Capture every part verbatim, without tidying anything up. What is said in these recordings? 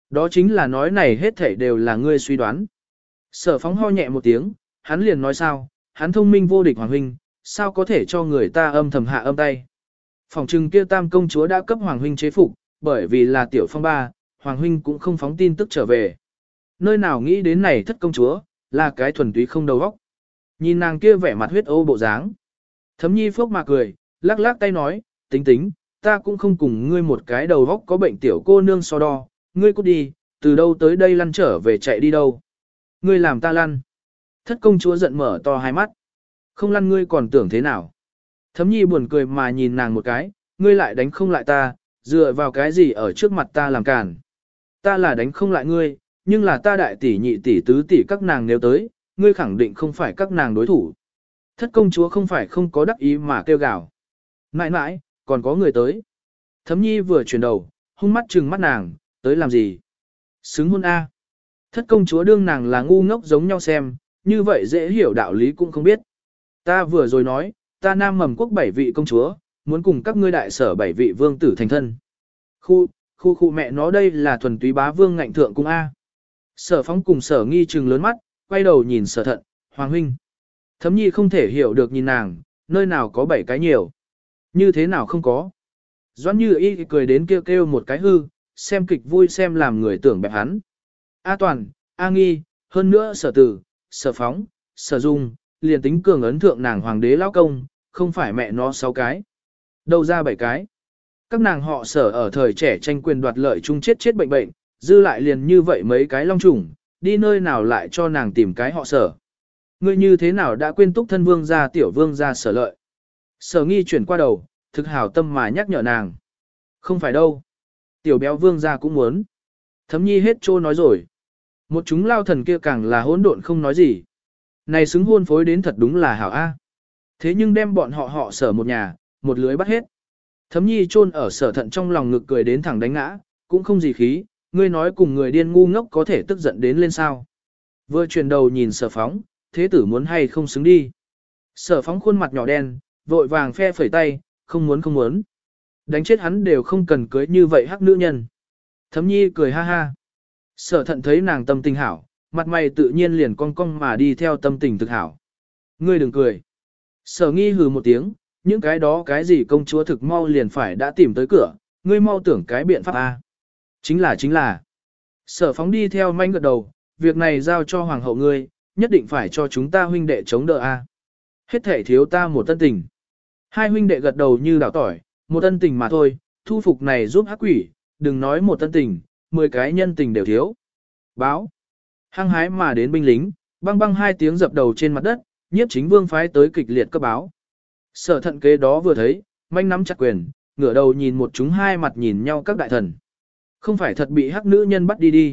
Đó chính là nói này hết thảy đều là ngươi suy đoán. Sở phóng ho nhẹ một tiếng, hắn liền nói sao, hắn thông minh vô địch Hoàng huynh, sao có thể cho người ta âm thầm hạ âm tay. Phòng trừng kia tam công chúa đã cấp Hoàng huynh chế phục, bởi vì là tiểu phong ba, Hoàng huynh cũng không phóng tin tức trở về. Nơi nào nghĩ đến này thất công chúa, là cái thuần túy không đầu óc. Nhìn nàng kia vẻ mặt huyết ô bộ dáng. Thấm nhi phốc mà cười, lắc lắc tay nói, tính tính, ta cũng không cùng ngươi một cái đầu óc có bệnh tiểu cô nương so đo, ngươi cút đi, từ đâu tới đây lăn trở về chạy đi đâu. Ngươi làm ta lăn. Thất công chúa giận mở to hai mắt. Không lăn ngươi còn tưởng thế nào. Thấm nhi buồn cười mà nhìn nàng một cái, ngươi lại đánh không lại ta, dựa vào cái gì ở trước mặt ta làm cản. Ta là đánh không lại ngươi, nhưng là ta đại tỷ nhị tỷ tứ tỷ các nàng nếu tới, ngươi khẳng định không phải các nàng đối thủ. Thất công chúa không phải không có đắc ý mà kêu gào. Mãi mãi, còn có người tới. Thấm nhi vừa chuyển đầu, hung mắt trừng mắt nàng, tới làm gì? Xứng hôn A. Thất công chúa đương nàng là ngu ngốc giống nhau xem, như vậy dễ hiểu đạo lý cũng không biết. Ta vừa rồi nói, ta nam mầm quốc bảy vị công chúa, muốn cùng các ngươi đại sở bảy vị vương tử thành thân. Khu, khu khu mẹ nó đây là thuần túy bá vương ngạnh thượng cung A. Sở phóng cùng sở nghi trừng lớn mắt, quay đầu nhìn sở thận, Hoàng huynh. Thấm nhi không thể hiểu được nhìn nàng, nơi nào có bảy cái nhiều. Như thế nào không có. Doãn như y cười đến kêu kêu một cái hư, xem kịch vui xem làm người tưởng bẹp hắn. A toàn, A nghi, hơn nữa sở tử, sở phóng, sở dung, liền tính cường ấn thượng nàng hoàng đế lão công, không phải mẹ nó sáu cái. Đâu ra bảy cái. Các nàng họ sở ở thời trẻ tranh quyền đoạt lợi chung chết chết bệnh bệnh, dư lại liền như vậy mấy cái long trùng, đi nơi nào lại cho nàng tìm cái họ sở. Ngươi như thế nào đã quên túc thân vương gia tiểu vương gia sở lợi. Sở nghi chuyển qua đầu, thực hảo tâm mà nhắc nhở nàng. Không phải đâu. Tiểu béo vương gia cũng muốn. Thấm nhi hết trô nói rồi. Một chúng lao thần kia càng là hỗn độn không nói gì. Này xứng hôn phối đến thật đúng là hảo A. Thế nhưng đem bọn họ họ sở một nhà, một lưới bắt hết. Thấm nhi chôn ở sở thận trong lòng ngực cười đến thẳng đánh ngã, cũng không gì khí, ngươi nói cùng người điên ngu ngốc có thể tức giận đến lên sao. Vừa chuyển đầu nhìn sở phóng, thế tử muốn hay không xứng đi. Sở phóng khuôn mặt nhỏ đen, vội vàng phe phẩy tay, không muốn không muốn. Đánh chết hắn đều không cần cưới như vậy hắc nữ nhân. Thấm nhi cười ha ha. Sở thận thấy nàng tâm tình hảo, mặt mày tự nhiên liền cong cong mà đi theo tâm tình thực hảo. Ngươi đừng cười. Sở nghi hừ một tiếng, những cái đó cái gì công chúa thực mau liền phải đã tìm tới cửa, ngươi mau tưởng cái biện pháp A. Chính là chính là. Sở phóng đi theo manh gật đầu, việc này giao cho hoàng hậu ngươi, nhất định phải cho chúng ta huynh đệ chống đỡ A. Hết thể thiếu ta một tân tình. Hai huynh đệ gật đầu như đảo tỏi, một tân tình mà thôi, thu phục này giúp hắc quỷ, đừng nói một tân tình, mười cái nhân tình đều thiếu. Báo. Hăng hái mà đến binh lính, băng băng hai tiếng dập đầu trên mặt đất, nhiếp chính vương phái tới kịch liệt cấp báo. Sở thận kế đó vừa thấy, manh nắm chặt quyền, ngửa đầu nhìn một chúng hai mặt nhìn nhau các đại thần. Không phải thật bị hắc nữ nhân bắt đi đi.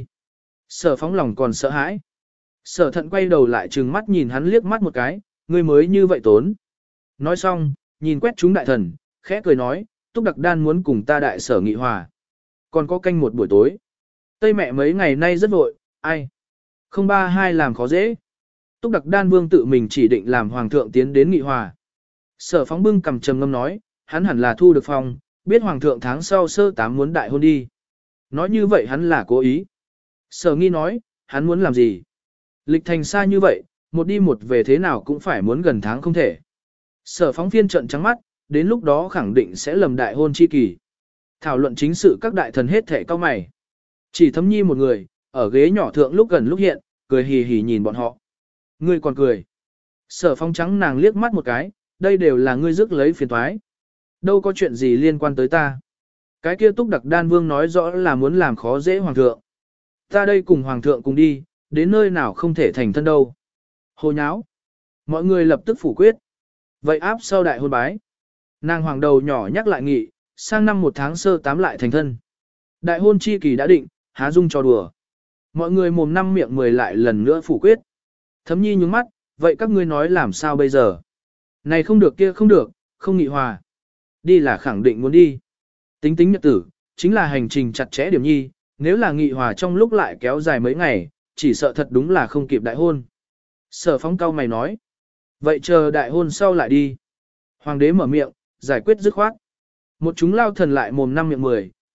Sở phóng lòng còn sợ hãi. Sở thận quay đầu lại trừng mắt nhìn hắn liếc mắt một cái, ngươi mới như vậy tốn. Nói xong, nhìn quét chúng đại thần, khẽ cười nói, Túc Đặc Đan muốn cùng ta đại sở nghị hòa. Còn có canh một buổi tối. Tây mẹ mấy ngày nay rất vội, ai? Không ba hai làm khó dễ. Túc Đặc Đan vương tự mình chỉ định làm hoàng thượng tiến đến nghị hòa. Sở phóng bưng cầm trầm ngâm nói, hắn hẳn là thu được phong, biết hoàng thượng tháng sau sơ tám muốn đại hôn đi. Nói như vậy hắn là cố ý. Sở nghi nói, hắn muốn làm gì? Lịch thành xa như vậy, một đi một về thế nào cũng phải muốn gần tháng không thể. Sở phóng phiên trận trắng mắt, đến lúc đó khẳng định sẽ lầm đại hôn chi kỳ. Thảo luận chính sự các đại thần hết thể cao mày. Chỉ Thấm nhi một người, ở ghế nhỏ thượng lúc gần lúc hiện, cười hì hì nhìn bọn họ. Ngươi còn cười. Sở phóng trắng nàng liếc mắt một cái, đây đều là ngươi rước lấy phiền toái. Đâu có chuyện gì liên quan tới ta. Cái kia Túc Đặc Đan vương nói rõ là muốn làm khó dễ hoàng thượng. Ta đây cùng hoàng thượng cùng đi, đến nơi nào không thể thành thân đâu. Hồ nháo. Mọi người lập tức phủ quyết. Vậy áp sau đại hôn bái. Nàng hoàng đầu nhỏ nhắc lại nghị, sang năm một tháng sơ tám lại thành thân. Đại hôn chi kỳ đã định, há dung cho đùa. Mọi người mồm năm miệng mười lại lần nữa phủ quyết. Thấm nhi nhúng mắt, vậy các ngươi nói làm sao bây giờ? Này không được kia không được, không nghị hòa. Đi là khẳng định muốn đi. Tính tính nhật tử, chính là hành trình chặt chẽ điểm nhi, nếu là nghị hòa trong lúc lại kéo dài mấy ngày, chỉ sợ thật đúng là không kịp đại hôn. Sở phóng cao mày nói. Vậy chờ đại hôn sau lại đi. Hoàng đế mở miệng, giải quyết dứt khoát. Một chúng lao thần lại mồm năm miệng mười,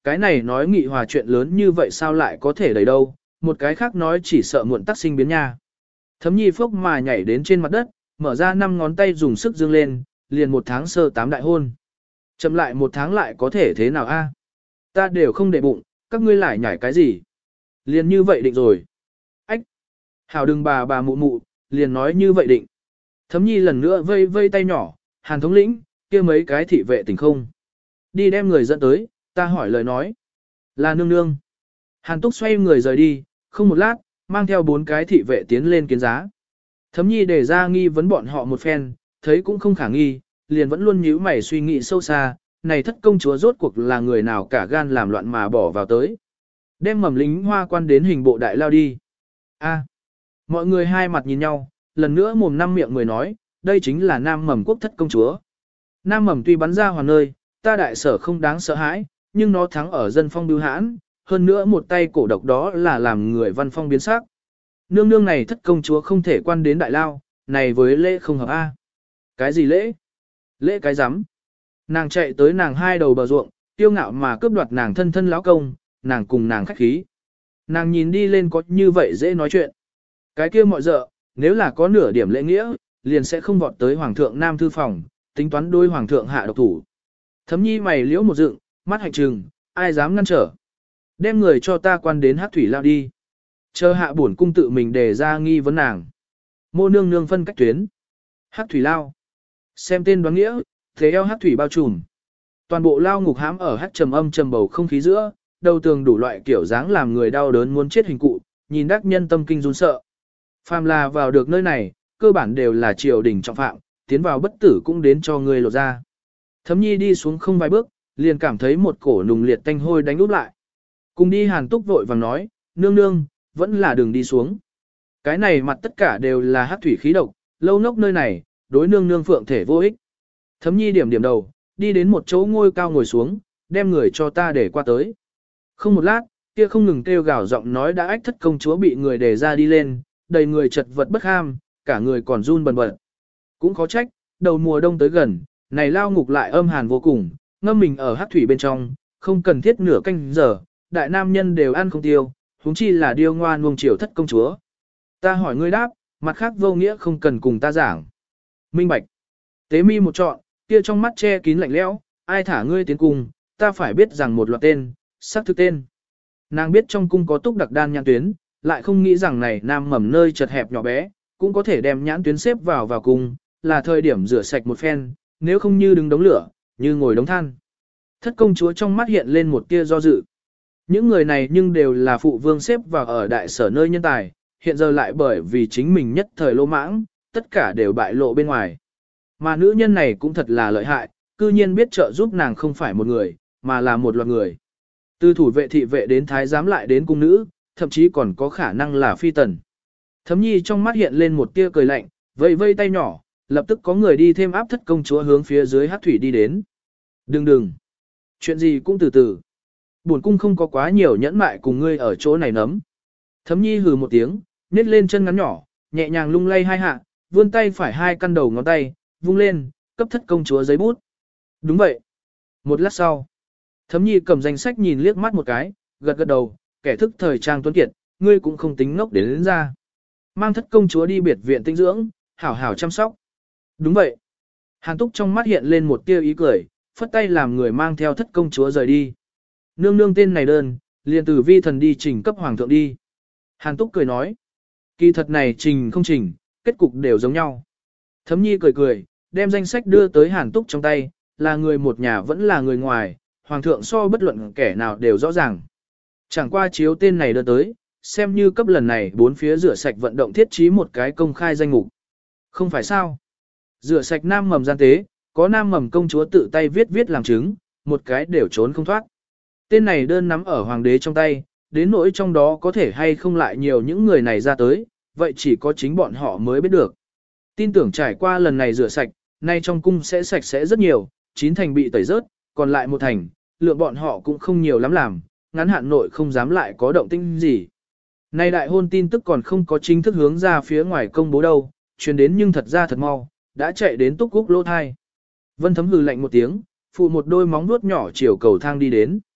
cái này nói nghị hòa chuyện lớn như vậy sao lại có thể đầy đâu, một cái khác nói chỉ sợ muộn tắc sinh biến nha. Thấm nhi phốc mà nhảy đến trên mặt đất, mở ra năm ngón tay dùng sức dương lên, liền một tháng sơ tám đại hôn. Chậm lại một tháng lại có thể thế nào a? Ta đều không để bụng, các ngươi lại nhảy cái gì? Liền như vậy định rồi. Ách! Hảo đừng bà bà mụ mụ, liền nói như vậy định. Thấm nhi lần nữa vây vây tay nhỏ, Hàn thống lĩnh, kia mấy cái thị vệ tỉnh không. Đi đem người dẫn tới, ta hỏi lời nói. Là nương nương. Hàn túc xoay người rời đi, không một lát, mang theo bốn cái thị vệ tiến lên kiến giá. Thấm nhi để ra nghi vấn bọn họ một phen, thấy cũng không khả nghi, liền vẫn luôn nhíu mày suy nghĩ sâu xa, này thất công chúa rốt cuộc là người nào cả gan làm loạn mà bỏ vào tới. Đem mầm lính hoa quan đến hình bộ đại lao đi. A. Mọi người hai mặt nhìn nhau, lần nữa mồm năm miệng mười nói, đây chính là nam mầm quốc thất công chúa. Nam mầm tuy bắn ra hoàn nơi, ta đại sở không đáng sợ hãi, nhưng nó thắng ở dân phong bưu hãn, hơn nữa một tay cổ độc đó là làm người văn phong biến sắc. Nương nương này thất công chúa không thể quan đến đại lao, này với lễ không hợp A. Cái gì lễ? Lễ cái rắm Nàng chạy tới nàng hai đầu bờ ruộng, tiêu ngạo mà cướp đoạt nàng thân thân lão công, nàng cùng nàng khách khí. Nàng nhìn đi lên có như vậy dễ nói chuyện. Cái kia mọi dợ, nếu là có nửa điểm lễ nghĩa, liền sẽ không vọt tới hoàng thượng nam thư phòng, tính toán đôi hoàng thượng hạ độc thủ. Thấm nhi mày liễu một dựng, mắt hạnh trừng, ai dám ngăn trở. Đem người cho ta quan đến hát thủy lao đi. Chờ hạ bổn cung tự mình đề ra nghi vấn nàng. Mô nương nương phân cách tuyến. Hát thủy lao. Xem tên đoán nghĩa, thế eo hát thủy bao trùm. Toàn bộ lao ngục hãm ở hát trầm âm trầm bầu không khí giữa, đầu tường đủ loại kiểu dáng làm người đau đớn muốn chết hình cụ, nhìn đắc nhân tâm kinh run sợ. Phàm là vào được nơi này, cơ bản đều là triều đình trọng phạm, tiến vào bất tử cũng đến cho người lột ra. Thấm nhi đi xuống không vài bước, liền cảm thấy một cổ nùng liệt tanh hôi đánh úp lại. Cùng đi Hàn Túc vội vàng nói, nương nương, vẫn là đường đi xuống. Cái này mặt tất cả đều là hắc thủy khí độc, lâu nốc nơi này, đối nương nương phượng thể vô ích. Thấm nhi điểm điểm đầu, đi đến một chỗ ngôi cao ngồi xuống, đem người cho ta để qua tới. Không một lát, kia không ngừng kêu gào giọng nói đã ách thất công chúa bị người đề ra đi lên, đầy người chật vật bất ham, cả người còn run bần bật. Cũng khó trách, đầu mùa đông tới gần, này lao ngục lại âm hàn vô cùng, ngâm mình ở hắc thủy bên trong, không cần thiết nửa canh giờ, đại nam nhân đều ăn không tiêu, huống chi là điêu ngoan nuông chiều thất công chúa. Ta hỏi ngươi đáp, mặt khác vô nghĩa không cần cùng ta giảng. Minh bạch. Tế mi một trọn, kia trong mắt che kín lạnh lẽo, ai thả ngươi tiến cung, ta phải biết rằng một loạt tên, xác thực tên. Nàng biết trong cung có túc đặc đan nhãn tuyến, lại không nghĩ rằng này nam mầm nơi chật hẹp nhỏ bé, cũng có thể đem nhãn tuyến xếp vào vào cung, là thời điểm rửa sạch một phen, nếu không như đứng đống lửa, như ngồi đống than. Thất công chúa trong mắt hiện lên một tia do dự. Những người này nhưng đều là phụ vương xếp vào ở đại sở nơi nhân tài, hiện giờ lại bởi vì chính mình nhất thời lỗ mãng, tất cả đều bại lộ bên ngoài. Mà nữ nhân này cũng thật là lợi hại, cư nhiên biết trợ giúp nàng không phải một người, mà là một loạt người. Từ thủ vệ thị vệ đến thái giám lại đến cung nữ, thậm chí còn có khả năng là phi tần. Thấm nhi trong mắt hiện lên một tia cười lạnh, vây vây tay nhỏ, lập tức có người đi thêm áp thất công chúa hướng phía dưới hát thủy đi đến. Đừng đừng, chuyện gì cũng từ từ. Bổn cung không có quá nhiều nhẫn mại cùng ngươi ở chỗ này nấm. Thấm nhi hừ một tiếng, nhét lên chân ngắn nhỏ, nhẹ nhàng lung lay hai hạ, vươn tay phải hai căn đầu ngón tay, vung lên, cấp thất công chúa giấy bút. Đúng vậy. Một lát sau, Thấm nhi cầm danh sách nhìn liếc mắt một cái, gật gật đầu, kẻ thức thời trang tuấn kiệt, ngươi cũng không tính ngốc đến, đến ra. Mang thất công chúa đi biệt viện tinh dưỡng, hảo hảo chăm sóc. Đúng vậy. Hàn Túc trong mắt hiện lên một tia ý cười, phất tay làm người mang theo thất công chúa rời đi. Nương nương tên này đơn, liền từ vi thần đi trình cấp hoàng thượng đi. Hàn Túc cười nói. Kỳ thật này trình không trình, kết cục đều giống nhau. Thấm nhi cười cười, đem danh sách đưa tới Hàn Túc trong tay, là người một nhà vẫn là người ngoài, hoàng thượng so bất luận kẻ nào đều rõ ràng. Chẳng qua chiếu tên này đưa tới, xem như cấp lần này bốn phía rửa sạch vận động thiết trí một cái công khai danh mục. Không phải sao? Rửa sạch nam mầm gian tế, có nam mầm công chúa tự tay viết viết làm chứng, một cái đều trốn không thoát. Tên này đơn nắm ở hoàng đế trong tay, đến nỗi trong đó có thể hay không lại nhiều những người này ra tới, vậy chỉ có chính bọn họ mới biết được. Tin tưởng trải qua lần này rửa sạch, nay trong cung sẽ sạch sẽ rất nhiều, chín thành bị tẩy rớt, còn lại một thành, lượng bọn họ cũng không nhiều lắm làm, ngắn hạn nội không dám lại có động tĩnh gì. Nay đại hôn tin tức còn không có chính thức hướng ra phía ngoài công bố đâu, truyền đến nhưng thật ra thật mau, đã chạy đến túc cúc lỗ thai. Vân Thấm hừ lạnh một tiếng, phụ một đôi móng vuốt nhỏ chiều cầu thang đi đến.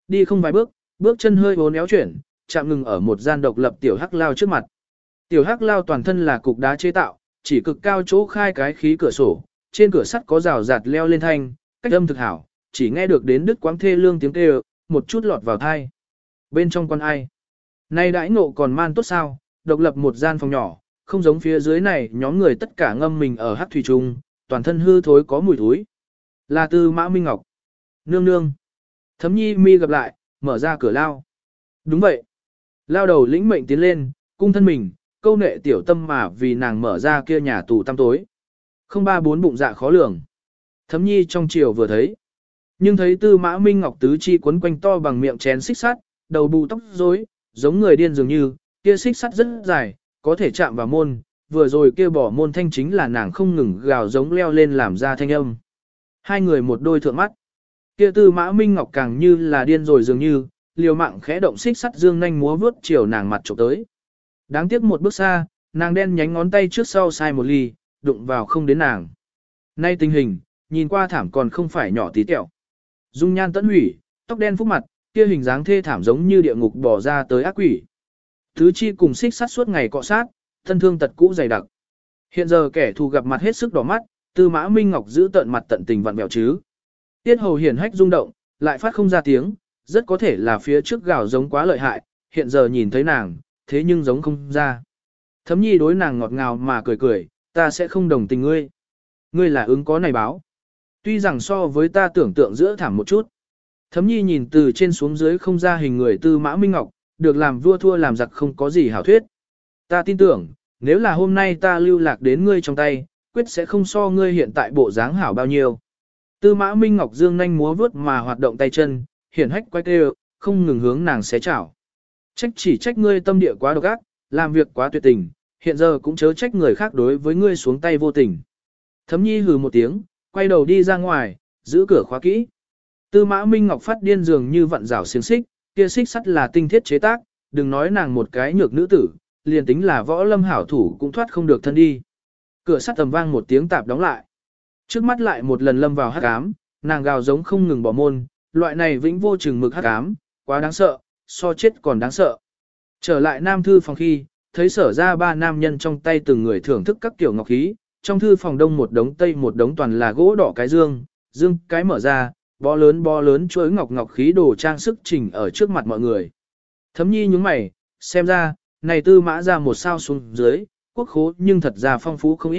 đi không vài bước, bước chân hơi uốn éo chuyển, chạm ngừng ở một gian độc lập tiểu hắc lao trước mặt. Tiểu hắc lao toàn thân là cục đá chế tạo, chỉ cực cao chỗ khai cái khí cửa sổ, trên cửa sắt có rào rạt leo lên thanh, cách âm thực hảo, chỉ nghe được đến đứt quãng thê lương tiếng kêu, một chút lọt vào tai. Bên trong con ai? Nay đãi ngộ còn man tốt sao, độc lập một gian phòng nhỏ, không giống phía dưới này nhóm người tất cả ngâm mình ở hắc thủy trung, toàn thân hư thối có mùi thối. Là Tư Mã Minh Ngọc. Nương nương. Thấm Nhi mi gặp lại, mở ra cửa lao. Đúng vậy. Lao đầu lĩnh mệnh tiến lên, cung thân mình, câu nệ tiểu tâm mà vì nàng mở ra kia nhà tù tăm tối. Không ba bốn bụng dạ khó lường. Thấm Nhi trong chiều vừa thấy. Nhưng thấy Tư Mã Minh Ngọc tứ chi quấn quanh to bằng miệng chén xích sắt, đầu bù tóc rối, giống người điên dường như, kia xích sắt rất dài, có thể chạm vào môn, vừa rồi kia bỏ môn thanh chính là nàng không ngừng gào giống leo lên làm ra thanh âm. Hai người một đôi thượng mắt. Kia Tư Mã Minh Ngọc càng như là điên rồi dường như, liều mạng khẽ động xích sắt dương nhanh múa vướt chiều nàng mặt chụp tới. Đáng tiếc một bước xa, nàng đen nhánh ngón tay trước sau sai một ly, đụng vào không đến nàng. Nay tình hình, nhìn qua thảm còn không phải nhỏ tí tẹo. Dung nhan tẫn hủy, tóc đen phúc mặt, kia hình dáng thê thảm giống như địa ngục bỏ ra tới ác quỷ. Thứ chi cùng xích sắt suốt ngày cọ sát, thân thương tật cũ dày đặc. Hiện giờ kẻ thù gặp mặt hết sức đỏ mắt, Tư Mã Minh Ngọc giữ tận mặt tận tình vặn vẹo chứ. Tiết hầu hiển hách rung động, lại phát không ra tiếng, rất có thể là phía trước gào giống quá lợi hại, hiện giờ nhìn thấy nàng, thế nhưng giống không ra. Thấm Nhi đối nàng ngọt ngào mà cười cười, ta sẽ không đồng tình ngươi. Ngươi là ứng có này báo. Tuy rằng so với ta tưởng tượng giữa thảm một chút. Thấm Nhi nhìn từ trên xuống dưới không ra hình người Tư Mã Minh Ngọc, được làm vua thua làm giặc không có gì hảo thuyết. Ta tin tưởng, nếu là hôm nay ta lưu lạc đến ngươi trong tay, quyết sẽ không so ngươi hiện tại bộ dáng hảo bao nhiêu. Tư Mã Minh Ngọc dương nhanh múa vướt mà hoạt động tay chân, hiển hách quay kêu, không ngừng hướng nàng xé chảo. Trách chỉ trách ngươi tâm địa quá độc ác, làm việc quá tuyệt tình, hiện giờ cũng chớ trách người khác đối với ngươi xuống tay vô tình. Thấm Nhi hừ một tiếng, quay đầu đi ra ngoài, giữ cửa khóa kỹ. Tư Mã Minh Ngọc phát điên dường như vặn rảo xiềng xích, kia xích sắt là tinh thiết chế tác, đừng nói nàng một cái nhược nữ tử, liền tính là võ lâm hảo thủ cũng thoát không được thân đi. Cửa sắt tầm vang một tiếng tạp đóng lại. Trước mắt lại một lần lâm vào hắc ám, nàng gào giống không ngừng bỏ môn, loại này vĩnh vô chừng mực hắc ám, quá đáng sợ, so chết còn đáng sợ. Trở lại nam thư phòng khi, thấy sở ra ba nam nhân trong tay từng người thưởng thức các kiểu ngọc khí, trong thư phòng đông một đống tây một đống toàn là gỗ đỏ cái dương, dương cái mở ra, bó lớn bó lớn chuỗi ngọc ngọc khí đồ trang sức trình ở trước mặt mọi người. Thấm Nhi nhúng mày, xem ra, này Tư Mã ra một sao xuống dưới, quốc khố nhưng thật ra phong phú không ít.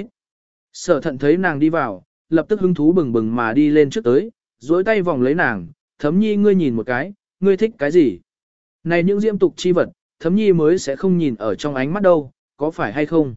Sở thận thấy nàng đi vào, lập tức hứng thú bừng bừng mà đi lên trước tới, duỗi tay vòng lấy nàng, Thấm Nhi ngươi nhìn một cái, ngươi thích cái gì? Này những diễm tục chi vật, Thấm Nhi mới sẽ không nhìn ở trong ánh mắt đâu, có phải hay không?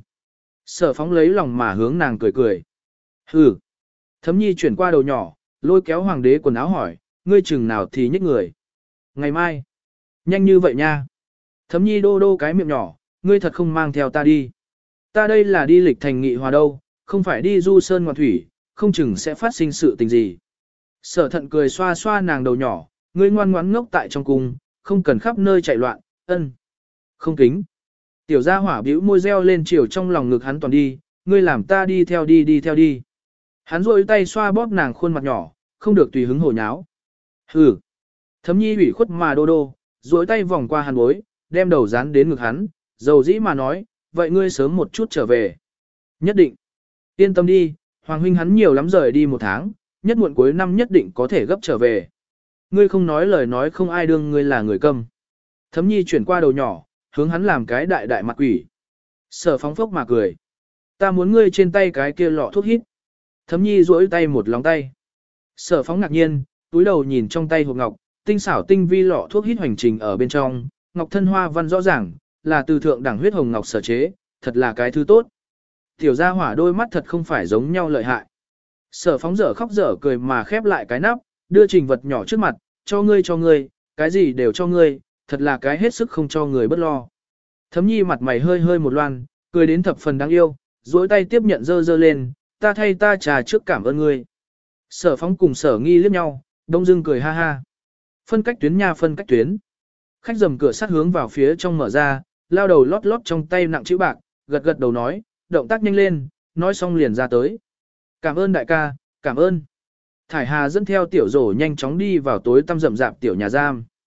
Sở phóng lấy lòng mà hướng nàng cười cười. Hừ. Thấm Nhi chuyển qua đầu nhỏ, lôi kéo hoàng đế quần áo hỏi, ngươi chừng nào thì nhích người. Ngày mai. Nhanh như vậy nha. Thấm Nhi đô đô cái miệng nhỏ, ngươi thật không mang theo ta đi. Ta đây là đi lịch thành nghị hòa đâu, không phải đi du sơn ngoạn thủy, không chừng sẽ phát sinh sự tình gì. Sở thận cười xoa xoa nàng đầu nhỏ, ngươi ngoan ngoãn ngốc tại trong cung, không cần khắp nơi chạy loạn, ân. Không kính. Tiểu gia hỏa bĩu môi reo lên chiều trong lòng ngực hắn toàn đi, ngươi làm ta đi theo đi đi theo đi. Hắn rôi tay xoa bóp nàng khuôn mặt nhỏ, không được tùy hứng hồ nháo. Hừ. Thấm Nhi ủy khuất mà đô đô, rôi tay vòng qua hắn bối, đem đầu dán đến ngực hắn, dầu dĩ mà nói, vậy ngươi sớm một chút trở về. Nhất định. Yên tâm đi, Hoàng huynh hắn nhiều lắm rời đi một tháng, nhất muộn cuối năm nhất định có thể gấp trở về. Ngươi không nói lời nói không ai đương ngươi là người câm. Thấm Nhi chuyển qua đầu nhỏ, hướng hắn làm cái đại đại mặt quỷ. Sở phóng phốc mà cười. Ta muốn ngươi trên tay cái kia lọ thuốc hít. Thấm Nhi duỗi tay một lóng tay. Sở phóng ngạc nhiên, túi đầu nhìn trong tay hộp ngọc, tinh xảo tinh vi lọ thuốc hít hoành trình ở bên trong, ngọc thân hoa văn rõ ràng, là từ thượng đẳng huyết hồng ngọc sở chế, thật là cái thứ tốt. Tiểu gia hỏa đôi mắt thật không phải giống nhau lợi hại. Sở phóng dở khóc dở cười mà khép lại cái nắp, đưa trình vật nhỏ trước mặt, cho ngươi cho ngươi, cái gì đều cho ngươi, thật là cái hết sức không cho người bất lo. Thấm Nhi mặt mày hơi hơi một loan, cười đến thập phần đáng yêu, duỗi tay tiếp nhận dơ dơ lên, ta thay ta trà trước cảm ơn ngươi. Sở phóng cùng sở nghi liếc nhau, đông dưng cười ha ha. Phân cách tuyến nha phân cách tuyến. Khách dầm cửa sát hướng vào phía trong mở ra, lao đầu lót lót trong tay nặng chữ bạc, gật gật đầu nói, động tác nhanh lên, nói xong liền ra tới. Cảm ơn đại ca, cảm ơn. Thải Hà dẫn theo tiểu rổ nhanh chóng đi vào tối tăm rậm rạp tiểu nhà giam.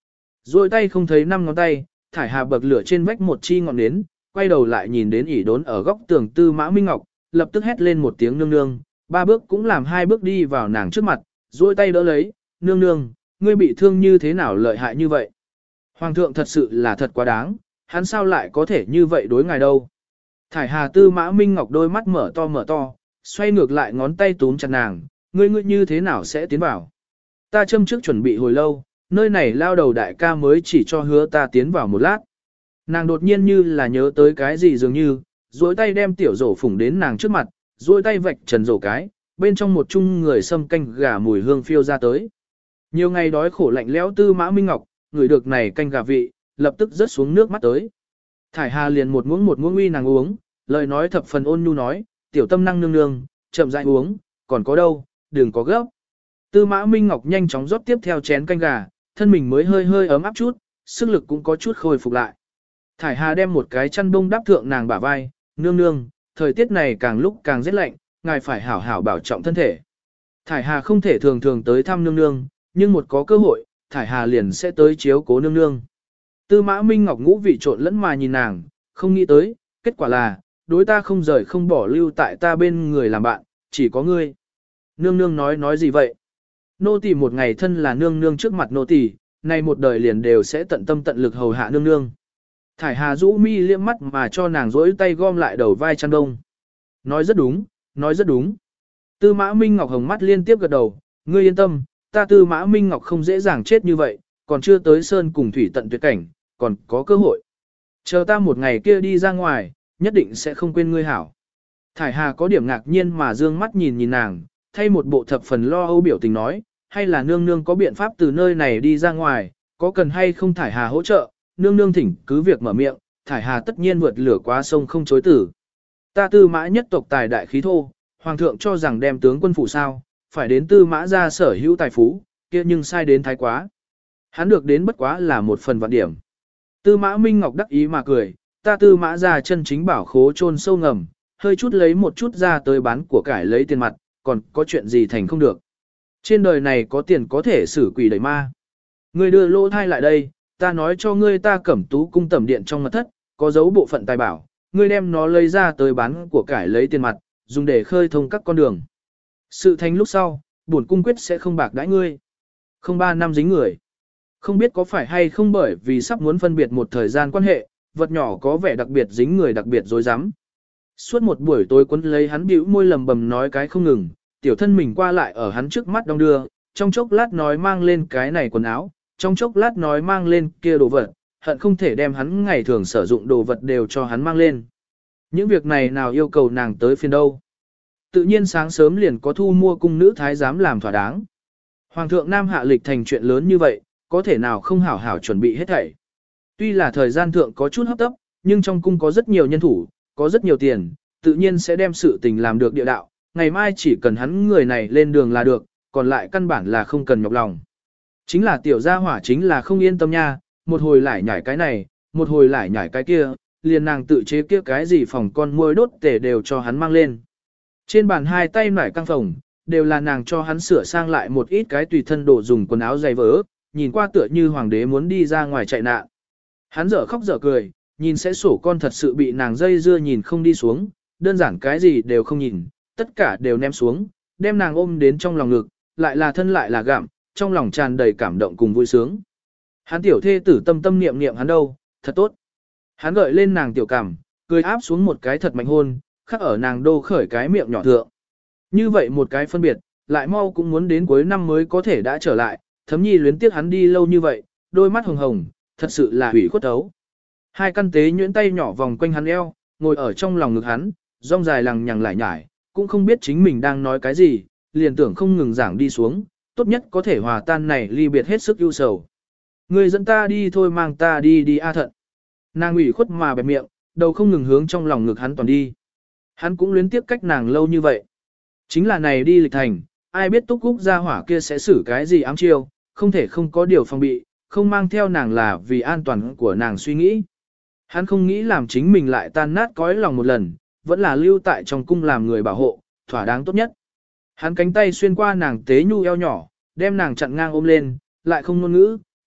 Rồi tay không thấy năm ngón tay, thải hà bậc lửa trên vách một chi ngọn nến, quay đầu lại nhìn đến ỉ đốn ở góc tường Tư Mã Minh Ngọc, lập tức hét lên một tiếng nương nương, ba bước cũng làm hai bước đi vào nàng trước mặt, duỗi tay đỡ lấy, nương nương, ngươi bị thương như thế nào lợi hại như vậy? Hoàng thượng thật sự là thật quá đáng, hắn sao lại có thể như vậy đối ngài đâu? Thải hà Tư Mã Minh Ngọc đôi mắt mở to mở to, xoay ngược lại ngón tay túm chặt nàng, ngươi ngươi như thế nào sẽ tiến vào? Ta châm trước chuẩn bị hồi lâu, nơi này lao đầu đại ca mới chỉ cho hứa ta tiến vào một lát. Nàng đột nhiên như là nhớ tới cái gì dường như, duỗi tay đem tiểu rổ phủng đến nàng trước mặt, duỗi tay vạch trần rổ cái, bên trong một chung người sâm canh gà mùi hương phiêu ra tới. Nhiều ngày đói khổ lạnh lẽo Tư Mã Minh Ngọc, người được này canh gà vị, lập tức rớt xuống nước mắt tới. Thải Hà liền một muỗng một muỗng uy nàng uống, lời nói thập phần ôn nhu nói, tiểu tâm năng nương nương, chậm rãi uống, còn có đâu, đừng có gấp. Tư Mã Minh Ngọc nhanh chóng rót tiếp theo chén canh gà, thân mình mới hơi hơi ấm áp chút, sức lực cũng có chút khôi phục lại. Thải Hà đem một cái chăn bông đắp thượng nàng bả vai, nương nương, thời tiết này càng lúc càng rét lạnh, ngài phải hảo hảo bảo trọng thân thể. Thải Hà không thể thường thường tới thăm nương nương, nhưng một có cơ hội, Thải Hà liền sẽ tới chiếu cố nương nương. Tư Mã Minh Ngọc ngũ vị trộn lẫn mà nhìn nàng, không nghĩ tới, kết quả là, đối ta không rời không bỏ lưu tại ta bên người làm bạn, chỉ có ngươi. Nương nương nói nói gì vậy? Nô tỳ một ngày thân là nương nương trước mặt nô tỳ, nay một đời liền đều sẽ tận tâm tận lực hầu hạ nương nương. Thải Hà rũ mi liếc mắt mà cho nàng rỗi tay gom lại đầu vai chăn đông. Nói rất đúng, nói rất đúng. Tư Mã Minh Ngọc hồng mắt liên tiếp gật đầu, ngươi yên tâm, ta Tư Mã Minh Ngọc không dễ dàng chết như vậy, còn chưa tới sơn cùng thủy tận tuyệt cảnh, còn có cơ hội. Chờ ta một ngày kia đi ra ngoài, nhất định sẽ không quên ngươi hảo. Thải Hà có điểm ngạc nhiên mà dương mắt nhìn nhìn nàng, thay một bộ thập phần lo âu biểu tình nói, hay là nương nương có biện pháp từ nơi này đi ra ngoài, có cần hay không Thải Hà hỗ trợ, nương nương thỉnh cứ việc mở miệng, Thải Hà tất nhiên vượt lửa qua sông không chối tử. Ta Tư Mã nhất tộc tài đại khí thô, hoàng thượng cho rằng đem tướng quân phủ sao, phải đến Tư Mã ra sở hữu tài phú, kia nhưng sai đến thái quá. Hắn được đến bất quá là một phần vạn điểm. Tư Mã Minh Ngọc đắc ý mà cười, ta Tư Mã ra chân chính bảo khố chôn sâu ngầm, hơi chút lấy một chút ra tới bán của cải lấy tiền mặt, còn có chuyện gì thành không được. Trên đời này có tiền có thể xử quỷ đẩy ma. Ngươi đưa lỗ thai lại đây, ta nói cho ngươi ta cẩm tú cung tẩm điện trong mật thất, có dấu bộ phận tài bảo, ngươi đem nó lấy ra tới bán của cải lấy tiền mặt, dùng để khơi thông các con đường. Sự thành lúc sau, bổn cung quyết sẽ không bạc đãi ngươi. Không ba năm dính người. Không biết có phải hay không bởi vì sắp muốn phân biệt một thời gian quan hệ, vật nhỏ có vẻ đặc biệt dính người đặc biệt dối rắm. Suốt một buổi tối quấn lấy hắn bĩu môi lầm bầm nói cái không ngừng, tiểu thân mình qua lại ở hắn trước mắt đong đưa, trong chốc lát nói mang lên cái này quần áo, trong chốc lát nói mang lên kia đồ vật, hận không thể đem hắn ngày thường sử dụng đồ vật đều cho hắn mang lên. Những việc này nào yêu cầu nàng tới phiên đâu. Tự nhiên sáng sớm liền có thu mua cung nữ thái giám làm thỏa đáng. Hoàng thượng Nam hạ lịch thành chuyện lớn như vậy, có thể nào không hảo hảo chuẩn bị hết thảy. Tuy là thời gian thượng có chút hấp tấp, nhưng trong cung có rất nhiều nhân thủ, có rất nhiều tiền, tự nhiên sẽ đem sự tình làm được địa đạo, ngày mai chỉ cần hắn người này lên đường là được, còn lại căn bản là không cần nhọc lòng. Chính là tiểu gia hỏa chính là không yên tâm nha, một hồi lại nhảy cái này, một hồi lại nhảy cái kia, liền nàng tự chế kia cái gì phòng con muôi đốt tể đều cho hắn mang lên. Trên bàn hai tay nải căng phòng, đều là nàng cho hắn sửa sang lại một ít cái tùy thân đồ dùng quần áo dày vỡ, nhìn qua tựa như hoàng đế muốn đi ra ngoài chạy nạn. Hắn dở khóc dở cười, nhìn sẽ sổ con thật sự bị nàng dây dưa nhìn không đi xuống, đơn giản cái gì đều không nhìn, tất cả đều ném xuống, đem nàng ôm đến trong lòng ngực, lại là thân lại là gặm, trong lòng tràn đầy cảm động cùng vui sướng. Hắn tiểu thê tử tâm tâm niệm niệm hắn đâu, thật tốt. Hắn gợi lên nàng tiểu cảm, cười áp xuống một cái thật mạnh hôn, khắc ở nàng đô khởi cái miệng nhỏ thượng. Như vậy một cái phân biệt, lại mau cũng muốn đến cuối năm mới có thể đã trở lại, thấm nhi luyến tiếc hắn đi lâu như vậy, đôi mắt hồng hồng, thật sự là hủy khuất ấu. Hai căn tế nhuyễn tay nhỏ vòng quanh hắn eo, ngồi ở trong lòng ngực hắn, rong dài lằng nhằng lại nhải, cũng không biết chính mình đang nói cái gì, liền tưởng không ngừng giảng đi xuống, tốt nhất có thể hòa tan này ly biệt hết sức ưu sầu. Người dẫn ta đi thôi mang ta đi đi a thận. Nàng ủy khuất mà bẹp miệng, đầu không ngừng hướng trong lòng ngực hắn toàn đi. Hắn cũng luyến tiếp cách nàng lâu như vậy. Chính là này đi lịch thành, ai biết túc cúc gia hỏa kia sẽ xử cái gì ám chiêu, không thể không có điều phòng bị, không mang theo nàng là vì an toàn của nàng suy nghĩ. Hắn không nghĩ làm chính mình lại tan nát cõi lòng một lần, vẫn là lưu tại trong cung làm người bảo hộ, thỏa đáng tốt nhất. Hắn cánh tay xuyên qua nàng tế nhu eo nhỏ, đem nàng chặn ngang ôm lên, lại không ngôn ngữ,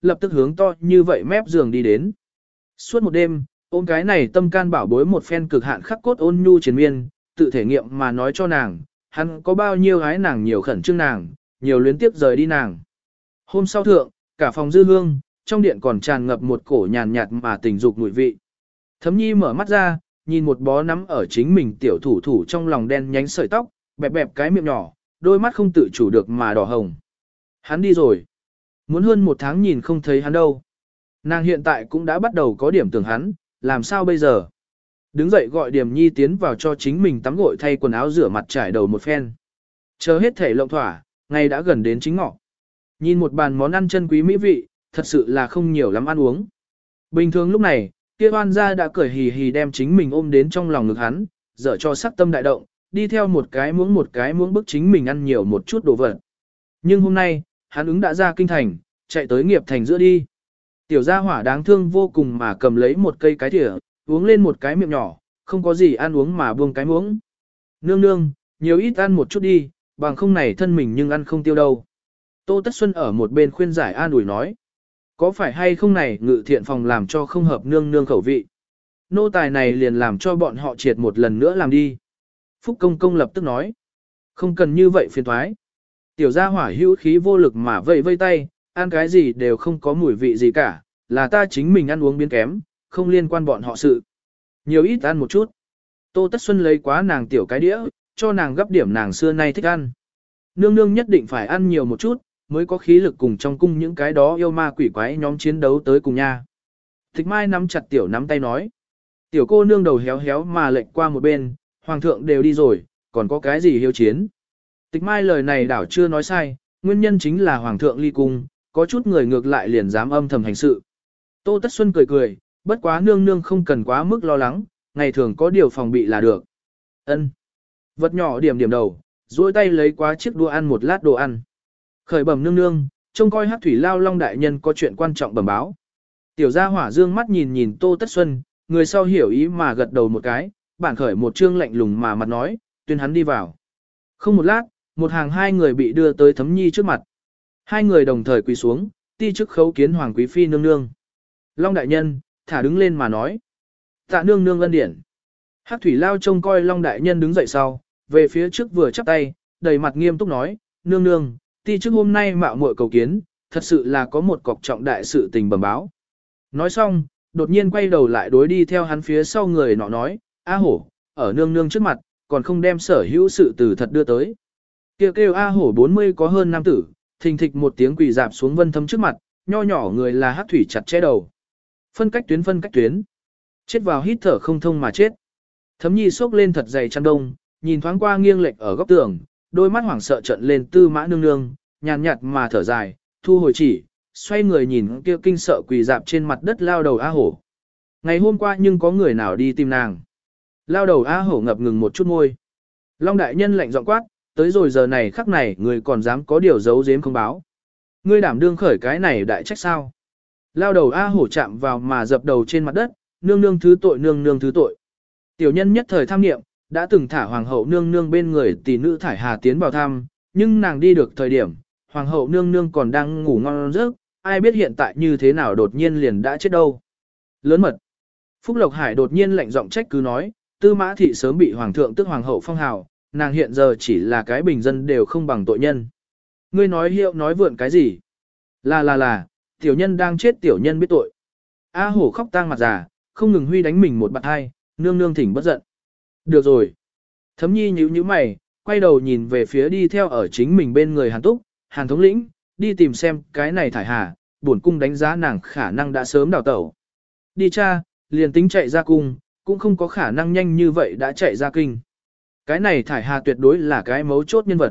lập tức hướng to như vậy mép giường đi đến. Suốt một đêm, ôm cái này tâm can bảo bối một phen cực hạn khắc cốt ôn nhu triền miên, tự thể nghiệm mà nói cho nàng, hắn có bao nhiêu gái nàng nhiều khẩn trương nàng, nhiều luyến tiếp rời đi nàng. Hôm sau thượng, cả phòng dư hương, trong điện còn tràn ngập một cổ nhàn nhạt mà tình dục mùi vị. Thấm Nhi mở mắt ra, nhìn một bó nắm ở chính mình tiểu thủ thủ trong lòng đen nhánh sợi tóc, bẹp bẹp cái miệng nhỏ, đôi mắt không tự chủ được mà đỏ hồng. Hắn đi rồi. Muốn hơn một tháng nhìn không thấy hắn đâu. Nàng hiện tại cũng đã bắt đầu có điểm tưởng hắn, làm sao bây giờ? Đứng dậy gọi Điềm Nhi tiến vào cho chính mình tắm gội thay quần áo rửa mặt trải đầu một phen. Chờ hết thể lộng thỏa, ngày đã gần đến chính ngọ. Nhìn một bàn món ăn chân quý mỹ vị, thật sự là không nhiều lắm ăn uống. Bình thường lúc này, kia oan gia đã cười hì hì đem chính mình ôm đến trong lòng ngực hắn, dở cho sắc tâm đại động, đi theo một cái muỗng một cái muỗng bức chính mình ăn nhiều một chút đồ vật. Nhưng hôm nay, hắn ứng đã ra kinh thành, chạy tới nghiệp thành giữa đi. Tiểu gia hỏa đáng thương vô cùng mà cầm lấy một cây cái thìa, uống lên một cái miệng nhỏ, không có gì ăn uống mà buông cái muỗng. Nương nương, nhiều ít ăn một chút đi, bằng không này thân mình nhưng ăn không tiêu đâu. Tô Tất Xuân ở một bên khuyên giải an ủi nói. Có phải hay không này ngự thiện phòng làm cho không hợp nương nương khẩu vị. Nô tài này liền làm cho bọn họ triệt một lần nữa làm đi. Phúc Công Công lập tức nói. Không cần như vậy phiền thoái. Tiểu gia hỏa hữu khí vô lực mà vây vây tay, ăn cái gì đều không có mùi vị gì cả, là ta chính mình ăn uống biến kém, không liên quan bọn họ sự. Nhiều ít ăn một chút. Tô Tất Xuân lấy quá nàng tiểu cái đĩa, cho nàng gấp điểm nàng xưa nay thích ăn. Nương nương nhất định phải ăn nhiều một chút, mới có khí lực cùng trong cung những cái đó yêu ma quỷ quái nhóm chiến đấu tới cùng nha. Thích Mai nắm chặt tiểu nắm tay nói. Tiểu cô nương đầu héo héo mà lệnh qua một bên, hoàng thượng đều đi rồi, còn có cái gì hiếu chiến. Tịch Mai lời này đảo chưa nói sai, nguyên nhân chính là hoàng thượng ly cung, có chút người ngược lại liền dám âm thầm hành sự. Tô Tất Xuân cười cười, bất quá nương nương không cần quá mức lo lắng, ngày thường có điều phòng bị là được. Ân. Vật nhỏ điểm điểm đầu, duỗi tay lấy quá chiếc đũa ăn một lát đồ ăn. Khởi bẩm nương nương, trông coi Hắc Thủy Lao Long đại nhân có chuyện quan trọng bẩm báo. Tiểu gia hỏa dương mắt nhìn nhìn Tô Tất Xuân, người sau hiểu ý mà gật đầu một cái, bản khởi một trương lạnh lùng mà mặt nói, tuyên hắn đi vào. Không một lát, một hàng hai người bị đưa tới Thấm Nhi trước mặt. Hai người đồng thời quỳ xuống, ti chức khấu kiến hoàng quý phi nương nương. Long đại nhân, thả đứng lên mà nói. Tạ nương nương ân điển. Hắc Thủy Lao trông coi Long đại nhân đứng dậy sau, về phía trước vừa chắp tay, đầy mặt nghiêm túc nói, nương nương, ti chức hôm nay mạo muội cầu kiến, thật sự là có một cọc trọng đại sự tình bẩm báo. Nói xong, đột nhiên quay đầu lại đối đi theo hắn phía sau người nọ nói, A hổ, ở nương nương trước mặt, còn không đem sở hữu sự từ thật đưa tới. Kêu kêu A hổ bốn mươi có hơn nam tử, thình thịch một tiếng quỳ dạp xuống Vân Thấm trước mặt, nho nhỏ người là Hắc Thủy chặt che đầu. Phân cách tuyến phân cách tuyến. Chết vào hít thở không thông mà chết. Thấm Nhi xốc lên thật dày chăn đông, nhìn thoáng qua nghiêng lệch ở góc tường, đôi mắt hoảng sợ trận lên Tư Mã nương nương, nhàn nhạt mà thở dài, thu hồi chỉ, xoay người nhìn kia kinh sợ quỳ dạp trên mặt đất lao đầu A hổ. Ngày hôm qua nhưng có người nào đi tìm nàng. Lao đầu A hổ ngập ngừng một chút môi. Long đại nhân lạnh giọng quát, tới rồi giờ này khắc này người còn dám có điều giấu giếm không báo. Ngươi đảm đương khởi cái này đại trách sao. Lao đầu A hổ chạm vào mà dập đầu trên mặt đất, nương nương thứ tội nương nương thứ tội. Tiểu nhân nhất thời tham nghiệm, đã từng thả hoàng hậu nương nương bên người tỷ nữ thải hà tiến vào thăm, nhưng nàng đi được thời điểm, hoàng hậu nương nương còn đang ngủ ngon giấc, ai biết hiện tại như thế nào đột nhiên liền đã chết đâu. Lớn mật. Phúc Lộc Hải đột nhiên lạnh giọng trách cứ nói, Tư Mã thị sớm bị hoàng thượng tức hoàng hậu phong hào, nàng hiện giờ chỉ là cái bình dân đều không bằng tội nhân. Ngươi nói hiệu nói vượn cái gì? Là là là, tiểu nhân đang chết tiểu nhân biết tội. A hổ khóc tang mặt già, không ngừng huy đánh mình một bạt hai, nương nương thỉnh bất giận. Được rồi. Thấm Nhi nhíu nhíu mày, quay đầu nhìn về phía đi theo ở chính mình bên người Hàn Túc, Hàn thống lĩnh, đi tìm xem cái này thải hà, bổn cung đánh giá nàng khả năng đã sớm đào tẩu. Đi cha, liền tính chạy ra cung, cũng không có khả năng nhanh như vậy đã chạy ra kinh. Cái này thải hà tuyệt đối là cái mấu chốt nhân vật.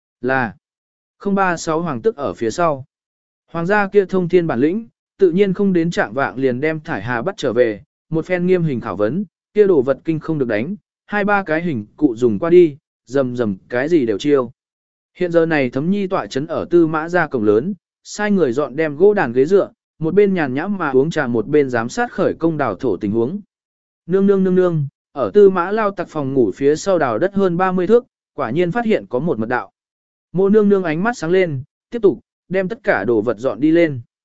Là không ba sáu hoàng tức ở phía sau. Hoàng gia kia thông thiên bản lĩnh, tự nhiên không đến trạng vạng liền đem thải hà bắt trở về, một phen nghiêm hình khảo vấn, kia đồ vật kinh không được đánh, hai ba cái hình cụ dùng qua đi, rầm rầm cái gì đều chiêu. Hiện giờ này Thấm Nhi tọa chấn ở Tư Mã gia cổng lớn, sai người dọn đem gỗ đàn ghế dựa, một bên nhàn nhãm mà uống trà một bên giám sát khởi công đào thổ tình huống. Nương nương nương nương, ở Tư Mã lao tặc phòng ngủ phía sau đào đất hơn ba mươi thước, quả nhiên phát hiện có một mật đạo. Mô nương nương ánh mắt sáng lên, tiếp tục đem tất cả đồ vật dọn đi lên.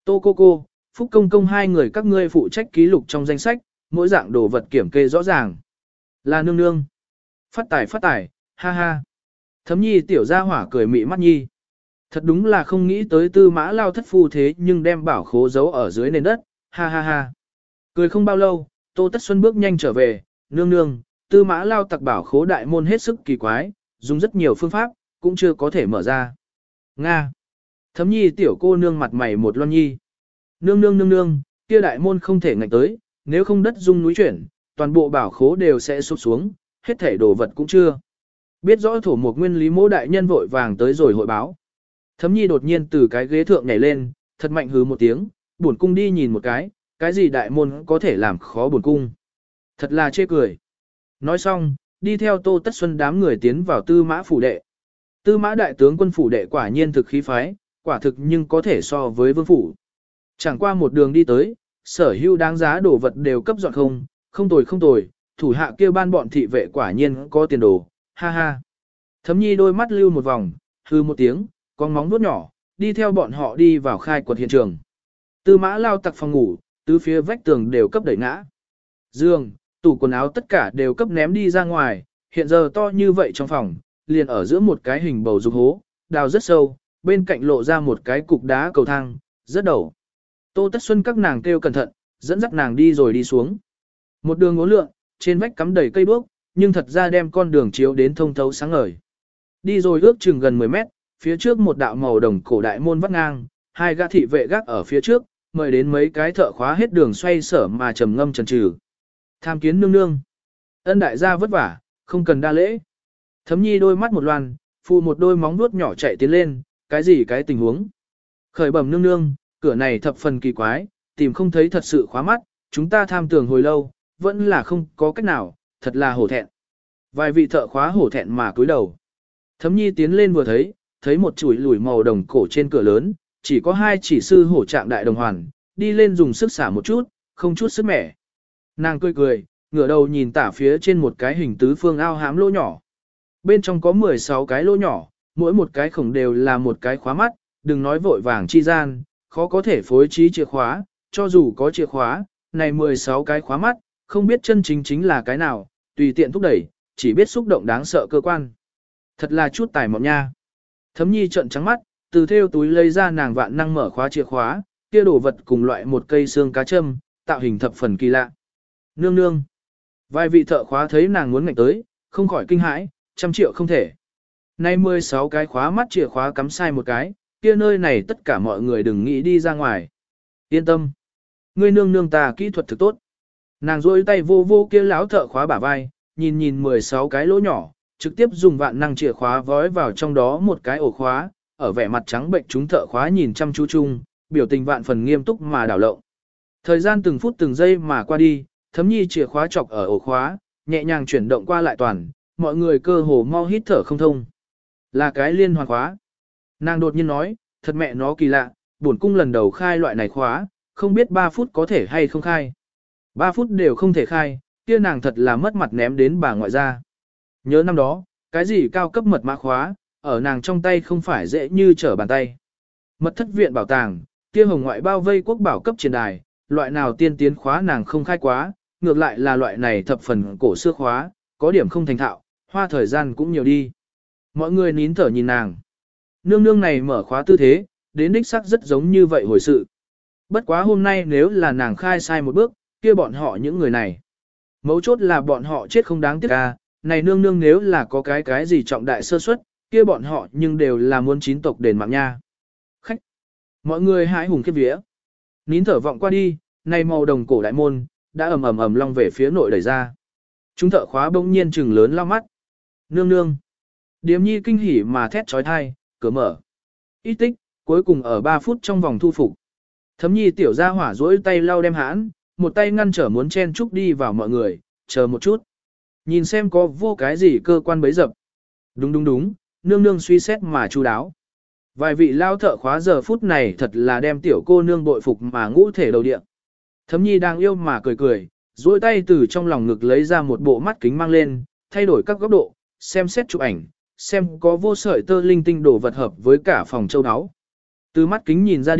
Tô cô cô, Phúc công công hai người các ngươi phụ trách ký lục trong danh sách, mỗi dạng đồ vật kiểm kê rõ ràng. Là nương nương. Phát tài phát tài, ha ha. Thấm nhi tiểu gia hỏa cười mị mắt nhi. Thật đúng là không nghĩ tới tư mã lao thất phu thế nhưng đem bảo khố giấu ở dưới nền đất, ha ha ha. Cười không bao lâu, Tô Tất Xuân bước nhanh trở về, nương nương, tư mã lao tặc bảo khố đại môn hết sức kỳ quái, dùng rất nhiều phương pháp, cũng chưa có thể mở ra. Nga. Thấm nhi tiểu cô nương mặt mày một loan nhi. Nương nương nương nương, kia đại môn không thể ngạnh tới, nếu không đất rung núi chuyển, toàn bộ bảo khố đều sẽ sụp xuống, hết thể đồ vật cũng chưa. Biết rõ thổ một nguyên lý mỗ đại nhân vội vàng tới rồi hội báo. Thấm nhi đột nhiên từ cái ghế thượng nhảy lên, thật mạnh hứ một tiếng, buồn cung đi nhìn một cái, cái gì đại môn có thể làm khó buồn cung. Thật là chê cười. Nói xong, đi theo Tô Tất Xuân đám người tiến vào tư mã phủ đệ. Tư mã đại tướng quân phủ đệ quả nhiên thực khí phái, quả thực nhưng có thể so với vương phủ. Chẳng qua một đường đi tới, sở hữu đáng giá đồ vật đều cấp dọn không, không tồi không tồi, thủ hạ kia ban bọn thị vệ quả nhiên có tiền đồ, ha ha. Thấm nhi đôi mắt lưu một vòng, hư một tiếng, con móng vuốt nhỏ, đi theo bọn họ đi vào khai quật hiện trường. Tư mã lao tặc phòng ngủ, tứ phía vách tường đều cấp đẩy ngã. Giường, tủ quần áo tất cả đều cấp ném đi ra ngoài, hiện giờ to như vậy trong phòng, liền ở giữa một cái hình bầu dục hố, đào rất sâu, bên cạnh lộ ra một cái cục đá cầu thang, rất đầu. Tô Tất Xuân các nàng kêu cẩn thận, dẫn dắt nàng đi rồi đi xuống. Một đường ngốn lượn, trên vách cắm đầy cây đuốc, nhưng thật ra đem con đường chiếu đến thông thấu sáng ngời. Đi rồi ước chừng gần mười mét, phía trước một đạo màu đồng cổ đại môn vắt ngang, hai gã thị vệ gác ở phía trước, mời đến mấy cái thợ khóa hết đường xoay sở mà trầm ngâm chần chừ. Tham kiến nương nương. Ân đại gia vất vả, không cần đa lễ. Thấm nhi đôi mắt một loan, phụ một đôi móng vuốt nhỏ chạy tiến lên, cái gì cái tình huống. Khởi bẩm nương nương, cửa này thập phần kỳ quái, tìm không thấy thật sự khóa mắt, chúng ta tham tưởng hồi lâu, vẫn là không có cách nào, thật là hổ thẹn. Vài vị thợ khóa hổ thẹn mà cúi đầu. Thấm nhi tiến lên vừa thấy, thấy một chuỗi lùi màu đồng cổ trên cửa lớn, chỉ có hai chỉ sư hổ trạng đại đồng hoàn, đi lên dùng sức xả một chút, không chút sức mẻ. Nàng cười cười, ngửa đầu nhìn tả phía trên một cái hình tứ phương ao hám lỗ nhỏ. Bên trong có mười sáu cái lỗ nhỏ, mỗi một cái khổng đều là một cái khóa mắt, đừng nói vội vàng chi gian, khó có thể phối trí chìa khóa, cho dù có chìa khóa, này mười sáu cái khóa mắt, không biết chân chính chính là cái nào, tùy tiện thúc đẩy, chỉ biết xúc động đáng sợ cơ quan. Thật là chút tài mọn nha. Thấm nhi trợn trắng mắt, từ theo túi lấy ra nàng vạn năng mở khóa chìa khóa, kia đồ vật cùng loại một cây xương cá châm, tạo hình thập phần kỳ lạ. Nương nương. Vài vị thợ khóa thấy nàng muốn ngạnh tới, không khỏi kinh hãi, trăm triệu không thể. Nay mười sáu cái khóa mắt chìa khóa cắm sai một cái, kia nơi này tất cả mọi người đừng nghĩ đi ra ngoài. Yên tâm. Ngươi nương nương ta kỹ thuật thực tốt. Nàng rôi tay vô vô kia láo thợ khóa bả vai, nhìn nhìn mười sáu cái lỗ nhỏ, trực tiếp dùng vạn năng chìa khóa vói vào trong đó một cái ổ khóa, ở vẻ mặt trắng bệnh chúng thợ khóa nhìn chăm chú chung, biểu tình vạn phần nghiêm túc mà đảo lộn. Thời gian từng phút từng giây mà qua đi, Thấm nhi chìa khóa chọc ở ổ khóa, nhẹ nhàng chuyển động qua lại toàn, mọi người cơ hồ mau hít thở không thông. Là cái liên hoàn khóa. Nàng đột nhiên nói, thật mẹ nó kỳ lạ, bổn cung lần đầu khai loại này khóa, không biết ba phút có thể hay không khai. ba phút đều không thể khai, kia nàng thật là mất mặt ném đến bà ngoại ra. Nhớ năm đó, cái gì cao cấp mật mã khóa, ở nàng trong tay không phải dễ như trở bàn tay. Mật thất viện bảo tàng, kia hồng ngoại bao vây quốc bảo cấp truyền đài, loại nào tiên tiến khóa nàng không khai quá, ngược lại là loại này thập phần cổ xưa khóa, có điểm không thành thạo, hoa thời gian cũng nhiều đi. Mọi người nín thở nhìn nàng. Nương nương này mở khóa tư thế, đến đích sắc rất giống như vậy hồi sự. Bất quá hôm nay nếu là nàng khai sai một bước, kia bọn họ những người này. Mấu chốt là bọn họ chết không đáng tiếc ca, này nương nương nếu là có cái cái gì trọng đại sơ suất, kia bọn họ nhưng đều là muốn chín tộc đền mạng nha. Khách. Mọi người hái hùng khiếp vía. Nín thở vọng qua đi, này màu đồng cổ đại môn, đã ầm ầm ầm long về phía nội đẩy ra. Chúng thợ khóa bỗng nhiên trừng lớn lao mắt. Nương nương. Điềm nhi kinh hỉ mà thét trói thai, cửa mở. Ít tích, cuối cùng ở ba phút trong vòng thu phục. Thấm nhi tiểu ra hỏa rỗi tay lau đem hãn, một tay ngăn trở muốn chen chúc đi vào mọi người, chờ một chút. Nhìn xem có vô cái gì cơ quan bấy dập. Đúng đúng đúng, nương nương suy xét mà chu đáo. Vài vị lao thợ khóa giờ phút này thật là đem tiểu cô nương bội phục mà ngũ thể đầu địa. Thấm nhi đang yêu mà cười cười, duỗi tay từ trong lòng ngực lấy ra một bộ mắt kính mang lên, thay đổi các góc độ, xem xét chụp ảnh, xem có vô sợi tơ linh tinh đồ vật hợp với cả phòng châu áo. Từ mắt kính nhìn ra đi,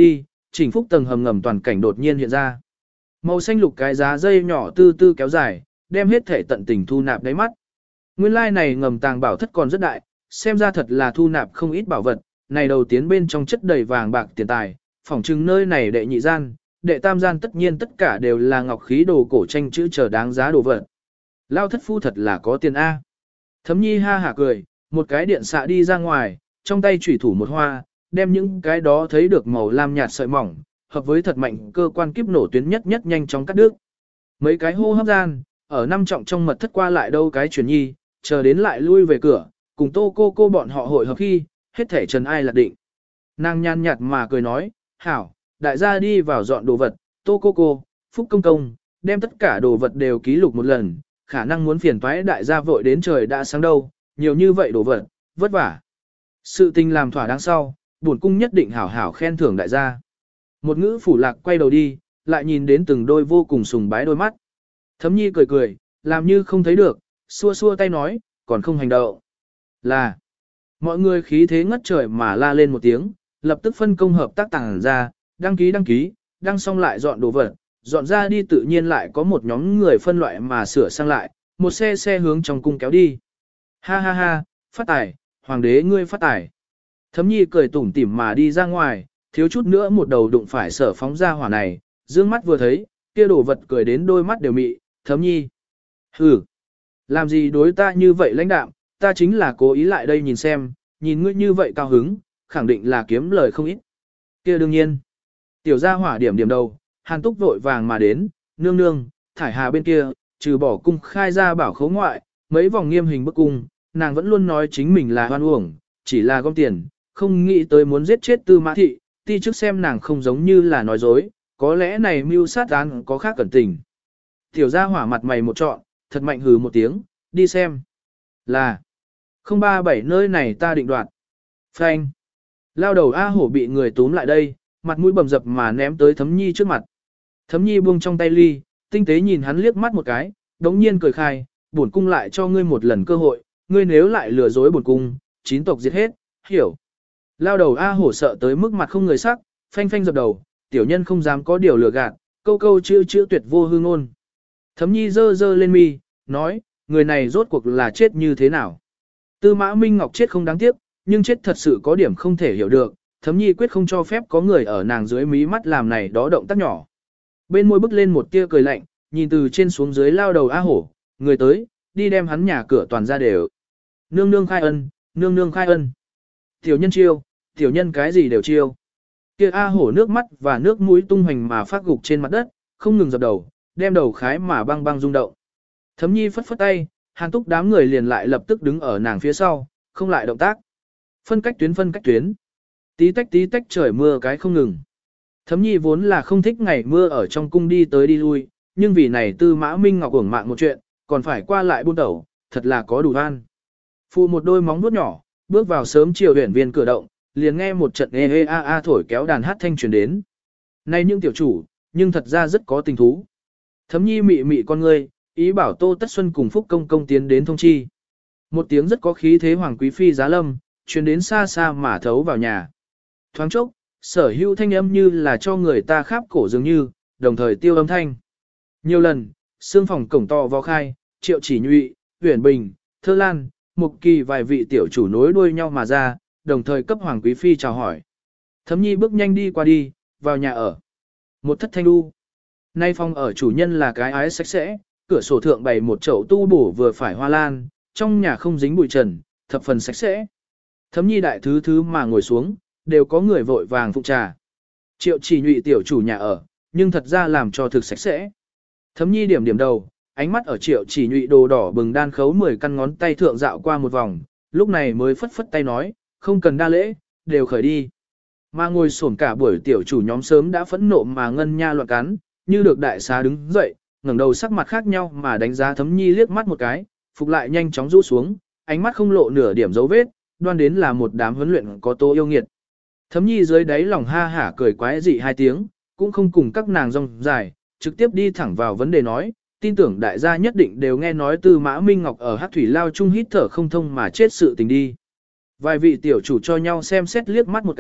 chỉnh phúc tầng hầm ngầm toàn cảnh đột nhiên hiện ra. Màu xanh lục cái giá dây nhỏ tư tư kéo dài, đem hết thể tận tình thu nạp đáy mắt. Nguyên lai này ngầm tàng bảo thất còn rất đại, xem ra thật là thu nạp không ít bảo vật, này đầu tiến bên trong chất đầy vàng bạc tiền tài, phỏng chừng nơi này đệ nhị gian, đệ tam gian tất nhiên tất cả đều là ngọc khí đồ cổ tranh chữ chờ đáng giá đồ vật. Lao thất phu thật là có tiền A. Thấm nhi ha hả cười, một cái điện xạ đi ra ngoài, trong tay chủy thủ một hoa, đem những cái đó thấy được màu lam nhạt sợi mỏng, hợp với thật mạnh cơ quan kiếp nổ tuyến nhất nhất nhanh chóng cắt đứt. Mấy cái hô hấp gian, ở năm trọng trong mật thất qua lại đâu cái chuyển nhi, chờ đến lại lui về cửa, cùng tô cô cô bọn họ hội hợp khi, hết thể trần ai lạc định. Nàng nhàn nhạt mà cười nói, hảo, đại gia đi vào dọn đồ vật, tô cô cô, phúc công công, đem tất cả đồ vật đều ký lục một lần, khả năng muốn phiền toái đại gia vội đến trời đã sáng đâu, nhiều như vậy đồ vật, vất vả. Sự tình làm thỏa đáng sau, bổn cung nhất định hảo hảo khen thưởng đại gia. Một ngữ phủ lạc quay đầu đi, lại nhìn đến từng đôi vô cùng sùng bái đôi mắt. Thấm nhi cười cười, làm như không thấy được, xua xua tay nói, còn không hành động. Là, mọi người khí thế ngất trời mà la lên một tiếng, lập tức phân công hợp tác tàng ra, đăng ký đăng ký, đăng xong lại dọn đồ vật, dọn ra đi tự nhiên lại có một nhóm người phân loại mà sửa sang lại, một xe xe hướng trong cung kéo đi. Ha ha ha, phát tài, hoàng đế ngươi phát tài. Thấm nhi cười tủm tỉm mà đi ra ngoài, thiếu chút nữa một đầu đụng phải sở phóng ra hỏa này, dương mắt vừa thấy, kia đồ vật cười đến đôi mắt đều mị, thấm nhi. Hừ, làm gì đối ta như vậy lãnh đạm, ta chính là cố ý lại đây nhìn xem, nhìn ngươi như vậy cao hứng, khẳng định là kiếm lời không ít. Kia đương nhiên. Tiểu gia hỏa điểm điểm đầu, Hàn Túc vội vàng mà đến, nương nương, thải hà bên kia, trừ bỏ cung khai ra bảo khấu ngoại, mấy vòng nghiêm hình bức cung, nàng vẫn luôn nói chính mình là hoan uổng, chỉ là gom tiền, không nghĩ tới muốn giết chết Tư Mã Thị, ti trước xem nàng không giống như là nói dối, có lẽ này mưu sát án có khác cẩn tình. Tiểu gia hỏa mặt mày một trọn, thật mạnh hừ một tiếng, đi xem. Là, không ba bảy nơi này ta định đoạt. Phanh. Lao đầu A hổ bị người túm lại đây, mặt mũi bầm dập mà ném tới Thấm Nhi trước mặt. Thấm Nhi buông trong tay ly, tinh tế nhìn hắn liếc mắt một cái, đống nhiên cười khai, bổn cung lại cho ngươi một lần cơ hội, ngươi nếu lại lừa dối bổn cung, chín tộc diệt hết, hiểu. Lao đầu A hổ sợ tới mức mặt không người sắc, phanh phanh dập đầu, tiểu nhân không dám có điều lừa gạt, câu câu chữ chữ tuyệt vô hư ngôn. Thấm Nhi dơ dơ lên mi, nói, người này rốt cuộc là chết như thế nào. Tư Mã Minh Ngọc chết không đáng tiếc, nhưng chết thật sự có điểm không thể hiểu được, Thấm Nhi quyết không cho phép có người ở nàng dưới mí mắt làm này đó động tác nhỏ. Bên môi bứt lên một tia cười lạnh, nhìn từ trên xuống dưới lao đầu A hổ, người tới, đi đem hắn nhà cửa toàn ra đều. Nương nương khai ân, nương nương khai ân. Tiểu nhân chiêu, tiểu nhân cái gì đều chiêu. Kia A hổ nước mắt và nước mũi tung hoành mà phát gục trên mặt đất, không ngừng dập đầu, đem đầu khái mà băng băng rung động. Thấm Nhi phất phất tay, Hàn Túc đám người liền lại lập tức đứng ở nàng phía sau, không lại động tác. Phân cách tuyến phân cách tuyến. Tí tách tí tách trời mưa cái không ngừng. Thấm Nhi vốn là không thích ngày mưa ở trong cung đi tới đi lui, nhưng vì này Tư Mã Minh Ngọc uổng mạng một chuyện, còn phải qua lại buôn tẩu, thật là có đủ oan. Phụ một đôi móng vuốt nhỏ, bước vào sớm chiều huyền viên cửa động, liền nghe một trận ê ê a a thổi kéo đàn hát thanh truyền đến. Này những tiểu chủ, nhưng thật ra rất có tình thú. Thấm Nhi mị mị con ngươi, ý bảo Tô Tất Xuân cùng Phúc Công Công tiến đến thông chi. Một tiếng rất có khí thế hoàng quý phi giá lâm, truyền đến xa xa mà thấu vào nhà. Thoáng chốc, sở hữu thanh âm như là cho người ta kháp cổ dường như, đồng thời tiêu âm thanh. Nhiều lần, xương phòng cổng to vò khai, Triệu Chỉ Nhụy, Uyển Bình, Thơ Lan, Mục Kỳ vài vị tiểu chủ nối đuôi nhau mà ra, đồng thời cấp hoàng quý phi chào hỏi. Thấm Nhi bước nhanh đi qua đi, vào nhà ở. Một thất thanh đu. Nay phòng ở chủ nhân là cái ái sạch sẽ, cửa sổ thượng bày một chậu tu bổ vừa phải hoa lan, trong nhà không dính bụi trần, thập phần sạch sẽ. Thấm Nhi đại thứ thứ mà ngồi xuống, đều có người vội vàng phụ trà. Triệu Chỉ Nhụy tiểu chủ nhà ở, nhưng thật ra làm cho thực sạch sẽ. Thấm Nhi điểm điểm đầu, ánh mắt ở Triệu Chỉ Nhụy đồ đỏ bừng đan khấu mười căn ngón tay thượng dạo qua một vòng, lúc này mới phất phất tay nói, không cần đa lễ, đều khởi đi. Mà ngồi xổm cả buổi tiểu chủ nhóm sớm đã phẫn nộ mà ngân nha loạn cắn, như được đại xá đứng dậy, ngẩng đầu sắc mặt khác nhau mà đánh giá Thấm Nhi liếc mắt một cái, phục lại nhanh chóng rũ xuống, ánh mắt không lộ nửa điểm dấu vết, đoan đến là một đám huấn luyện có tố yêu nghiệt. Thấm Nhi dưới đáy lòng ha hả cười quái dị hai tiếng, cũng không cùng các nàng rong dài, trực tiếp đi thẳng vào vấn đề nói, tin tưởng đại gia nhất định đều nghe nói Tư Mã Minh Ngọc ở Hắc Thủy Lao chung hít thở không thông mà chết sự tình đi. Vài vị tiểu chủ cho nhau xem xét liếc mắt một cái,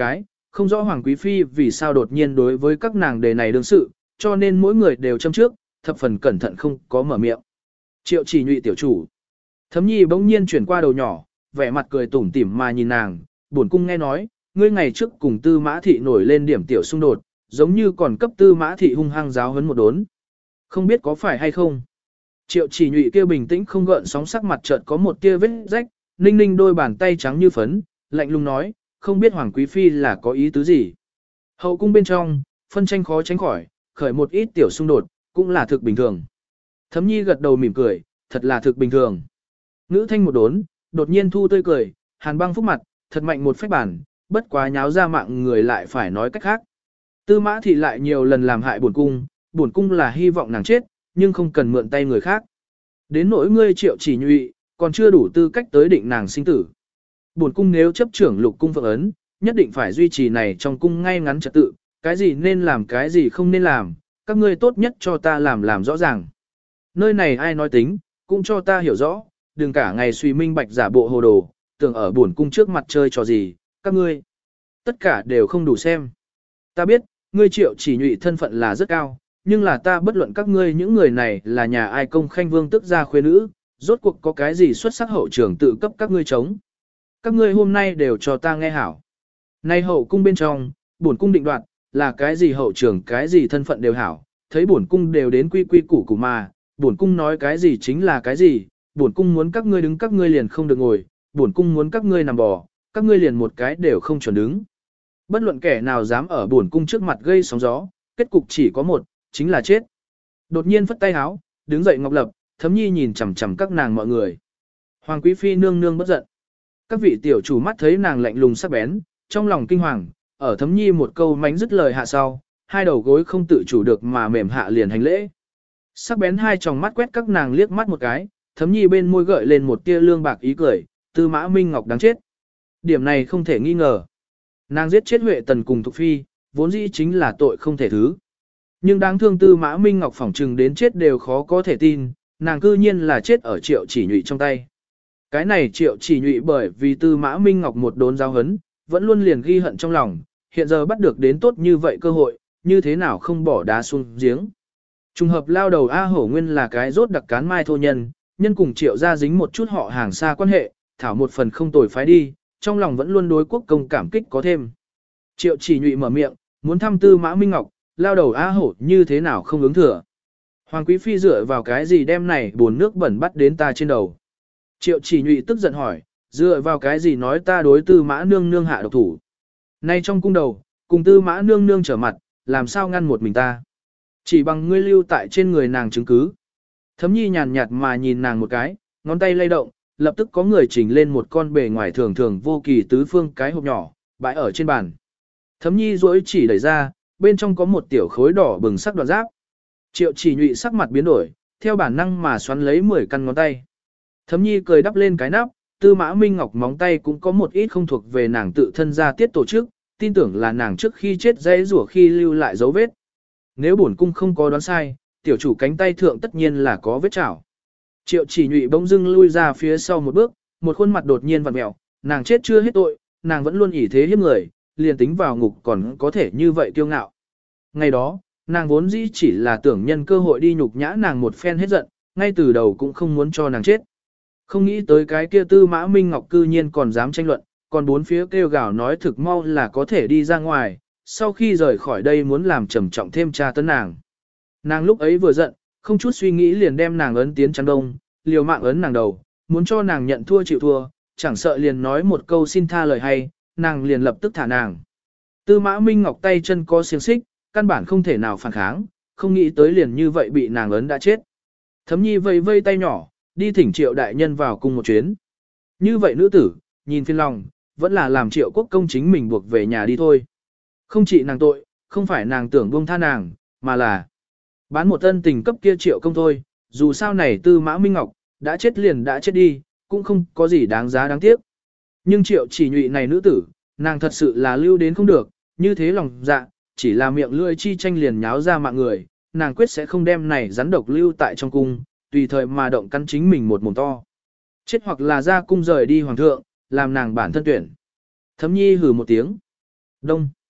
không rõ Hoàng Quý Phi vì sao đột nhiên đối với các nàng đề này đương sự, cho nên mỗi người đều châm trước, thập phần cẩn thận không có mở miệng. Triệu Chỉ Nhụy tiểu chủ. Thấm Nhi bỗng nhiên chuyển qua đầu nhỏ, vẻ mặt cười tủm tỉm mà nhìn nàng, buồn cung nghe nói, ngươi ngày trước cùng Tư Mã Thị nổi lên điểm tiểu xung đột, giống như còn cấp Tư Mã Thị hung hăng giáo huấn một đốn. Không biết có phải hay không? Triệu Chỉ Nhụy kia bình tĩnh không gợn sóng sắc mặt chợt có một tia vết rách, ninh ninh đôi bàn tay trắng như phấn, lạnh lùng nói, không biết Hoàng Quý Phi là có ý tứ gì. Hậu cung bên trong, phân tranh khó tránh khỏi, khởi một ít tiểu xung đột, cũng là thực bình thường. Thấm Nhi gật đầu mỉm cười, thật là thực bình thường. Ngữ thanh một đốn, đột nhiên thu tươi cười, hàn băng phúc mặt, thật mạnh một phách bản, bất quá nháo ra mạng người lại phải nói cách khác. Tư Mã Thị lại nhiều lần làm hại bổn cung, bổn cung là hy vọng nàng chết, nhưng không cần mượn tay người khác. Đến nỗi ngươi Triệu Chỉ Nhụy, còn chưa đủ tư cách tới định nàng sinh tử. Bổn cung nếu chấp trưởng lục cung phượng ấn, nhất định phải duy trì này trong cung ngay ngắn trật tự, cái gì nên làm cái gì không nên làm, các ngươi tốt nhất cho ta làm làm rõ ràng. Nơi này ai nói tính, cũng cho ta hiểu rõ, đừng cả ngày suy minh bạch giả bộ hồ đồ, tưởng ở bổn cung trước mặt chơi trò gì, các ngươi. Tất cả đều không đủ xem. Ta biết, ngươi Triệu Chỉ Nhụy thân phận là rất cao, nhưng là ta bất luận các ngươi những người này là nhà ai công khanh vương tức gia khuê nữ, rốt cuộc có cái gì xuất sắc hậu trường tự cấp các ngươi chống. Các ngươi hôm nay đều cho ta nghe hảo. Nay hậu cung bên trong, bổn cung định đoạt, là cái gì hậu trường cái gì thân phận đều hảo, thấy bổn cung đều đến quy quy củ củ mà, bổn cung nói cái gì chính là cái gì, bổn cung muốn các ngươi đứng các ngươi liền không được ngồi, bổn cung muốn các ngươi nằm bò, các ngươi liền một cái đều không chuẩn đứng. Bất luận kẻ nào dám ở bổn cung trước mặt gây sóng gió, kết cục chỉ có một, chính là chết. Đột nhiên phất tay háo, đứng dậy Ngọc Lập, Thấm Nhi nhìn chằm chằm các nàng mọi người. Hoàng Quý Phi nương nương bất giận. Các vị tiểu chủ mắt thấy nàng lạnh lùng sắc bén, trong lòng kinh hoàng, ở Thấm Nhi một câu mánh dứt lời hạ sau, hai đầu gối không tự chủ được mà mềm hạ liền hành lễ. Sắc bén hai tròng mắt quét các nàng liếc mắt một cái, Thấm Nhi bên môi gợi lên một tia lương bạc ý cười, Tư Mã Minh Ngọc đáng chết. Điểm này không thể nghi ngờ. Nàng giết chết Huệ Tần cùng Thục Phi, vốn dĩ chính là tội không thể thứ. Nhưng đáng thương Tư Mã Minh Ngọc phỏng trừng đến chết đều khó có thể tin, nàng cư nhiên là chết ở Triệu Chỉ Nhụy trong tay. Cái này Triệu Chỉ Nhụy bởi vì Tư Mã Minh Ngọc một đốn giáo hấn, vẫn luôn liền ghi hận trong lòng, hiện giờ bắt được đến tốt như vậy cơ hội, như thế nào không bỏ đá xuống giếng. Trùng hợp lao đầu A Hổ Nguyên là cái rốt đặc cán mai thô nhân, nhân cùng Triệu gia dính một chút họ hàng xa quan hệ, thảo một phần không tồi phái đi, trong lòng vẫn luôn đối quốc công cảm kích có thêm. Triệu Chỉ Nhụy mở miệng, muốn thăm Tư Mã Minh Ngọc, lao đầu A Hổ như thế nào không ứng thừa. Hoàng Quý Phi dựa vào cái gì đem này buồn nước bẩn bắt đến ta trên đầu. Triệu Chỉ Nhụy tức giận hỏi, dựa vào cái gì nói ta đối Tư Mã nương nương hạ độc thủ. Nay trong cung đầu, cùng Tư Mã nương nương trở mặt, làm sao ngăn một mình ta. Chỉ bằng ngươi lưu tại trên người nàng chứng cứ. Thấm Nhi nhàn nhạt mà nhìn nàng một cái, ngón tay lay động, lập tức có người chỉnh lên một con bề ngoài thường thường vô kỳ tứ phương cái hộp nhỏ, bãi ở trên bàn. Thấm Nhi duỗi chỉ đẩy ra, bên trong có một tiểu khối đỏ bừng sắc đoạn giáp. Triệu Chỉ Nhụy sắc mặt biến đổi, theo bản năng mà xoắn lấy mười căn ngón tay. Thấm Nhi cười đắp lên cái nắp, Tư Mã Minh Ngọc móng tay cũng có một ít không thuộc về nàng tự thân ra tiết tổ chức, tin tưởng là nàng trước khi chết dây rủa khi lưu lại dấu vết. Nếu bổn cung không có đoán sai, tiểu chủ cánh tay thượng tất nhiên là có vết chảo. Triệu Chỉ Nhụy bỗng dưng lui ra phía sau một bước, một khuôn mặt đột nhiên vặn mẹo, nàng chết chưa hết tội, nàng vẫn luôn ỷ thế hiếp người, liền tính vào ngục còn có thể như vậy kiêu ngạo. Ngày đó, nàng vốn dĩ chỉ là tưởng nhân cơ hội đi nhục nhã nàng một phen hết giận, ngay từ đầu cũng không muốn cho nàng chết. Không nghĩ tới cái kia Tư Mã Minh Ngọc cư nhiên còn dám tranh luận, còn bốn phía kêu gào nói thực mau là có thể đi ra ngoài, sau khi rời khỏi đây muốn làm trầm trọng thêm tra tấn nàng. Nàng lúc ấy vừa giận, không chút suy nghĩ liền đem nàng ấn tiến chăn đông, liều mạng ấn nàng đầu, muốn cho nàng nhận thua chịu thua, chẳng sợ liền nói một câu xin tha lời hay, nàng liền lập tức thả nàng. Tư Mã Minh Ngọc tay chân có xiềng xích, căn bản không thể nào phản kháng, không nghĩ tới liền như vậy bị nàng ấn đã chết. Thấm Nhi vây vây tay nhỏ, đi thỉnh Triệu đại nhân vào cùng một chuyến. Như vậy nữ tử, nhìn phiền lòng, vẫn là làm Triệu quốc công chính mình buộc về nhà đi thôi. Không chỉ nàng tội, không phải nàng tưởng buông tha nàng, mà là bán một ân tình cấp kia Triệu công thôi, dù sao này Tư Mã Minh Ngọc, đã chết liền đã chết đi, cũng không có gì đáng giá đáng tiếc. Nhưng Triệu Chỉ Nhụy này nữ tử, nàng thật sự là lưu đến không được, như thế lòng dạ, chỉ là miệng lưỡi chi tranh liền nháo ra mạng người, nàng quyết sẽ không đem này rắn độc lưu tại trong cung, tùy thời mà động cắn chính mình một mồm to. Chết hoặc là ra cung rời đi hoàng thượng, làm nàng bản thân tuyển. Thấm Nhi hừ một tiếng. Đông.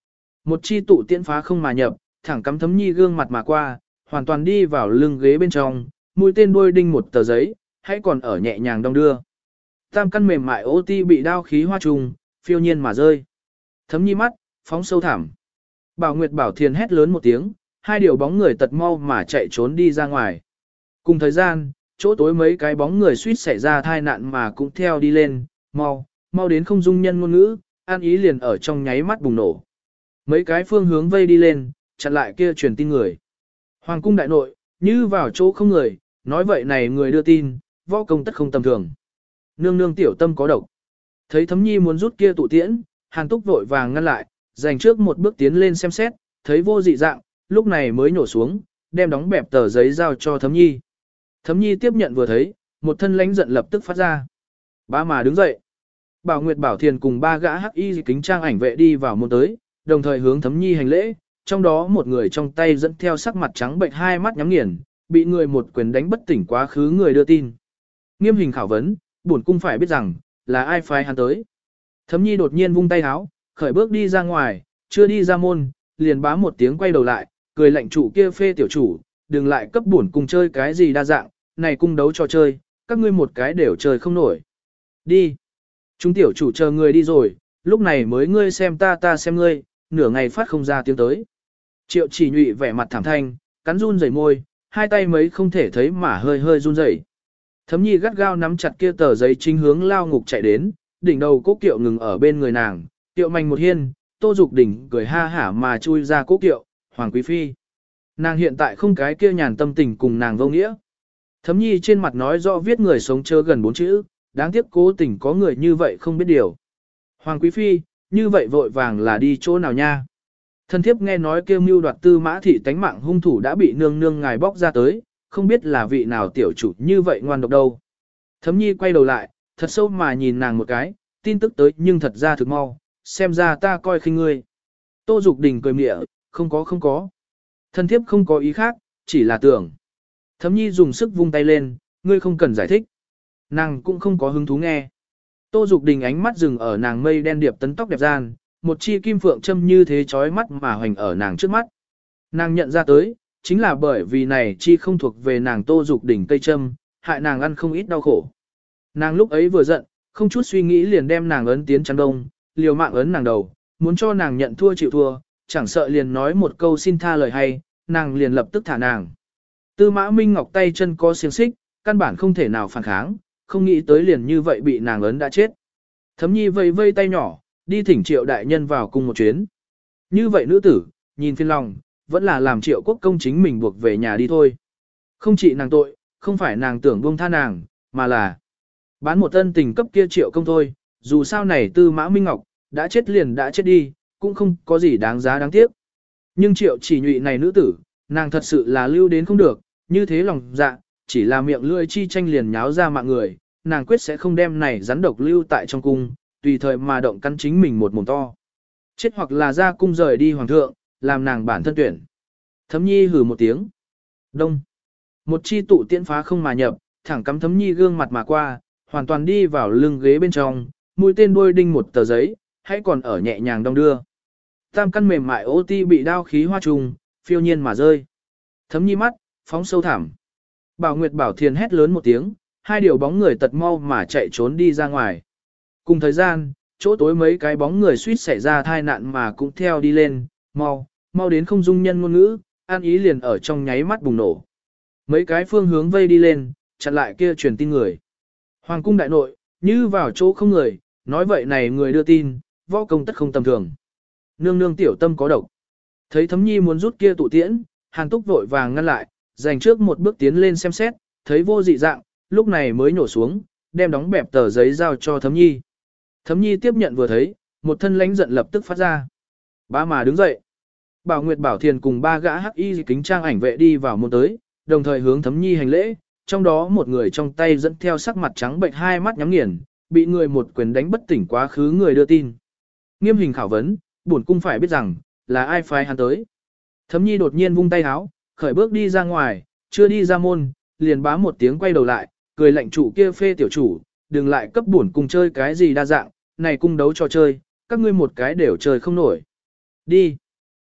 Một chi tụ tiễn phá không mà nhập, thẳng cắm Thấm Nhi gương mặt mà qua, hoàn toàn đi vào lưng ghế bên trong, mũi tên đuôi đinh một tờ giấy, hãy còn ở nhẹ nhàng đong đưa. Tam căn mềm mại ô ti bị đao khí hoa trùng, phiêu nhiên mà rơi. Thấm Nhi mắt, phóng sâu thẳm. Bảo Nguyệt Bảo Thiền hét lớn một tiếng, hai điều bóng người tật mau mà chạy trốn đi ra ngoài. Cùng thời gian, chỗ tối mấy cái bóng người suýt xảy ra tai nạn mà cũng theo đi lên, mau, mau đến không dung nhân ngôn ngữ, an ý liền ở trong nháy mắt bùng nổ. Mấy cái phương hướng vây đi lên, chặn lại kia truyền tin người. Hoàng cung đại nội, như vào chỗ không người, nói vậy này người đưa tin, võ công tất không tầm thường. Nương nương tiểu tâm có độc. Thấy Thấm Nhi muốn rút kia tụ tiễn, Hàn Túc vội vàng ngăn lại, dành trước một bước tiến lên xem xét, thấy vô dị dạng, lúc này mới nhổ xuống, đem đóng bẹp tờ giấy giao cho Thấm Nhi. Thấm Nhi tiếp nhận vừa thấy, một thân lãnh giận lập tức phát ra. Ba mà đứng dậy. Bảo Nguyệt Bảo Thiền cùng ba gã hắc y kính trang ảnh vệ đi vào môn tới, đồng thời hướng Thấm Nhi hành lễ, trong đó một người trong tay dẫn theo sắc mặt trắng bệnh hai mắt nhắm nghiền, bị người một quyền đánh bất tỉnh quá khứ người đưa tin. Nghiêm hình khảo vấn, bổn cung phải biết rằng, là ai phái hắn tới. Thấm Nhi đột nhiên vung tay háo, khởi bước đi ra ngoài, chưa đi ra môn, liền bá một tiếng quay đầu lại, cười lạnh chủ kia phê tiểu chủ, đừng lại cấp bổn cung chơi cái gì đa dạng, này cung đấu trò chơi, các ngươi một cái đều chơi không nổi. Đi. Chúng tiểu chủ chờ người đi rồi, lúc này mới ngươi xem ta ta xem ngươi, nửa ngày phát không ra tiếng tới. Triệu chỉ nhụy vẻ mặt thảm thanh, cắn run rẩy môi, hai tay mấy không thể thấy mà hơi hơi run rẩy. Thấm Nhi gắt gao nắm chặt kia tờ giấy chính hướng lao ngục chạy đến, đỉnh đầu cố kiệu ngừng ở bên người nàng, kiệu mạnh một hiên, Tô Dục đỉnh cười ha hả mà chui ra cố kiệu, Hoàng Quý Phi. Nàng hiện tại không cái kia nhàn tâm tình cùng nàng vô nghĩa. Thấm Nhi trên mặt nói rõ viết người sống chớ gần bốn chữ, đáng tiếc cố tình có người như vậy không biết điều. Hoàng Quý Phi, như vậy vội vàng là đi chỗ nào nha? Thân thiếp nghe nói kêu mưu đoạt tư mã thị tánh mạng hung thủ đã bị nương nương ngài bóc ra tới, không biết là vị nào tiểu chủ như vậy ngoan độc đâu. Thấm Nhi quay đầu lại, thật sâu mà nhìn nàng một cái, tin tức tới nhưng thật ra thực mau, xem ra ta coi khinh ngươi. Tô Dục Đình cười mỉa, không có không có. Thân thiếp không có ý khác, chỉ là tưởng. Thấm Nhi dùng sức vung tay lên, ngươi không cần giải thích. Nàng cũng không có hứng thú nghe. Tô Dục Đình ánh mắt dừng ở nàng mây đen điệp tấn tóc đẹp gian, một chi kim phượng châm như thế chói mắt mà hoành ở nàng trước mắt. Nàng nhận ra tới, chính là bởi vì này chi không thuộc về nàng Tô Dục Đình cây châm, hại nàng ăn không ít đau khổ. Nàng lúc ấy vừa giận, không chút suy nghĩ liền đem nàng ấn tiến chăn đông, liều mạng ấn nàng đầu, muốn cho nàng nhận thua chịu thua, chẳng sợ liền nói một câu xin tha lời hay, nàng liền lập tức thả nàng. Tư Mã Minh Ngọc tay chân có xiềng xích, căn bản không thể nào phản kháng, không nghĩ tới liền như vậy bị nàng ấn đã chết. Thấm Nhi vây vây tay nhỏ, đi thỉnh Triệu đại nhân vào cùng một chuyến. Như vậy nữ tử, nhìn phiền lòng, vẫn là làm Triệu Quốc công chính mình buộc về nhà đi thôi. Không chỉ nàng tội, không phải nàng tưởng buông tha nàng, mà là bán một ân tình cấp kia Triệu công thôi, dù sao này Tư Mã Minh Ngọc, đã chết liền đã chết đi, cũng không có gì đáng giá đáng tiếc. Nhưng Triệu chỉ nhụy này nữ tử, nàng thật sự là lưu đến không được, như thế lòng dạ, chỉ là miệng lưỡi chi tranh liền nháo ra mạng người, nàng quyết sẽ không đem này rắn độc lưu tại trong cung, tùy thời mà động cắn chính mình một mồm to. Chết hoặc là ra cung rời đi hoàng thượng, làm nàng bản thân tuyển. Thấm Nhi hừ một tiếng. Đông. Một chi tụ tiễn phá không mà nhập, thẳng cắm Thấm Nhi gương mặt mà qua, hoàn toàn đi vào lưng ghế bên trong, mũi tên đuôi đinh một tờ giấy, hãy còn ở nhẹ nhàng đong đưa. Tam căn mềm mại ô ti bị đao khí hoa trùng, phiêu nhiên mà rơi. Thấm Nhi mắt, phóng sâu thẳm. Bảo Nguyệt Bảo Thiền hét lớn một tiếng, hai điều bóng người tật mau mà chạy trốn đi ra ngoài. Cùng thời gian, chỗ tối mấy cái bóng người suýt xảy ra tai nạn mà cũng theo đi lên, mau, mau đến không dung nhân ngôn ngữ, an ý liền ở trong nháy mắt bùng nổ. Mấy cái phương hướng vây đi lên, chặn lại kia truyền tin người. Hoàng cung đại nội, như vào chỗ không người, nói vậy này người đưa tin, võ công tất không tầm thường. Nương nương tiểu tâm có độc. Thấy Thấm Nhi muốn rút kia tụ tiễn, Hàn Túc vội vàng ngăn lại, dành trước một bước tiến lên xem xét, thấy vô dị dạng, lúc này mới nhổ xuống, đem đóng bẹp tờ giấy giao cho Thấm Nhi. Thấm Nhi tiếp nhận vừa thấy, một thân lãnh giận lập tức phát ra. Ba mà đứng dậy. Bảo Nguyệt Bảo Thiền cùng ba gã hắc y kính trang ảnh vệ đi vào môn tới, đồng thời hướng Thấm Nhi hành lễ, trong đó một người trong tay dẫn theo sắc mặt trắng bệnh hai mắt nhắm nghiền, bị người một quyền đánh bất tỉnh quá khứ người đưa tin. Nghiêm hình khảo vấn, bổn cung phải biết rằng, là ai phái hắn tới. Thấm Nhi đột nhiên vung tay háo, khởi bước đi ra ngoài, chưa đi ra môn, liền bá một tiếng quay đầu lại, cười lạnh chủ kia phê tiểu chủ, đừng lại cấp bổn cung chơi cái gì đa dạng, này cung đấu trò chơi, các ngươi một cái đều chơi không nổi. Đi.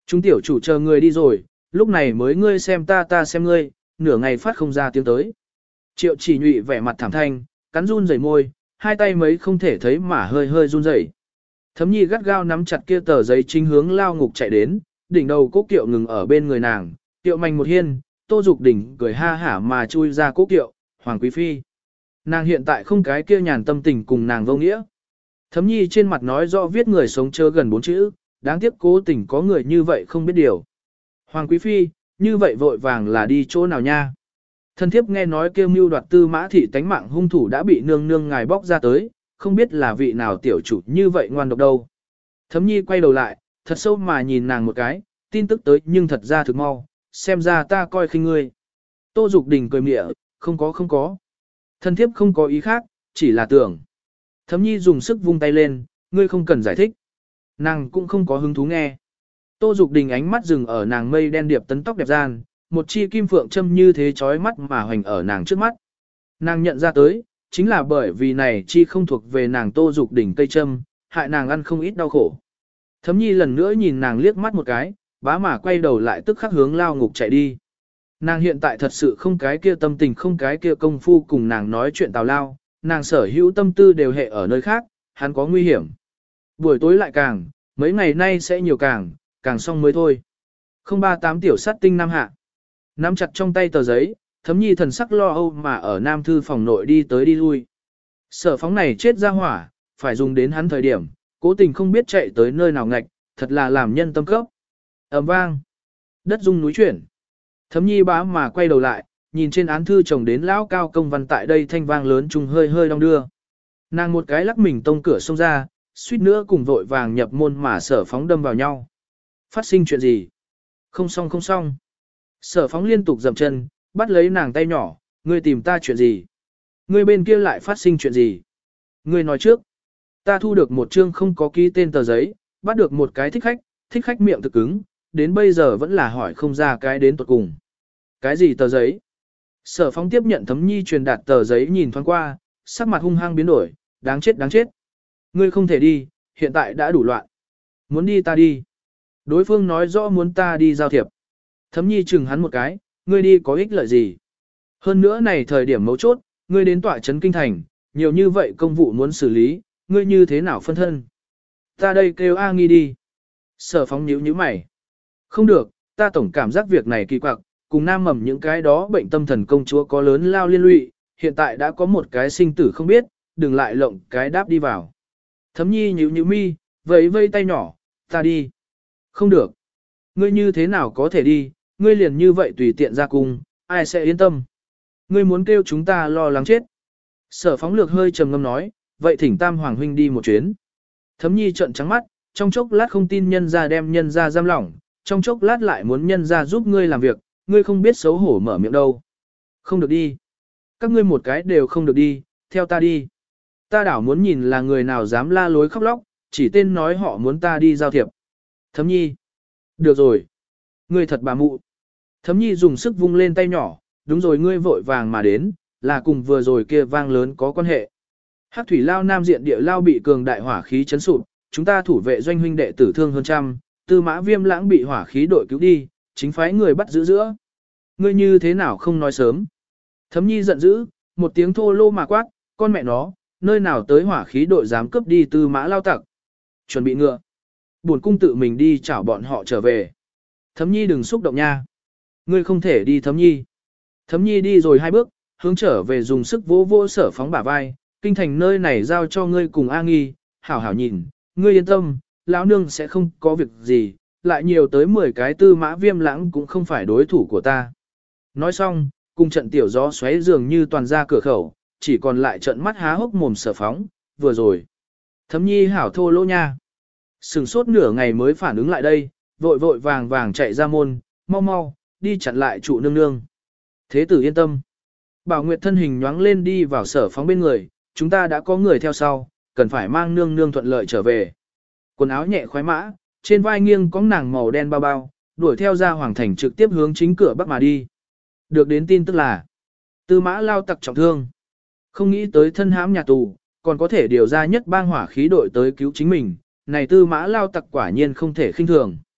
Chúng tiểu chủ chờ người đi rồi, lúc này mới ngươi xem ta ta xem ngươi, nửa ngày phát không ra tiếng tới. Triệu chỉ nhụy vẻ mặt thảm thanh, cắn run rẩy môi, hai tay mấy không thể thấy mà hơi hơi run rẩy. Thấm nhi gắt gao nắm chặt kia tờ giấy chính hướng lao ngục chạy đến, đỉnh đầu cố kiệu ngừng ở bên người nàng, kiệu mạnh một hiên, Tô Dục Đỉnh cười ha hả mà chui ra cố kiệu, Hoàng Quý Phi. Nàng hiện tại không cái kia nhàn tâm tình cùng nàng vô nghĩa. Thấm nhi trên mặt nói rõ viết người sống chớ gần bốn chữ, đáng tiếc cố tình có người như vậy không biết điều. Hoàng Quý Phi, như vậy vội vàng là đi chỗ nào nha? Thân thiếp nghe nói kêu mưu đoạt tư mã thị tánh mạng hung thủ đã bị nương nương ngài bóc ra tới, không biết là vị nào tiểu chủ như vậy ngoan độc đâu. Thấm nhi quay đầu lại, thật sâu mà nhìn nàng một cái, tin tức tới nhưng thật ra thực mau, xem ra ta coi khinh ngươi. Tô Dục Đình cười mỉa, không có không có. Thân thiếp không có ý khác, chỉ là tưởng. Thấm nhi dùng sức vung tay lên, ngươi không cần giải thích. Nàng cũng không có hứng thú nghe. Tô Dục Đình ánh mắt dừng ở nàng mây đen điệp tấn tóc đẹp gian, một chi kim phượng châm như thế chói mắt mà hoành ở nàng trước mắt. Nàng nhận ra tới, chính là bởi vì này chi không thuộc về nàng Tô Dục Đình cây châm, hại nàng ăn không ít đau khổ. Thấm nhi lần nữa nhìn nàng liếc mắt một cái, bá mà quay đầu lại tức khắc hướng lao ngục chạy đi. Nàng hiện tại thật sự không cái kia tâm tình không cái kia công phu cùng nàng nói chuyện tào lao, nàng sở hữu tâm tư đều hệ ở nơi khác, hắn có nguy hiểm. Buổi tối lại càng, mấy ngày nay sẽ nhiều càng, càng xong mới thôi. không ba tám tiểu sát tinh nam hạ. Nắm chặt trong tay tờ giấy, Thấm nhi thần sắc lo âu mà ở nam thư phòng nội đi tới đi lui. Sở phóng này chết ra hỏa, phải dùng đến hắn thời điểm, cố tình không biết chạy tới nơi nào ngạch, thật là làm nhân tâm cấp. Ầm vang, đất rung núi chuyển. Thấm nhi bá mà quay đầu lại, nhìn trên án thư chồng đến lão cao công văn tại đây thanh vang lớn chung hơi hơi đong đưa. Nàng một cái lắc mình tông cửa xông ra, suýt nữa cùng vội vàng nhập môn mà sở phóng đâm vào nhau. Phát sinh chuyện gì? Không xong không xong. Sở phóng liên tục dậm chân, bắt lấy nàng tay nhỏ, ngươi tìm ta chuyện gì? Ngươi bên kia lại phát sinh chuyện gì? Ngươi nói trước. Ta thu được một chương không có ký tên tờ giấy, bắt được một cái thích khách, thích khách miệng thực cứng, đến bây giờ vẫn là hỏi không ra cái đến tuột cùng. Cái gì tờ giấy? Sở phóng tiếp nhận Thấm nhi truyền đạt tờ giấy nhìn thoáng qua, sắc mặt hung hăng biến đổi, đáng chết đáng chết. Ngươi không thể đi, hiện tại đã đủ loạn. Muốn đi ta đi. Đối phương nói rõ muốn ta đi giao thiệp. Thấm nhi chừng hắn một cái, ngươi đi có ích lợi gì? Hơn nữa này thời điểm mấu chốt, ngươi đến tọa trấn kinh thành, nhiều như vậy công vụ muốn xử lý, ngươi như thế nào phân thân? Ta đây kêu A nghi đi. Sở phóng nhíu nhíu mày. Không được, ta tổng cảm giác việc này kỳ quặc, cùng nam mầm những cái đó bệnh tâm thần công chúa có lớn lao liên lụy, hiện tại đã có một cái sinh tử không biết, đừng lại lộng cái đáp đi vào. Thấm nhi nhíu nhíu mi, vẫy vây tay nhỏ, ta đi. Không được. Ngươi như thế nào có thể đi, ngươi liền như vậy tùy tiện ra cung, ai sẽ yên tâm. Ngươi muốn kêu chúng ta lo lắng chết. Sở phóng lược hơi trầm ngâm nói, vậy thỉnh Tam Hoàng huynh đi một chuyến. Thấm nhi trợn trắng mắt, trong chốc lát không tin nhân ra đem nhân ra giam lỏng, trong chốc lát lại muốn nhân ra giúp ngươi làm việc, ngươi không biết xấu hổ mở miệng đâu. Không được đi. Các ngươi một cái đều không được đi, theo ta đi. Ta đảo muốn nhìn là người nào dám la lối khóc lóc, chỉ tên nói họ muốn ta đi giao thiệp. Thấm nhi. Được rồi. Ngươi thật bà mụ. Thấm nhi dùng sức vung lên tay nhỏ, đúng rồi ngươi vội vàng mà đến, là cùng vừa rồi kia vang lớn có quan hệ. Hắc thủy lao nam diện địa lao bị cường đại hỏa khí chấn sụp, chúng ta thủ vệ doanh huynh đệ tử thương hơn trăm, tư mã viêm lãng bị hỏa khí đội cứu đi, chính phái người bắt giữ giữa. Ngươi như thế nào không nói sớm. Thấm nhi giận dữ, một tiếng thô lô mà quát, con mẹ nó, nơi nào tới hỏa khí đội dám cướp đi tư mã lao tặc. Chuẩn bị ngựa. Buồn cung tự mình đi chảo bọn họ trở về. Thấm nhi đừng xúc động nha. Ngươi không thể đi Thấm nhi. Thấm nhi đi rồi hai bước, hướng trở về dùng sức vỗ vỗ sở phóng bả vai, kinh thành nơi này giao cho ngươi cùng A nghi, hảo hảo nhìn, ngươi yên tâm, lão nương sẽ không có việc gì, lại nhiều tới mười cái tư mã viêm lãng cũng không phải đối thủ của ta. Nói xong, cùng trận tiểu gió xoáy dường như toàn ra cửa khẩu, chỉ còn lại trận mắt há hốc mồm sở phóng, vừa rồi. Thấm nhi hảo thô lỗ nha. Sừng sốt nửa ngày mới phản ứng lại đây, vội vội vàng vàng chạy ra môn, mau mau, đi chặn lại trụ nương nương. Thế tử yên tâm. Bảo Nguyệt thân hình nhoáng lên đi vào sở phóng bên người, chúng ta đã có người theo sau, cần phải mang nương nương thuận lợi trở về. Quần áo nhẹ khoái mã, trên vai nghiêng có nàng màu đen bao bao, đuổi theo ra hoàng thành trực tiếp hướng chính cửa bắc mà đi. Được đến tin tức là, tư mã lao tặc trọng thương. Không nghĩ tới thân hãm nhà tù, còn có thể điều ra nhất bang hỏa khí đội tới cứu chính mình, này tư mã lao tặc quả nhiên không thể khinh thường.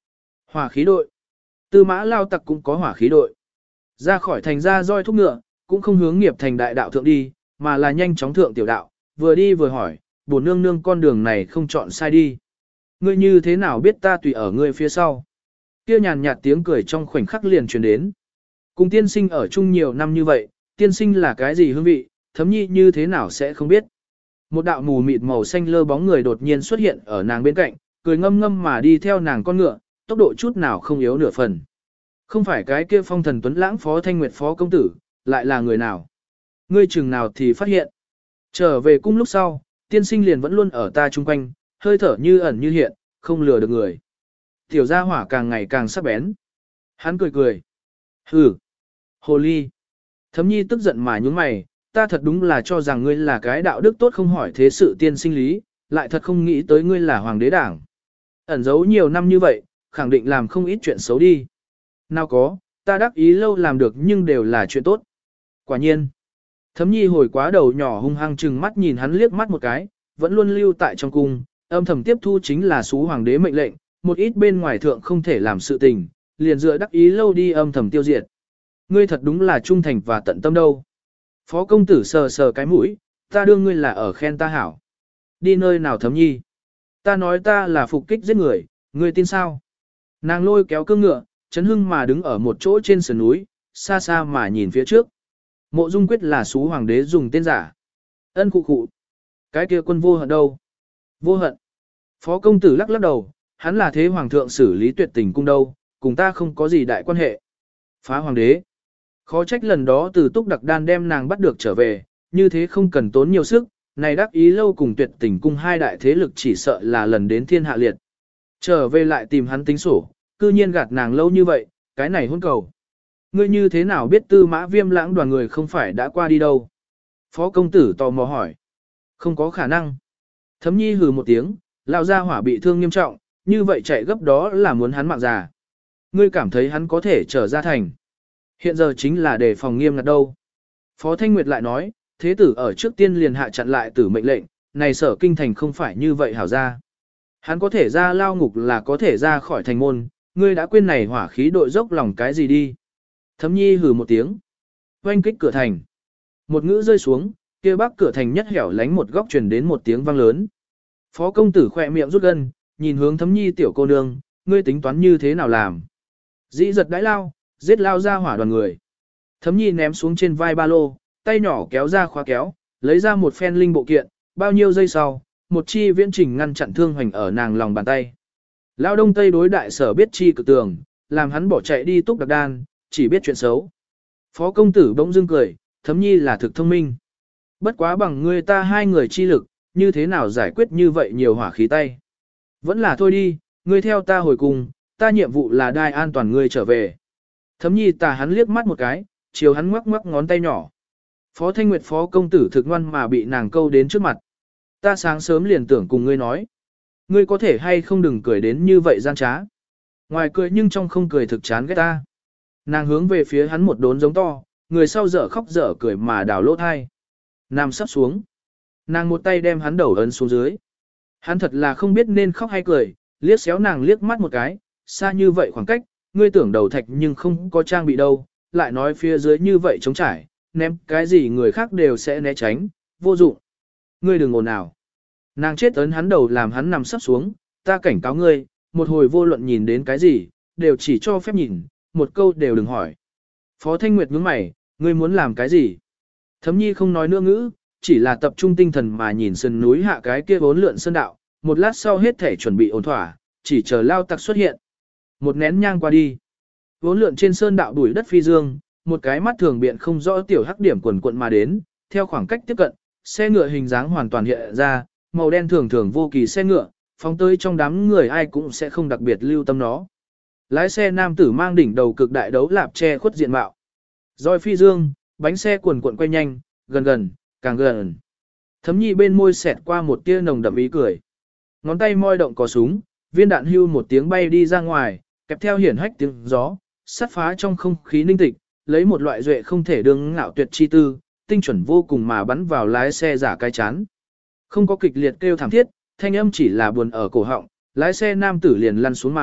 Hỏa khí đội. Tư mã lao tặc cũng có hỏa khí đội. Ra khỏi thành ra roi thúc ngựa, cũng không hướng nghiệp thành đại đạo thượng đi, mà là nhanh chóng thượng tiểu đạo, vừa đi vừa hỏi, bổn nương nương con đường này không chọn sai đi. Ngươi như thế nào biết ta tùy ở ngươi phía sau? Kia nhàn nhạt tiếng cười trong khoảnh khắc liền truyền đến. Cùng tiên sinh ở chung nhiều năm như vậy, tiên sinh là cái gì hương vị, thấm nhi như thế nào sẽ không biết. Một đạo mù mịt màu xanh lơ bóng người đột nhiên xuất hiện ở nàng bên cạnh, cười ngâm ngâm mà đi theo nàng con ngựa, tốc độ chút nào không yếu nửa phần. Không phải cái kia phong thần tuấn lãng phó thanh nguyệt phó công tử, lại là người nào? Ngươi chừng nào thì phát hiện. Trở về cung lúc sau, tiên sinh liền vẫn luôn ở ta chung quanh, hơi thở như ẩn như hiện, không lừa được người. Tiểu gia hỏa càng ngày càng sắc bén. Hắn cười cười. Hừ. Hồ ly. Thấm nhi tức giận mà nhúng mày, ta thật đúng là cho rằng ngươi là cái đạo đức tốt không hỏi thế sự tiên sinh lý, lại thật không nghĩ tới ngươi là hoàng đế đảng. Ẩn giấu nhiều năm như vậy, khẳng định làm không ít chuyện xấu đi. Nào có, ta đắc ý lâu làm được nhưng đều là chuyện tốt. Quả nhiên. Thấm nhi hồi quá đầu nhỏ hung hăng chừng mắt nhìn hắn liếc mắt một cái, vẫn luôn lưu tại trong cung, âm thầm tiếp thu chính là xú hoàng đế mệnh lệnh, một ít bên ngoài thượng không thể làm sự tình, liền dựa đắc ý lâu đi âm thầm tiêu diệt. Ngươi thật đúng là trung thành và tận tâm đâu. Phó công tử sờ sờ cái mũi, ta đương ngươi là ở khen ta hảo. Đi nơi nào Thấm nhi? Ta nói ta là phục kích giết người, ngươi tin sao? Nàng lôi kéo cương ngựa, chấn hưng mà đứng ở một chỗ trên sườn núi, xa xa mà nhìn phía trước. Mộ Dung Quyết là xú hoàng đế dùng tên giả. Ân khụ khụ. Cái kia quân vô hận đâu? Vô hận. Phó công tử lắc lắc đầu, hắn là thế hoàng thượng xử lý tuyệt tình cung đâu, cùng ta không có gì đại quan hệ. Phá hoàng đế. Khó trách lần đó từ túc đặc đan đem nàng bắt được trở về, như thế không cần tốn nhiều sức, này đắc ý lâu cùng tuyệt tình cung hai đại thế lực chỉ sợ là lần đến thiên hạ liệt. Trở về lại tìm hắn tính sổ, cư nhiên gạt nàng lâu như vậy, cái này hôn cầu. Ngươi như thế nào biết tư mã viêm lãng đoàn người không phải đã qua đi đâu? Phó công tử tò mò hỏi. Không có khả năng. Thấm nhi hừ một tiếng, lão gia hỏa bị thương nghiêm trọng, như vậy chạy gấp đó là muốn hắn mạng già. Ngươi cảm thấy hắn có thể trở ra thành. Hiện giờ chính là để phòng nghiêm ngặt đâu. Phó Thanh Nguyệt lại nói, thế tử ở trước tiên liền hạ chặn lại tử mệnh lệnh, này sở kinh thành không phải như vậy hảo ra. Hắn có thể ra lao ngục là có thể ra khỏi thành môn, ngươi đã quên này hỏa khí đội dốc lòng cái gì đi. Thấm nhi hừ một tiếng. Oanh kích cửa thành. Một ngữ rơi xuống, kia bắc cửa thành nhất hẻo lánh một góc truyền đến một tiếng vang lớn. Phó công tử khỏe miệng rút gân, nhìn hướng Thấm nhi tiểu cô nương, ngươi tính toán như thế nào làm. Dĩ giật đãi lao, giết lao ra hỏa đoàn người. Thấm nhi ném xuống trên vai ba lô, tay nhỏ kéo ra khóa kéo, lấy ra một phen linh bộ kiện, bao nhiêu giây sau, một chi viễn trình ngăn chặn thương hoành ở nàng lòng bàn tay. Lao đông tây đối đại sở biết chi cực tường, làm hắn bỏ chạy đi túc đặc đan, chỉ biết chuyện xấu. Phó công tử bỗng dưng cười, Thấm nhi là thực thông minh. Bất quá bằng ngươi ta hai người chi lực, như thế nào giải quyết như vậy nhiều hỏa khí tay. Vẫn là thôi đi, ngươi theo ta hồi cùng, ta nhiệm vụ là đai an toàn ngươi trở về. Thấm nhi tà hắn liếc mắt một cái, chiều hắn ngoắc ngoắc ngón tay nhỏ. Phó Thanh Nguyệt phó công tử thực ngoan mà bị nàng câu đến trước mặt. Ta sáng sớm liền tưởng cùng ngươi nói. Ngươi có thể hay không đừng cười đến như vậy gian trá. Ngoài cười nhưng trong không cười thực chán ghét ta. Nàng hướng về phía hắn một đốn giống to, người sau dở khóc dở cười mà đào lỗ thai. Nam sắp xuống. Nàng một tay đem hắn đầu ấn xuống dưới. Hắn thật là không biết nên khóc hay cười, liếc xéo nàng liếc mắt một cái, xa như vậy khoảng cách, ngươi tưởng đầu thạch nhưng không có trang bị đâu, lại nói phía dưới như vậy trống trải, ném cái gì người khác đều sẽ né tránh, vô dụng. Ngươi đừng ồn nào. Nàng chết ấn hắn đầu làm hắn nằm sắp xuống, ta cảnh cáo ngươi, một hồi vô luận nhìn đến cái gì, đều chỉ cho phép nhìn, một câu đều đừng hỏi. Phó Thanh Nguyệt nhướng mày, ngươi muốn làm cái gì? Thấm nhi không nói nữa ngữ, chỉ là tập trung tinh thần mà nhìn sườn núi hạ cái kia bốn lượn sơn đạo, một lát sau hết thể chuẩn bị ổn thỏa, chỉ chờ lao tặc xuất hiện. Một nén nhang qua đi. Vốn lượn trên sơn đạo đuổi đất phi dương, một cái mắt thường biện không rõ tiểu hắc điểm quần quận mà đến, theo khoảng cách tiếp cận, xe ngựa hình dáng hoàn toàn hiện ra, màu đen thường thường vô kỳ xe ngựa, phóng tới trong đám người ai cũng sẽ không đặc biệt lưu tâm nó. Lái xe nam tử mang đỉnh đầu cực đại đấu lạp che khuất diện mạo. Rồi phi dương, bánh xe quần quận quay nhanh, gần gần, càng gần. Thấm nhi bên môi xẹt qua một tia nồng đậm ý cười. Ngón tay môi động có súng, viên đạn hưu một tiếng bay đi ra ngoài, kẹp theo hiển hách tiếng gió, sát phá trong không khí ninh tịch, lấy một loại duệ không thể đương ngạo tuyệt chi tư, tinh chuẩn vô cùng mà bắn vào lái xe giả cái chán. Không có kịch liệt kêu thảm thiết, thanh âm chỉ là buồn ở cổ họng, lái xe nam tử liền lăn xuống mà,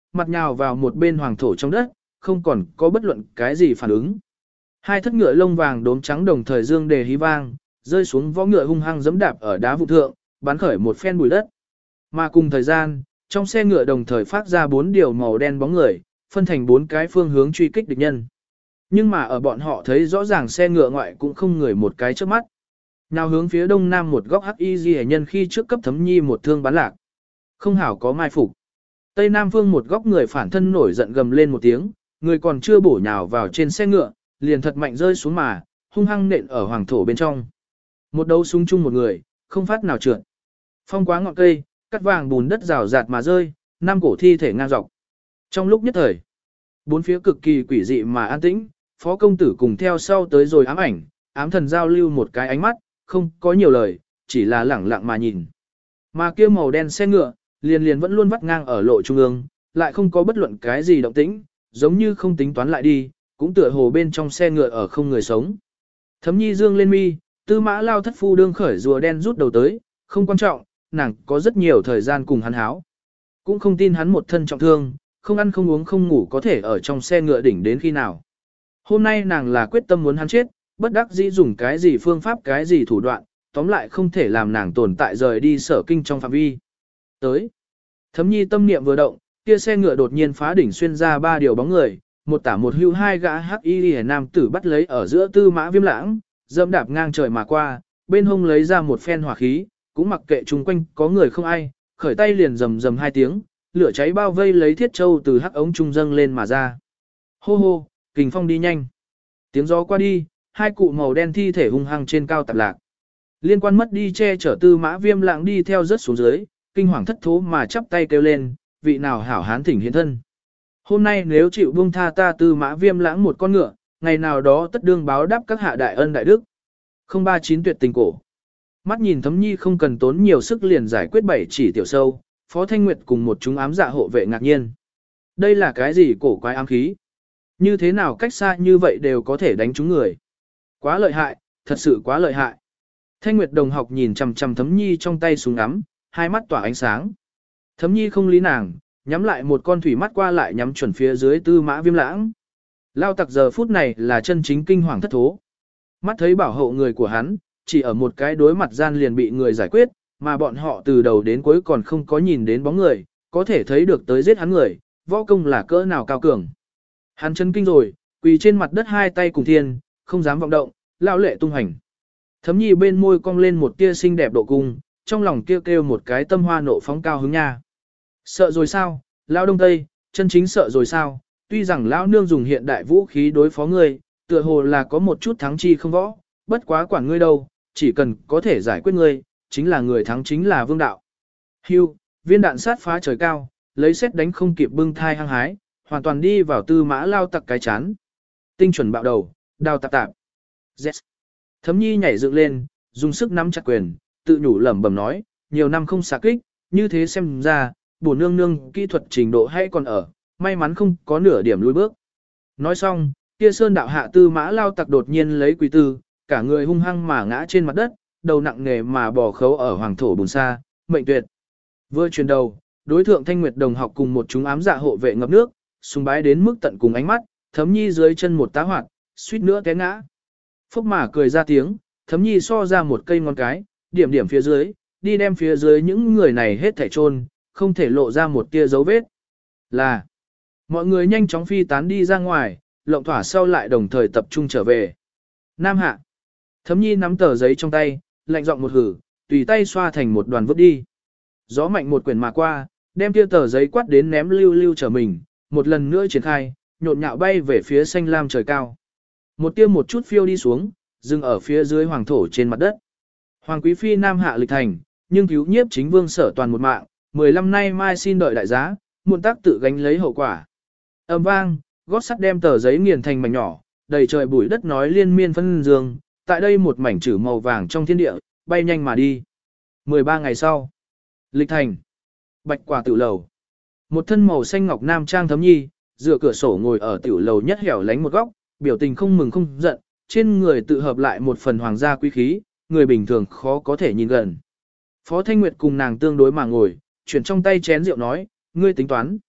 mặt nhào vào một bên hoàng thổ trong đất, không còn có bất luận cái gì phản ứng. Hai thất ngựa lông vàng đốm trắng đồng thời dương đề hí vang, rơi xuống võ ngựa hung hăng giẫm đạp ở đá vụ thượng, bắn khởi một phen bụi đất. Mà cùng thời gian, trong xe ngựa đồng thời phát ra bốn điều màu đen bóng người, phân thành bốn cái phương hướng truy kích địch nhân. Nhưng mà ở bọn họ thấy rõ ràng xe ngựa ngoại cũng không người một cái trước mắt. Nào hướng phía đông nam một góc hắc y ghi nhân khi trước cấp Thấm Nhi một thương bắn lạc. Không hảo có mai phục. Tây nam phương một góc người phản thân nổi giận gầm lên một tiếng, người còn chưa bổ nhào vào trên xe ngựa, liền thật mạnh rơi xuống mà, hung hăng nện ở hoàng thổ bên trong. Một đấu súng chung một người, không phát nào trượt. Phong quá ngọn cây, cắt vàng bùn đất rào rạt mà rơi, năm cổ thi thể ngang dọc. Trong lúc nhất thời, bốn phía cực kỳ quỷ dị mà an tĩnh, phó công tử cùng theo sau tới rồi ám ảnh, ám thần giao lưu một cái ánh mắt, không có nhiều lời, chỉ là lẳng lặng mà nhìn. Mà kia màu đen xe ngựa, liền liền vẫn luôn vắt ngang ở lộ trung ương, lại không có bất luận cái gì động tĩnh, giống như không tính toán lại đi, cũng tựa hồ bên trong xe ngựa ở không người sống. Thấm Nhi dương lên mi, Tư Mã Lao thất phu đương khởi rùa đen rút đầu tới, không quan trọng, nàng có rất nhiều thời gian cùng hắn háo. Cũng không tin hắn một thân trọng thương, không ăn không uống không ngủ có thể ở trong xe ngựa đỉnh đến khi nào. Hôm nay nàng là quyết tâm muốn hắn chết, bất đắc dĩ dùng cái gì phương pháp cái gì thủ đoạn, tóm lại không thể làm nàng tồn tại rời đi sở kinh trong phạm vi. Tới, Thấm Nhi tâm niệm vừa động, kia xe ngựa đột nhiên phá đỉnh xuyên ra ba điều bóng người, một tả một hưu hai gã hắc y liễu nam tử bắt lấy ở giữa Tư Mã Viêm Lãng, dẫm đạp ngang trời mà qua, bên hông lấy ra một phen hỏa khí, cũng mặc kệ chung quanh có người không ai, khởi tay liền rầm rầm hai tiếng, lửa cháy bao vây lấy thiết châu từ hắc ống trung dâng lên mà ra. Hô hô, kình phong đi nhanh. Tiếng gió qua đi, hai cụ màu đen thi thể hung hăng trên cao tạp lạc. Liên quan mất đi che chở Tư Mã Viêm Lãng đi theo rớt xuống dưới, kinh hoàng thất thố mà chắp tay kêu lên, vị nào hảo hán thỉnh hiện thân. Hôm nay nếu chịu buông tha ta Tư Mã Viêm Lãng một con ngựa, ngày nào đó tất đương báo đáp các hạ đại ân đại đức. không ba chín tuyệt tình cổ. Mắt nhìn Thấm Nhi không cần tốn nhiều sức liền giải quyết bảy chỉ tiểu sâu, Phó Thanh Nguyệt cùng một chúng ám dạ hộ vệ ngạc nhiên. Đây là cái gì cổ quái ám khí? Như thế nào cách xa như vậy đều có thể đánh trúng người? Quá lợi hại, thật sự quá lợi hại. Thanh Nguyệt đồng học nhìn chằm chằm Thấm Nhi trong tay súng ngắm, hai mắt tỏa ánh sáng. Thấm Nhi không lý nàng, nhắm lại một con thủy mắt qua lại nhắm chuẩn phía dưới Tư Mã Viêm Lãng. Lao tặc giờ phút này là chân chính kinh hoàng thất thố. Mắt thấy bảo hộ người của hắn, chỉ ở một cái đối mặt gian liền bị người giải quyết, mà bọn họ từ đầu đến cuối còn không có nhìn đến bóng người, có thể thấy được tới giết hắn người, võ công là cỡ nào cao cường. Hắn chân kinh rồi, quỳ trên mặt đất hai tay cùng thiên, không dám vọng động, lao lệ tung hành. Thấm Nhi bên môi cong lên một tia xinh đẹp độ cung, trong lòng kêu kêu một cái tâm hoa nộ phóng cao hứng nha. Sợ rồi sao, lao đông tây, chân chính sợ rồi sao, tuy rằng lão nương dùng hiện đại vũ khí đối phó ngươi, tựa hồ là có một chút thắng chi không võ, bất quá quản ngươi đâu, chỉ cần có thể giải quyết ngươi, chính là người thắng chính là vương đạo. Hưu, viên đạn sát phá trời cao, lấy xét đánh không kịp bưng thai hăng hái, hoàn toàn đi vào Tư Mã Lao tặc cái chán. Tinh chuẩn bạo đầu, đào tạp tạp. Yes. Thấm Nhi nhảy dựng lên, dùng sức nắm chặt quyền, tự nhủ lẩm bẩm nói, nhiều năm không xạ kích, như thế xem ra, bổ nương nương kỹ thuật trình độ hay còn ở, may mắn không có nửa điểm lùi bước. Nói xong, kia sơn đạo hạ Tư Mã Lao tặc đột nhiên lấy quý tư, cả người hung hăng mà ngã trên mặt đất, đầu nặng nề mà bò khấu ở hoàng thổ bùn xa, mệnh tuyệt. Vừa chuyển đầu, đối thượng Thanh Nguyệt đồng học cùng một chúng ám dạ hộ vệ ngập nước, sùng bái đến mức tận cùng ánh mắt, Thấm Nhi dưới chân một tá hoạt, suýt nữa té ngã. Phúc mà cười ra tiếng, Thấm Nhi so ra một cây ngón cái, điểm điểm phía dưới, đi đem phía dưới những người này hết thảy chôn, không thể lộ ra một tia dấu vết. Là, mọi người nhanh chóng phi tán đi ra ngoài, lộng thỏa sau lại đồng thời tập trung trở về. Nam hạ, Thấm Nhi nắm tờ giấy trong tay, lạnh giọng một hử, tùy tay xoa thành một đoàn vứt đi. Gió mạnh một quyển mà qua, đem kia tờ giấy quát đến ném lưu lưu trở mình, một lần nữa triển khai, nhộn nhạo bay về phía xanh lam trời cao. Một tia một chút phiêu đi xuống, dừng ở phía dưới hoàng thổ trên mặt đất. Hoàng quý phi Nam hạ lịch thành, nhưng cứu nhiếp chính vương sở toàn một mạng, mười lăm nay mai xin đợi đại giá, muôn tác tự gánh lấy hậu quả. Âm vang, gót sắt đem tờ giấy nghiền thành mảnh nhỏ, đầy trời bụi đất nói liên miên phân dương, tại đây một mảnh chữ màu vàng trong thiên địa, bay nhanh mà đi. mười ba ngày sau, lịch thành, bạch quả tiểu lầu. Một thân màu xanh ngọc nam trang Thấm Nhi, dựa cửa sổ ngồi ở tiểu lầu nhất hẻo lánh một góc, biểu tình không mừng không giận, trên người tự hợp lại một phần hoàng gia quý khí, người bình thường khó có thể nhìn gần. Phó Thanh Nguyệt cùng nàng tương đối mà ngồi, chuyển trong tay chén rượu nói, ngươi tính toán.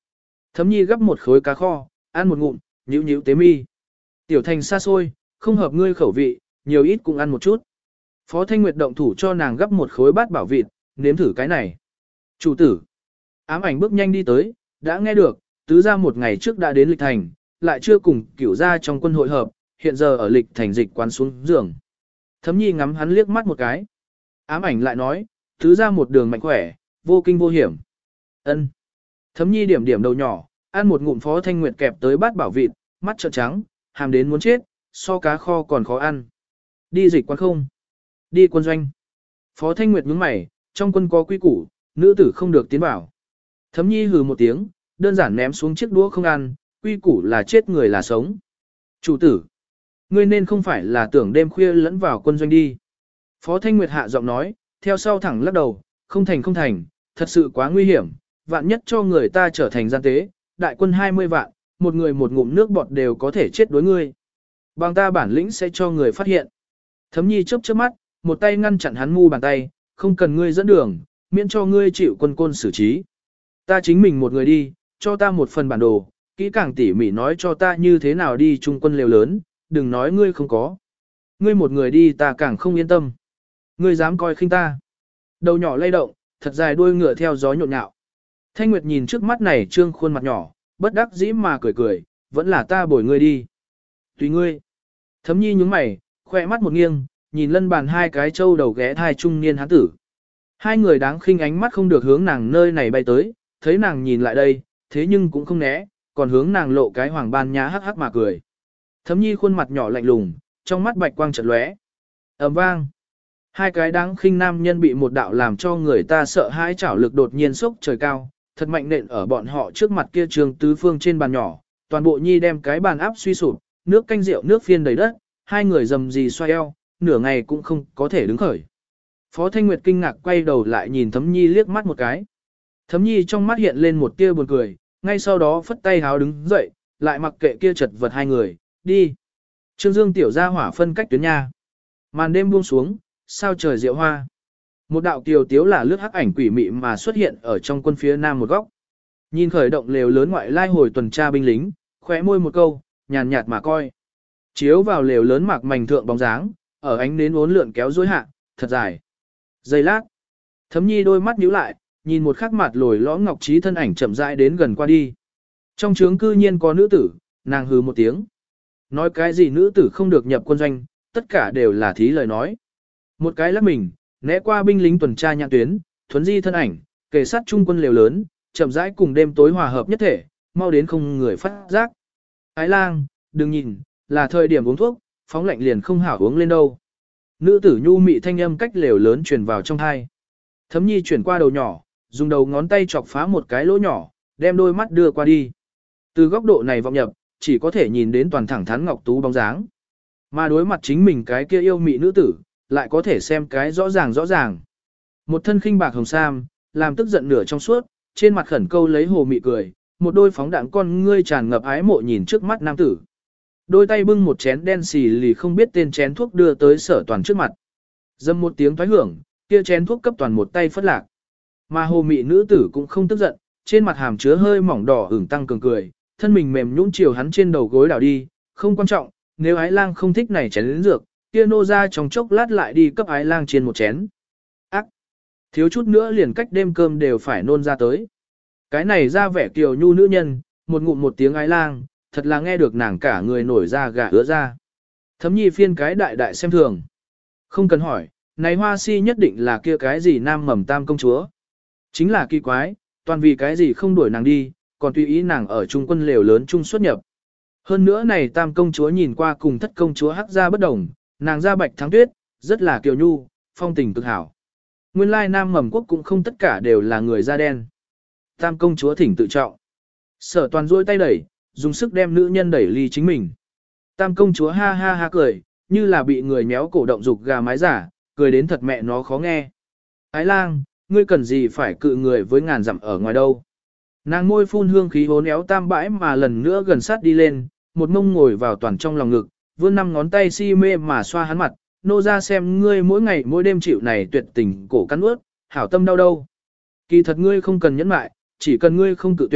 Thấm nhi gấp một khối cá kho, ăn một ngụm, nhíu nhíu tế mi. Tiểu thành xa xôi, không hợp ngươi khẩu vị, nhiều ít cũng ăn một chút. Phó Thanh Nguyệt động thủ cho nàng gấp một khối bát bảo vịt, nếm thử cái này. Chủ tử. Ám ảnh bước nhanh đi tới, đã nghe được, tứ gia một ngày trước đã đến lịch thành, lại chưa cùng cửu gia trong quân hội hợp, hiện giờ ở lịch thành dịch quán xuống giường. Thấm nhi ngắm hắn liếc mắt một cái. Ám ảnh lại nói, tứ gia một đường mạnh khỏe, vô kinh vô hiểm. Ân. Thấm nhi điểm điểm đầu nhỏ, ăn một ngụm Phó Thanh Nguyệt kẹp tới bát bảo vịt, mắt trợn trắng, hàm đến muốn chết, so cá kho còn khó ăn. Đi dịch quán không? Đi quân doanh. Phó Thanh Nguyệt nhướng mày, trong quân có quy củ, nữ tử không được tiến vào. Thấm nhi hừ một tiếng, đơn giản ném xuống chiếc đũa không ăn, quy củ là chết người là sống. Chủ tử, ngươi nên không phải là tưởng đêm khuya lẫn vào quân doanh đi. Phó Thanh Nguyệt hạ giọng nói, theo sau thẳng lắc đầu, không thành không thành, thật sự quá nguy hiểm, vạn nhất cho người ta trở thành gian tế, đại quân hai mươi vạn, một người một ngụm nước bọt đều có thể chết đối ngươi. Bằng ta bản lĩnh sẽ cho người phát hiện. Thấm nhi chớp chớp mắt, một tay ngăn chặn hắn mu bàn tay, không cần ngươi dẫn đường, miễn cho ngươi chịu quân côn xử trí. Ta chính mình một người đi, cho ta một phần bản đồ, kỹ càng tỉ mỉ nói cho ta như thế nào đi trung quân liều lớn, đừng nói ngươi không có. Ngươi một người đi ta càng không yên tâm. Ngươi dám coi khinh ta. Đầu nhỏ lay động, thật dài đuôi ngựa theo gió nhộn nhạo. Thanh Nguyệt nhìn trước mắt này trương khuôn mặt nhỏ, bất đắc dĩ mà cười cười, vẫn là ta bồi ngươi đi. Tùy ngươi. Thấm nhi nhúng mày, khoe mắt một nghiêng, nhìn lân bàn hai cái trâu đầu ghé thai trung niên hán tử. Hai người đáng khinh ánh mắt không được hướng nàng nơi này bay tới, thấy nàng nhìn lại đây, thế nhưng cũng không né, còn hướng nàng lộ cái hoàng ban nhá hắc hắc mà cười. Thấm nhi khuôn mặt nhỏ lạnh lùng, trong mắt bạch quang chợt lóe. Ầm vang. Hai cái đáng khinh nam nhân bị một đạo làm cho người ta sợ hãi chảo lực đột nhiên sốc trời cao, thật mạnh nện ở bọn họ trước mặt kia trường tứ phương trên bàn nhỏ, toàn bộ nhi đem cái bàn áp suy sụp, nước canh rượu nước phiên đầy đất, hai người dầm gì xoay eo, nửa ngày cũng không có thể đứng khởi. Phó Thanh Nguyệt kinh ngạc quay đầu lại nhìn Thấm Nhi liếc mắt một cái. Thấm Nhi trong mắt hiện lên một tia buồn cười, ngay sau đó phất tay háo đứng dậy, lại mặc kệ kia chật vật hai người, đi. Trương Dương tiểu ra hỏa phân cách tuyến nha. Màn đêm buông xuống, sao trời diệu hoa. Một đạo kiều tiếu là lướt hắc ảnh quỷ mị mà xuất hiện ở trong quân phía nam một góc. Nhìn khởi động lều lớn ngoại lai hồi tuần tra binh lính, khóe môi một câu, nhàn nhạt mà coi. Chiếu vào lều lớn mạc mảnh thượng bóng dáng, ở ánh nến uốn lượn kéo dối hạ, thật dài. Giây lát, Thấm Nhi đôi mắt nhíu lại, nhìn một khắc mặt lồi lõm ngọc trí thân ảnh chậm rãi đến gần qua đi. Trong trướng cư nhiên có nữ tử, nàng hừ một tiếng. Nói cái gì nữ tử không được nhập quân doanh, tất cả đều là thí lời nói. Một cái lắc mình, né qua binh lính tuần tra nhãn tuyến, thuấn di thân ảnh, kề sát trung quân liều lớn, chậm rãi cùng đêm tối hòa hợp nhất thể, mau đến không người phát giác. Ái lang, đừng nhìn, là thời điểm uống thuốc, phóng lạnh liền không hảo uống lên đâu. Nữ tử nhu mị thanh âm cách lều lớn truyền vào trong thai. Thấm Nhi chuyển qua đầu nhỏ, dùng đầu ngón tay chọc phá một cái lỗ nhỏ, đem đôi mắt đưa qua đi. Từ góc độ này vọng nhập, chỉ có thể nhìn đến toàn thẳng thắn ngọc tú bóng dáng. Mà đối mặt chính mình cái kia yêu mị nữ tử, lại có thể xem cái rõ ràng rõ ràng. Một thân khinh bạc hồng sam, làm tức giận nửa trong suốt, trên mặt khẩn câu lấy hồ mị cười, một đôi phóng đạng con ngươi tràn ngập ái mộ nhìn trước mắt nam tử. Đôi tay bưng một chén đen xì lì không biết tên chén thuốc đưa tới Sở Toàn trước mặt. Dâm một tiếng thoái hưởng, kia chén thuốc cấp Toàn một tay phất lạc. Mà hồ mị nữ tử cũng không tức giận, trên mặt hàm chứa hơi mỏng đỏ ửng tăng cường cười, thân mình mềm nhũn chiều hắn trên đầu gối đảo đi, không quan trọng, nếu ái lang không thích này chén đến dược, kia nô ra trong chốc lát lại đi cấp ái lang trên một chén. Ác! Thiếu chút nữa liền cách đêm cơm đều phải nôn ra tới. Cái này ra vẻ kiều nhu nữ nhân, một ngụm một tiếng ái lang, thật là nghe được nàng cả người nổi da gà ứa ra. Thấm Nhi phiên cái đại đại xem thường. Không cần hỏi, này hoa si nhất định là kia cái gì nam mầm tam công chúa. Chính là kỳ quái, toàn vì cái gì không đuổi nàng đi, còn tùy ý nàng ở trung quân lều lớn trung xuất nhập. Hơn nữa này tam công chúa nhìn qua cùng thất công chúa hắc ra bất đồng, nàng da bạch thắng tuyết, rất là kiều nhu, phong tình cực hảo. Nguyên lai nam mầm quốc cũng không tất cả đều là người da đen. Tam công chúa thỉnh tự trọng. Sở Toàn duỗi tay đẩy, dùng sức đem nữ nhân đẩy ly chính mình. Tam công chúa ha ha ha cười, như là bị người méo cổ động dục gà mái giả, cười đến thật mẹ nó khó nghe. Ái lang, ngươi cần gì phải cự người với ngàn dặm ở ngoài đâu. Nàng môi phun hương khí hốn éo tam bãi mà lần nữa gần sát đi lên, một mông ngồi vào Toàn trong lòng ngực, vươn năm ngón tay si mê mà xoa hắn mặt, nô ra xem ngươi mỗi ngày mỗi đêm chịu này tuyệt tình cổ cắn ướt, hảo tâm đau đâu. Kỳ thật ngươi không cần nhẫn mại, chỉ cần ngươi không cự tuyệt,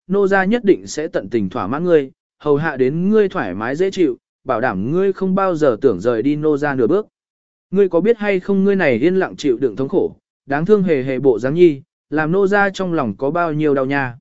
nô gia nhất định sẽ tận tình thỏa mãn ngươi, hầu hạ đến ngươi thoải mái dễ chịu, bảo đảm ngươi không bao giờ tưởng rời đi nô gia nửa bước. Ngươi có biết hay không ngươi này yên lặng chịu đựng thống khổ, đáng thương hề hề bộ dáng nhi, làm nô gia trong lòng có bao nhiêu đau nha.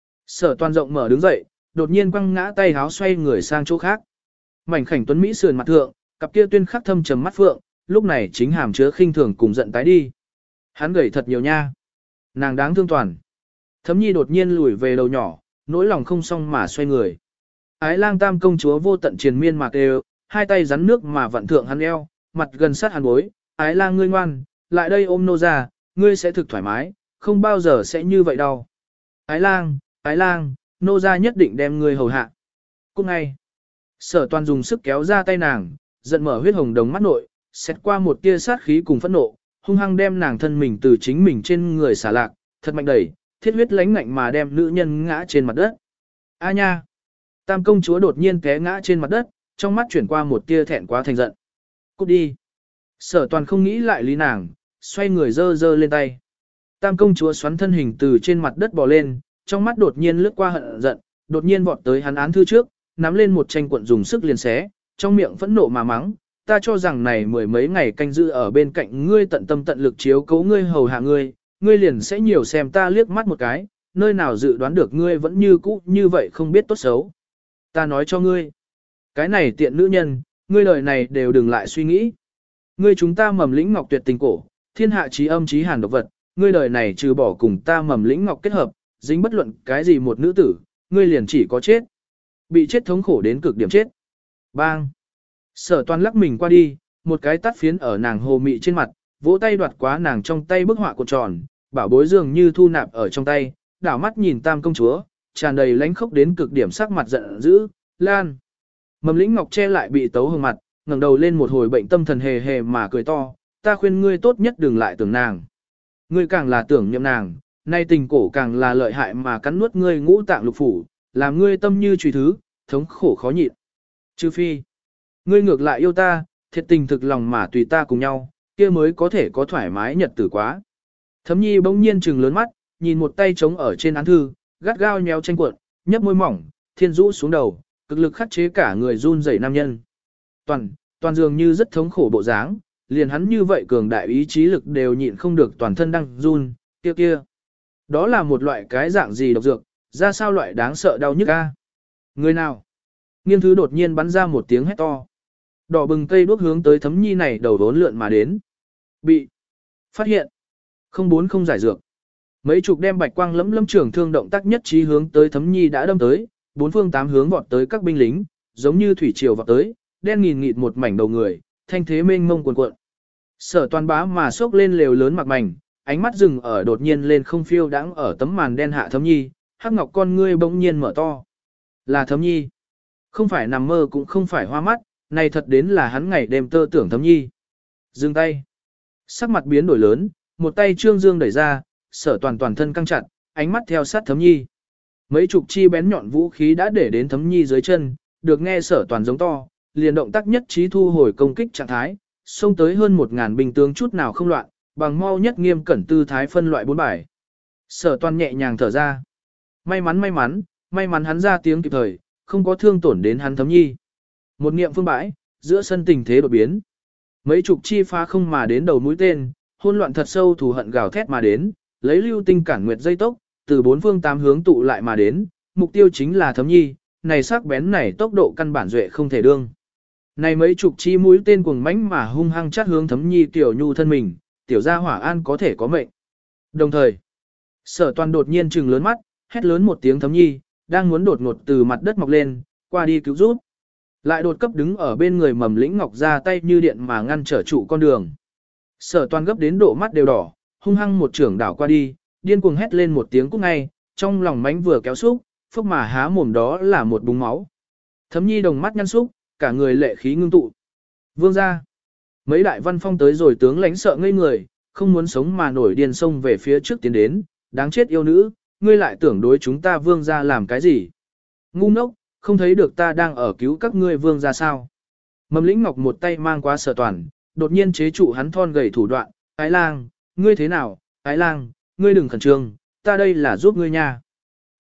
Sở Toàn rộng mở đứng dậy, đột nhiên quăng ngã tay háo xoay người sang chỗ khác. Mảnh khảnh tuấn mỹ sườn mặt thượng, cặp kia tuyên khắc thâm trầm mắt phượng, lúc này chính hàm chứa khinh thường cùng giận tái đi. Hắn gầy thật nhiều nha. Nàng đáng thương Toàn. Thấm Nhi đột nhiên lùi về đầu nhỏ, nỗi lòng không xong mà xoay người. Ái Lang Tam công chúa vô tận triền miên mạc đều, hai tay rắn nước mà vặn thượng hắn eo, mặt gần sát hắn bối. Ái Lang ngươi ngoan, lại đây ôm nô ra, ngươi sẽ thực thoải mái, không bao giờ sẽ như vậy đâu. Ái Lang, Ái Lang, nô ra nhất định đem ngươi hầu hạ. Cút ngay. Sở Toàn dùng sức kéo ra tay nàng, giận mở huyết hồng đồng mắt nội, xét qua một tia sát khí cùng phẫn nộ, hung hăng đem nàng thân mình từ chính mình trên người xả lạc, thật mạnh đẩy, thiết huyết lánh ngạnh mà đem nữ nhân ngã trên mặt đất. A nha! Tam công chúa đột nhiên té ngã trên mặt đất, trong mắt chuyển qua một tia thẹn quá thành giận. Cút đi! Sở Toàn không nghĩ lại lý nàng, xoay người dơ dơ lên tay. Tam công chúa xoắn thân hình từ trên mặt đất bò lên, trong mắt đột nhiên lướt qua hận giận, đột nhiên vọt tới hắn án thư trước, nắm lên một tranh cuộn dùng sức liền xé, trong miệng phẫn nộ mà mắng, ta cho rằng này mười mấy ngày canh giữ ở bên cạnh ngươi tận tâm tận lực chiếu cố ngươi hầu hạ ngươi, ngươi liền sẽ nhiều xem ta liếc mắt một cái, nơi nào dự đoán được ngươi vẫn như cũ như vậy không biết tốt xấu. Ta nói cho ngươi, cái này tiện nữ nhân, ngươi lời này đều đừng lại suy nghĩ. Ngươi chúng ta mầm lĩnh ngọc tuyệt tình cổ, thiên hạ trí âm trí hàn độc vật, ngươi đời này trừ bỏ cùng ta mầm lĩnh ngọc kết hợp, dính bất luận cái gì một nữ tử, ngươi liền chỉ có chết. Bị chết thống khổ đến cực điểm chết. Bang! Sở Toàn lắc mình qua đi, một cái tát phiến ở nàng hồ mị trên mặt, vỗ tay đoạt quá nàng trong tay bức họa cuộn tròn, bảo bối dường như thu nạp ở trong tay, đảo mắt nhìn Tam công chúa, tràn đầy lánh khốc đến cực điểm sắc mặt giận dữ, lan. Mầm lĩnh ngọc che lại bị tấu hồng mặt, ngẩng đầu lên một hồi bệnh tâm thần hề hề mà cười to, ta khuyên ngươi tốt nhất đừng lại tưởng nàng. Ngươi càng là tưởng nhậm nàng, nay tình cổ càng là lợi hại mà cắn nuốt ngươi ngũ tạng lục phủ, làm ngươi tâm như trùy thứ, thống khổ khó nhịn. Trừ phi, ngươi ngược lại yêu ta, thiệt tình thực lòng mà tùy ta cùng nhau, kia mới có thể có thoải mái nhật tử quá. Thấm Nhi bỗng nhiên trừng lớn mắt, nhìn một tay trống ở trên án thư, gắt gao nhéo tranh cuộn, nhấp môi mỏng, thiên rũ xuống đầu, cực lực khắc chế cả người run rẩy nam nhân. Toàn, toàn dường như rất thống khổ bộ dáng, liền hắn như vậy cường đại ý chí lực đều nhịn không được toàn thân đang run, kia kia. Đó là một loại cái dạng gì độc dược, ra sao loại đáng sợ đau nhức a? Người nào? Nghiên thứ đột nhiên bắn ra một tiếng hét to. Đỏ bừng cây đuốc hướng tới Thấm Nhi này đầu vốn lượn mà đến. Bị phát hiện. Không bốn không giải dược. Mấy chục đem bạch quang lẫm lẫm trưởng thương động tác nhất trí hướng tới Thấm Nhi đã đâm tới, bốn phương tám hướng vọt tới các binh lính, giống như thủy triều vọt tới, đen nghìn nghịt một mảnh đầu người, thanh thế mênh mông cuồn cuộn. Sở Toàn bá mà sốc lên lều lớn mặc mảnh, ánh mắt dừng ở đột nhiên lên không phiêu đãng ở tấm màn đen hạ Thấm Nhi, hắc ngọc con ngươi bỗng nhiên mở to. Là Thấm Nhi. Không phải nằm mơ cũng không phải hoa mắt, này thật đến là hắn ngày đêm tơ tưởng Thấm Nhi. Dừng tay. Sắc mặt biến đổi lớn, một tay Trương Dương đẩy ra, Sở Toàn toàn thân căng chặt, ánh mắt theo sát Thấm Nhi. Mấy chục chi bén nhọn vũ khí đã để đến Thấm Nhi dưới chân, được nghe Sở Toàn giống to, liền động tác nhất trí thu hồi công kích trạng thái, xông tới hơn một ngàn binh tướng chút nào không loạn, bằng mau nhất nghiêm cẩn tư thái phân loại bốn bài. Sở Toàn nhẹ nhàng thở ra. May mắn may mắn, may mắn hắn ra tiếng kịp thời, không có thương tổn đến hắn Thấm Nhi. Một niệm phương bãi, giữa sân tình thế đột biến. Mấy chục chi phá không mà đến đầu mũi tên, hỗn loạn thật sâu thù hận gào thét mà đến, lấy lưu tinh cản nguyệt dây tốc, từ bốn phương tám hướng tụ lại mà đến, mục tiêu chính là Thấm Nhi, này sắc bén này tốc độ căn bản duệ không thể đương. Này mấy chục chi mũi tên cuồng mãnh mà hung hăng chát hướng Thấm Nhi tiểu nhu thân mình, tiểu gia hỏa an có thể có mệnh. Đồng thời, Sở Toàn đột nhiên trừng lớn mắt, hét lớn một tiếng Thấm Nhi, đang muốn đột ngột từ mặt đất mọc lên, qua đi cứu giúp. Lại đột cấp đứng ở bên người mầm lĩnh ngọc ra tay như điện mà ngăn trở trụ con đường. Sở Toàn gấp đến độ mắt đều đỏ, hung hăng một trưởng đảo qua đi, điên cuồng hét lên một tiếng cúc ngay, trong lòng mánh vừa kéo xúc, phốc mà há mồm đó là một búng máu. Thấm Nhi đồng mắt nhăn xúc, cả người lệ khí ngưng tụ. Vương gia. Mấy đại văn phong tới rồi tướng lãnh sợ ngây người, không muốn sống mà nổi điên xông về phía trước tiến đến, đáng chết yêu nữ, ngươi lại tưởng đối chúng ta vương gia làm cái gì? Ngu ngốc, không thấy được ta đang ở cứu các ngươi vương gia sao? Mầm lĩnh ngọc một tay mang qua Sở Toàn, đột nhiên chế trụ hắn thon gầy thủ đoạn, Ái Lang, ngươi thế nào? Ái Lang, ngươi đừng khẩn trương, ta đây là giúp ngươi nha.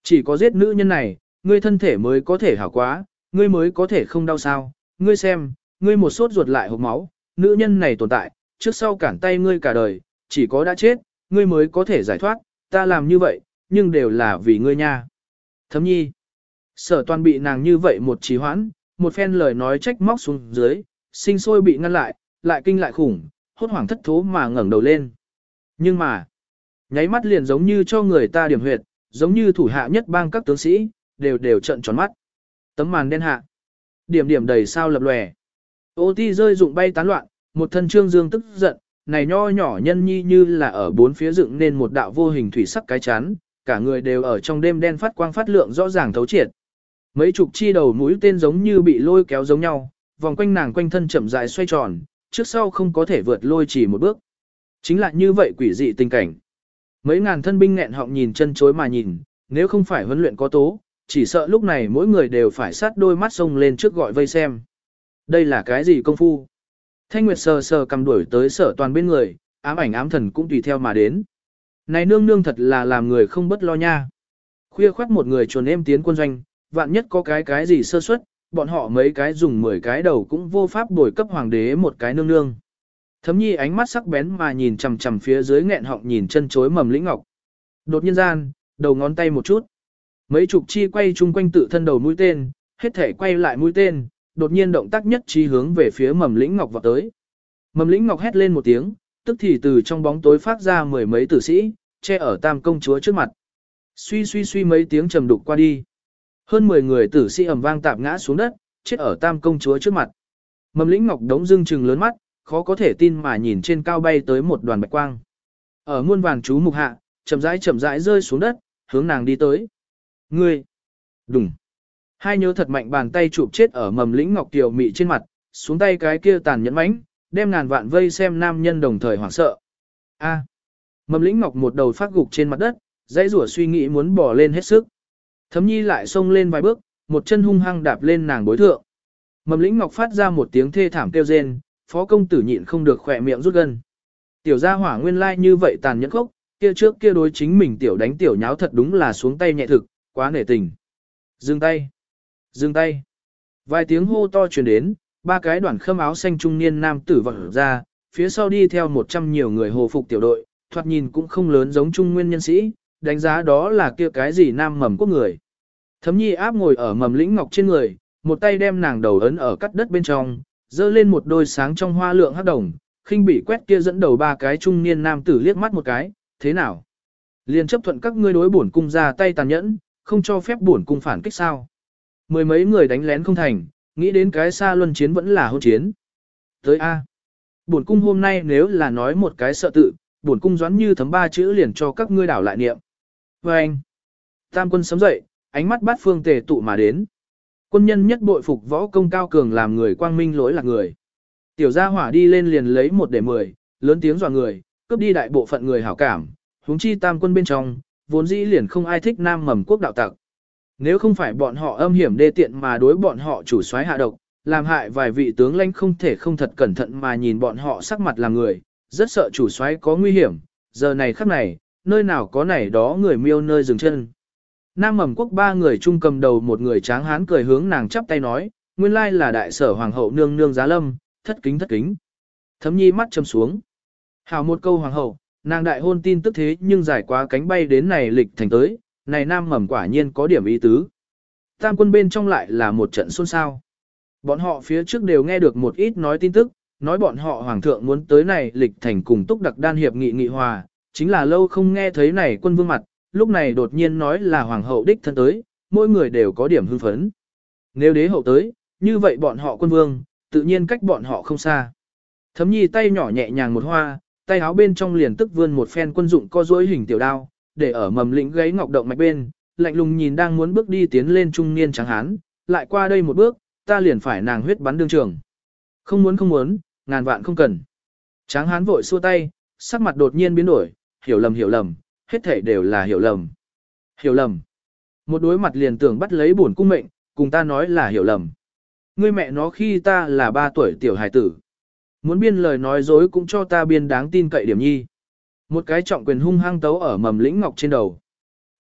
Chỉ có giết nữ nhân này, ngươi thân thể mới có thể hảo quá, ngươi mới có thể không đau sao, ngươi xem, ngươi một sốt ruột lại hộc máu, nữ nhân này tồn tại, trước sau cản tay ngươi cả đời, chỉ có đã chết, ngươi mới có thể giải thoát, ta làm như vậy, nhưng đều là vì ngươi nha. Thấm nhi, sở toàn bị nàng như vậy một trì hoãn, một phen lời nói trách móc xuống dưới, sinh sôi bị ngăn lại, lại kinh lại khủng, hốt hoảng thất thố mà ngẩng đầu lên. Nhưng mà, nháy mắt liền giống như cho người ta điểm huyệt, giống như thủ hạ nhất bang các tướng sĩ, đều đều trợn tròn mắt. Tấm màn đen hạ, điểm điểm đầy sao lập lòe. Ô ti rơi rụng bay tán loạn, một thân trương dương tức giận, này nho nhỏ nhân nhi như là ở bốn phía dựng nên một đạo vô hình thủy sắc cái chắn, cả người đều ở trong đêm đen phát quang phát lượng rõ ràng thấu triệt. Mấy chục chi đầu mũi tên giống như bị lôi kéo giống nhau, vòng quanh nàng quanh thân chậm rãi xoay tròn, trước sau không có thể vượt lôi chỉ một bước. Chính là như vậy quỷ dị tình cảnh. Mấy ngàn thân binh nghẹn họng nhìn chân chối mà nhìn, nếu không phải huấn luyện có tố, chỉ sợ lúc này mỗi người đều phải sát đôi mắt sông lên trước gọi vây xem. Đây là cái gì công phu? Thanh Nguyệt sờ sờ cầm đuổi tới sở toàn bên người, ám ảnh ám thần cũng tùy theo mà đến. Này nương nương thật là làm người không bất lo nha. Khuya khoắt một người chuồn em tiến quân doanh, vạn nhất có cái cái gì sơ suất, bọn họ mấy cái dùng mười cái đầu cũng vô pháp bồi cấp hoàng đế một cái nương nương. Thấm nhi ánh mắt sắc bén mà nhìn chằm chằm phía dưới nghẹn họng nhìn chân chối mầm lĩnh ngọc. Đột nhiên gian, đầu ngón tay một chút. Mấy chục chi quay chung quanh tự thân đầu mũi tên, hết thể quay lại mũi tên, đột nhiên động tác nhất trí hướng về phía mầm lĩnh ngọc vào tới. Mầm lĩnh ngọc hét lên một tiếng, tức thì từ trong bóng tối phát ra mười mấy tử sĩ, che ở tam công chúa trước mặt. Suy suy suy mấy tiếng trầm đục qua đi. Hơn mười người tử sĩ ầm vang tạp ngã xuống đất, chết ở tam công chúa trước mặt. Mầm lĩnh ngọc đống dưng trừng lớn mắt, khó có thể tin mà nhìn trên cao bay tới một đoàn bạch quang. Ở muôn vàn chú mục hạ, chậm rãi chậm rãi rơi xuống đất, hướng nàng đi tới. Ngươi! Đùng! Hai nhớ thật mạnh bàn tay chụp chết ở mầm lĩnh ngọc tiểu mị trên mặt, xuống tay cái kia tàn nhẫn mãnh, đem ngàn vạn vây xem nam nhân đồng thời hoảng sợ. A! Mầm lĩnh ngọc một đầu phát gục trên mặt đất, dãy rủa suy nghĩ muốn bỏ lên hết sức. Thấm nhi lại xông lên vài bước, một chân hung hăng đạp lên nàng bối thượng. Mầm lĩnh ngọc phát ra một tiếng thê thảm kêu rên, phó công tử nhịn không được khỏe miệng rút gân. Tiểu gia hỏa nguyên lai như vậy tàn nhẫn khốc, kia trước kia đối chính mình tiểu đánh tiểu nháo thật đúng là xuống tay nhẹ thực, quá nể tình. Dừng tay! Dừng tay! Vài tiếng hô to truyền đến, ba cái đoàn khâm áo xanh trung niên nam tử vọt ra, phía sau đi theo một trăm nhiều người hồ phục tiểu đội, thoạt nhìn cũng không lớn giống trung nguyên nhân sĩ, đánh giá đó là kia cái gì nam mầm quốc người. Thấm nhi áp ngồi ở mầm lĩnh ngọc trên người, một tay đem nàng đầu ấn ở cắt đất bên trong, dơ lên một đôi sáng trong hoa lượng hắc đồng, khinh bị quét kia dẫn đầu ba cái trung niên nam tử liếc mắt một cái, thế nào? Liền chấp thuận các ngươi đối bổn cung ra tay tàn nhẫn, không cho phép bổn cung phản kích sao? Mười mấy người đánh lén không thành, nghĩ đến cái xa luân chiến vẫn là hôn chiến. Tới A. Bổn cung hôm nay nếu là nói một cái sợ tự, bổn cung doãn như thấm ba chữ liền cho các ngươi đảo lại niệm. Và anh. Tam quân sớm dậy, ánh mắt bát phương tề tụ mà đến. Quân nhân nhất bội phục võ công cao cường làm người quang minh lỗi là người. Tiểu gia hỏa đi lên liền lấy một để mười, lớn tiếng dọa người, cướp đi đại bộ phận người hảo cảm, huống chi tam quân bên trong, vốn dĩ liền không ai thích nam mầm quốc đạo tặc. Nếu không phải bọn họ âm hiểm đê tiện mà đối bọn họ chủ soái hạ độc, làm hại vài vị tướng lãnh không thể không thật cẩn thận mà nhìn bọn họ sắc mặt làm người, rất sợ chủ soái có nguy hiểm, giờ này khắc này, nơi nào có này đó người miêu nơi dừng chân. Nam mầm quốc ba người chung cầm đầu một người tráng hán cười hướng nàng chắp tay nói, nguyên lai là đại sở hoàng hậu nương nương giá lâm, thất kính thất kính. Thấm nhi mắt châm xuống. Hào một câu hoàng hậu, nàng đại hôn tin tức thế nhưng giải quá cánh bay đến này lịch thành tới, này nam mầm quả nhiên có điểm ý tứ. Tam quân bên trong lại là một trận xôn xao. Bọn họ phía trước đều nghe được một ít nói tin tức, nói bọn họ hoàng thượng muốn tới này lịch thành cùng túc đặc đan hiệp nghị nghị hòa, chính là lâu không nghe thấy này quân vương mặt, lúc này đột nhiên nói là hoàng hậu đích thân tới, mỗi người đều có điểm hưng phấn. Nếu đế hậu tới, như vậy bọn họ quân vương, tự nhiên cách bọn họ không xa. Thấm nhi tay nhỏ nhẹ nhàng một hoa, tay áo bên trong liền tức vươn một phen quân dụng co duỗi hình tiểu đao, để ở mầm lĩnh gáy ngọc động mạch bên, lạnh lùng nhìn đang muốn bước đi tiến lên trung niên trắng hán, lại qua đây một bước, ta liền phải nàng huyết bắn đương trường. Không muốn không muốn, ngàn vạn không cần. Tráng hán vội xua tay, sắc mặt đột nhiên biến đổi, hiểu lầm hiểu lầm, hết thảy đều là hiểu lầm. Hiểu lầm. Một đối mặt liền tưởng bắt lấy bổn cung mệnh, cùng ta nói là hiểu lầm. Ngươi mẹ nó khi ta là ba tuổi tiểu hài tử. Muốn biên lời nói dối cũng cho ta biên đáng tin cậy điểm nhi. Một cái trọng quyền hung hăng tấu ở mầm lĩnh ngọc trên đầu.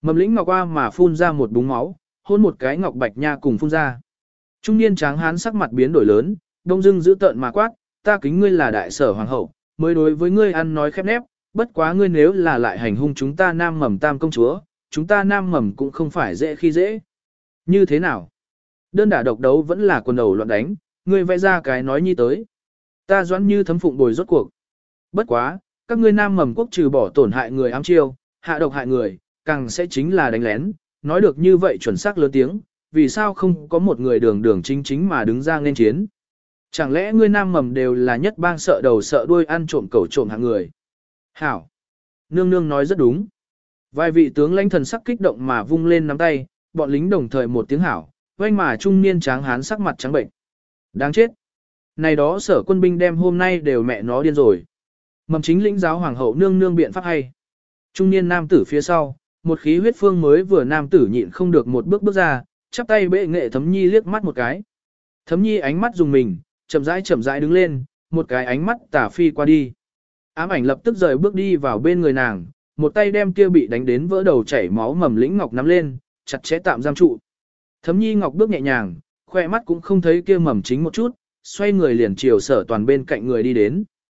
Mầm lĩnh ngọc qua mà phun ra một búng máu, hôn một cái ngọc bạch nha cùng phun ra. Trung niên tráng hán sắc mặt biến đổi lớn, đông dưng giữ tợn mà quát, ta kính ngươi là đại sở hoàng hậu, mới đối với ngươi ăn nói khép nép, bất quá ngươi nếu là lại hành hung chúng ta nam mầm tam công chúa, chúng ta nam mầm cũng không phải dễ khi dễ. Như thế nào? Đơn đả độc đấu vẫn là quần đầu loạn đánh, ngươi vẽ ra cái nói nhi tới. Ta doãn như thấm phụng bồi rốt cuộc. Bất quá, các ngươi nam mầm quốc trừ bỏ tổn hại người ám chiêu, hạ độc hại người, càng sẽ chính là đánh lén, nói được như vậy chuẩn xác lớn tiếng, vì sao không có một người đường đường chính chính mà đứng ra nên chiến. Chẳng lẽ ngươi nam mầm đều là nhất bang sợ đầu sợ đuôi ăn trộm cẩu trộm hạng người. Hảo. Nương nương nói rất đúng. Vài vị tướng lãnh thần sắc kích động mà vung lên nắm tay, bọn lính đồng thời một tiếng hảo, oanh mà trung niên tráng hán sắc mặt trắng bệnh. Đáng chết. Này đó sở quân binh đem hôm nay đều mẹ nó điên rồi. Mầm chính lĩnh giáo hoàng hậu nương nương biện pháp hay. Trung niên nam tử phía sau, một khí huyết phương mới vừa nam tử nhịn không được một bước bước ra, chắp tay bệ nghệ Thấm Nhi liếc mắt một cái. Thấm Nhi ánh mắt dùng mình, chậm rãi chậm rãi đứng lên, một cái ánh mắt tả phi qua đi. Ám ảnh lập tức rời bước đi vào bên người nàng, một tay đem kia bị đánh đến vỡ đầu chảy máu mầm lĩnh ngọc nắm lên, chặt chẽ tạm giam trụ. Thấm Nhi ngọc bước nhẹ nhàng, khoe mắt cũng không thấy kia mầm chính một chút, xoay người liền chiều sở toàn bên cạnh người đi đến.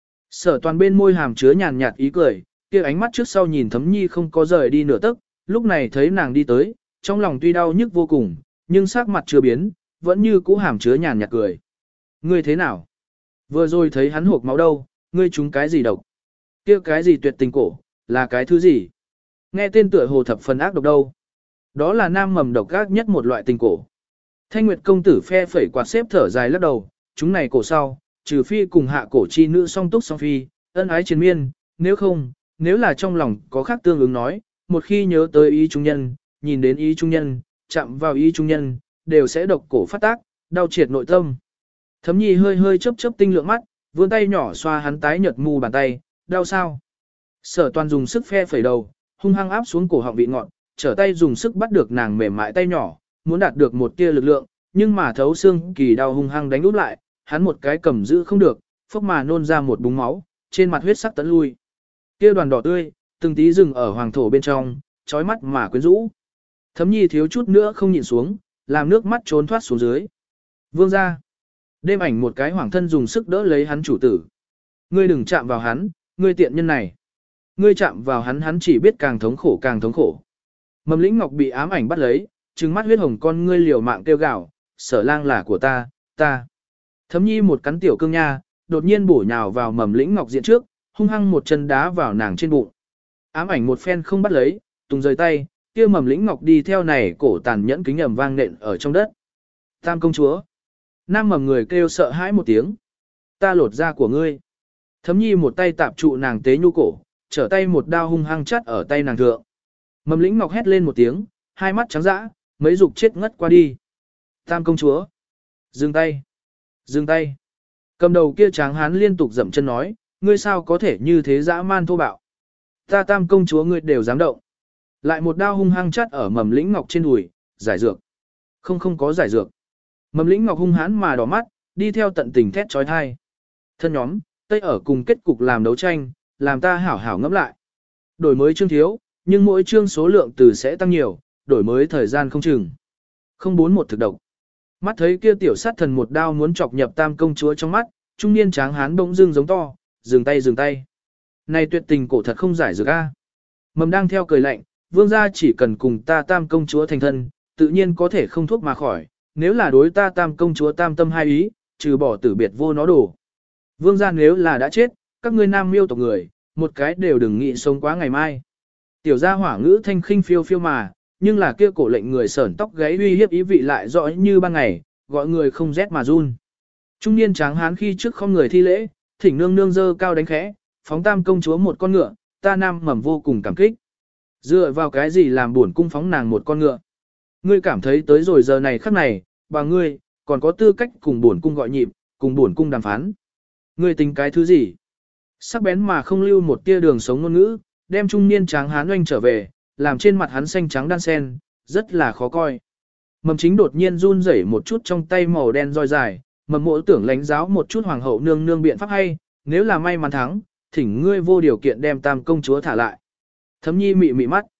Sở toàn bên môi hàm chứa nhàn nhạt ý cười, kia ánh mắt trước sau nhìn Thấm Nhi không có rời đi nửa tấc, lúc này thấy nàng đi tới, trong lòng tuy đau nhức vô cùng, nhưng sắc mặt chưa biến, vẫn như cũ hàm chứa nhàn nhạt cười. Ngươi thế nào? Vừa rồi thấy hắn hộp máu đâu, ngươi trúng cái gì độc? Kia cái gì tuyệt tình cổ, là cái thứ gì? Nghe tên tựa hồ thập phần ác độc đâu. Đó là nam mầm độc ác nhất một loại tình cổ. Thanh Nguyệt công tử phe phẩy quạt xếp thở dài lắc đầu, chúng này cổ sau, trừ phi cùng hạ cổ chi nữ song túc song phi, ân ái chiến miên, nếu không, nếu là trong lòng có khác tương ứng nói, một khi nhớ tới ý trung nhân, nhìn đến ý trung nhân, chạm vào ý trung nhân, đều sẽ độc cổ phát tác, đau triệt nội tâm. Thấm Nhi hơi hơi chớp chớp tinh lượng mắt, vươn tay nhỏ xoa hắn tái nhợt mu bàn tay, đau sao? Sở Toàn dùng sức phe phẩy đầu, hung hăng áp xuống cổ họng vị ngọn, trở tay dùng sức bắt được nàng mềm mại tay nhỏ, muốn đạt được một tia lực lượng, nhưng mà thấu xương kỳ đau hung hăng đánh úp lại, hắn một cái cầm giữ không được, phốc mà nôn ra một búng máu, trên mặt huyết sắc tấn lui. Kia đoàn đỏ tươi, từng tí rừng ở hoàng thổ bên trong, chói mắt mà quyến rũ. Thấm Nhi thiếu chút nữa không nhịn xuống, làm nước mắt trốn thoát xuống dưới. Vương gia. Đêm ảnh một cái hoàng thân dùng sức đỡ lấy hắn chủ tử. Ngươi đừng chạm vào hắn, ngươi tiện nhân này. Ngươi chạm vào hắn hắn chỉ biết càng thống khổ càng thống khổ. Mầm lĩnh ngọc bị ám ảnh bắt lấy, trừng mắt huyết hồng con ngươi liều mạng kêu gào, sở lang là của ta, ta. Thấm Nhi một cắn tiểu cương nha, đột nhiên bổ nhào vào mầm lĩnh ngọc diện trước, hung hăng một chân đá vào nàng trên bụng. Ám ảnh một phen không bắt lấy, tung rời tay, kia mầm lĩnh ngọc đi theo này cổ tàn nhẫn kính ầm vang nện ở trong đất. Tam công chúa. Nam mầm người kêu sợ hãi một tiếng. Ta lột da của ngươi. Thấm Nhi một tay tạp trụ nàng tế nhu cổ, trở tay một đao hung hăng chắt ở tay nàng thượng. Mầm lĩnh ngọc hét lên một tiếng, hai mắt trắng dã, mấy dục chết ngất qua đi. Tam công chúa. Dừng tay. Dừng tay. Cầm đầu kia tráng hán liên tục dậm chân nói, ngươi sao có thể như thế dã man thô bạo. Ta tam công chúa ngươi đều dám động. Lại một đao hung hăng chắt ở mầm lĩnh ngọc trên đùi, giải dược. Không không có giải dược. Mầm lĩnh ngọc hung hãn mà đỏ mắt, đi theo tận tình thét trói thai. Thân nhóm, tây ở cùng kết cục làm đấu tranh, làm ta hảo hảo ngẫm lại. Đổi mới chương thiếu, nhưng mỗi chương số lượng từ sẽ tăng nhiều, đổi mới thời gian không chừng. Không bốn một thực độc. Mắt thấy kia tiểu sát thần một đao muốn chọc nhập tam công chúa trong mắt, trung niên tráng hán bỗng dưng giống to, dừng tay dừng tay. Này tuyệt tình cổ thật không giải dược a. Mầm đang theo cười lạnh, vương gia chỉ cần cùng ta tam công chúa thành thân, tự nhiên có thể không thuốc mà khỏi, nếu là đối ta tam công chúa tam tâm hai ý, trừ bỏ tử biệt vô nó đổ. Vương gia nếu là đã chết, các ngươi nam miêu tộc người, một cái đều đừng nghĩ sống quá ngày mai. Tiểu gia hỏa ngữ thanh khinh phiêu phiêu mà, nhưng là kia cổ lệnh người sởn tóc gáy uy hiếp ý vị lại rõ như ban ngày, gọi người không rét mà run. Trung niên tráng hán khi trước không người thi lễ, thỉnh nương nương dơ cao đánh khẽ, phóng tam công chúa một con ngựa, ta nam mầm vô cùng cảm kích. Dựa vào cái gì làm buồn cung phóng nàng một con ngựa? Ngươi cảm thấy tới rồi giờ này khắc này, bà ngươi, còn có tư cách cùng buồn cung gọi nhịp, cùng buồn cung đàm phán. Ngươi tính cái thứ gì? Sắc bén mà không lưu một tia đường sống ngôn ngữ, đem trung niên tráng hán oanh trở về, làm trên mặt hắn xanh trắng đan sen, rất là khó coi. Mầm chính đột nhiên run rẩy một chút trong tay màu đen roi dài, mầm mỗ tưởng lánh giáo một chút hoàng hậu nương nương biện pháp hay, nếu là may mắn thắng, thỉnh ngươi vô điều kiện đem tam công chúa thả lại. Thấm Nhi mị mị mắt.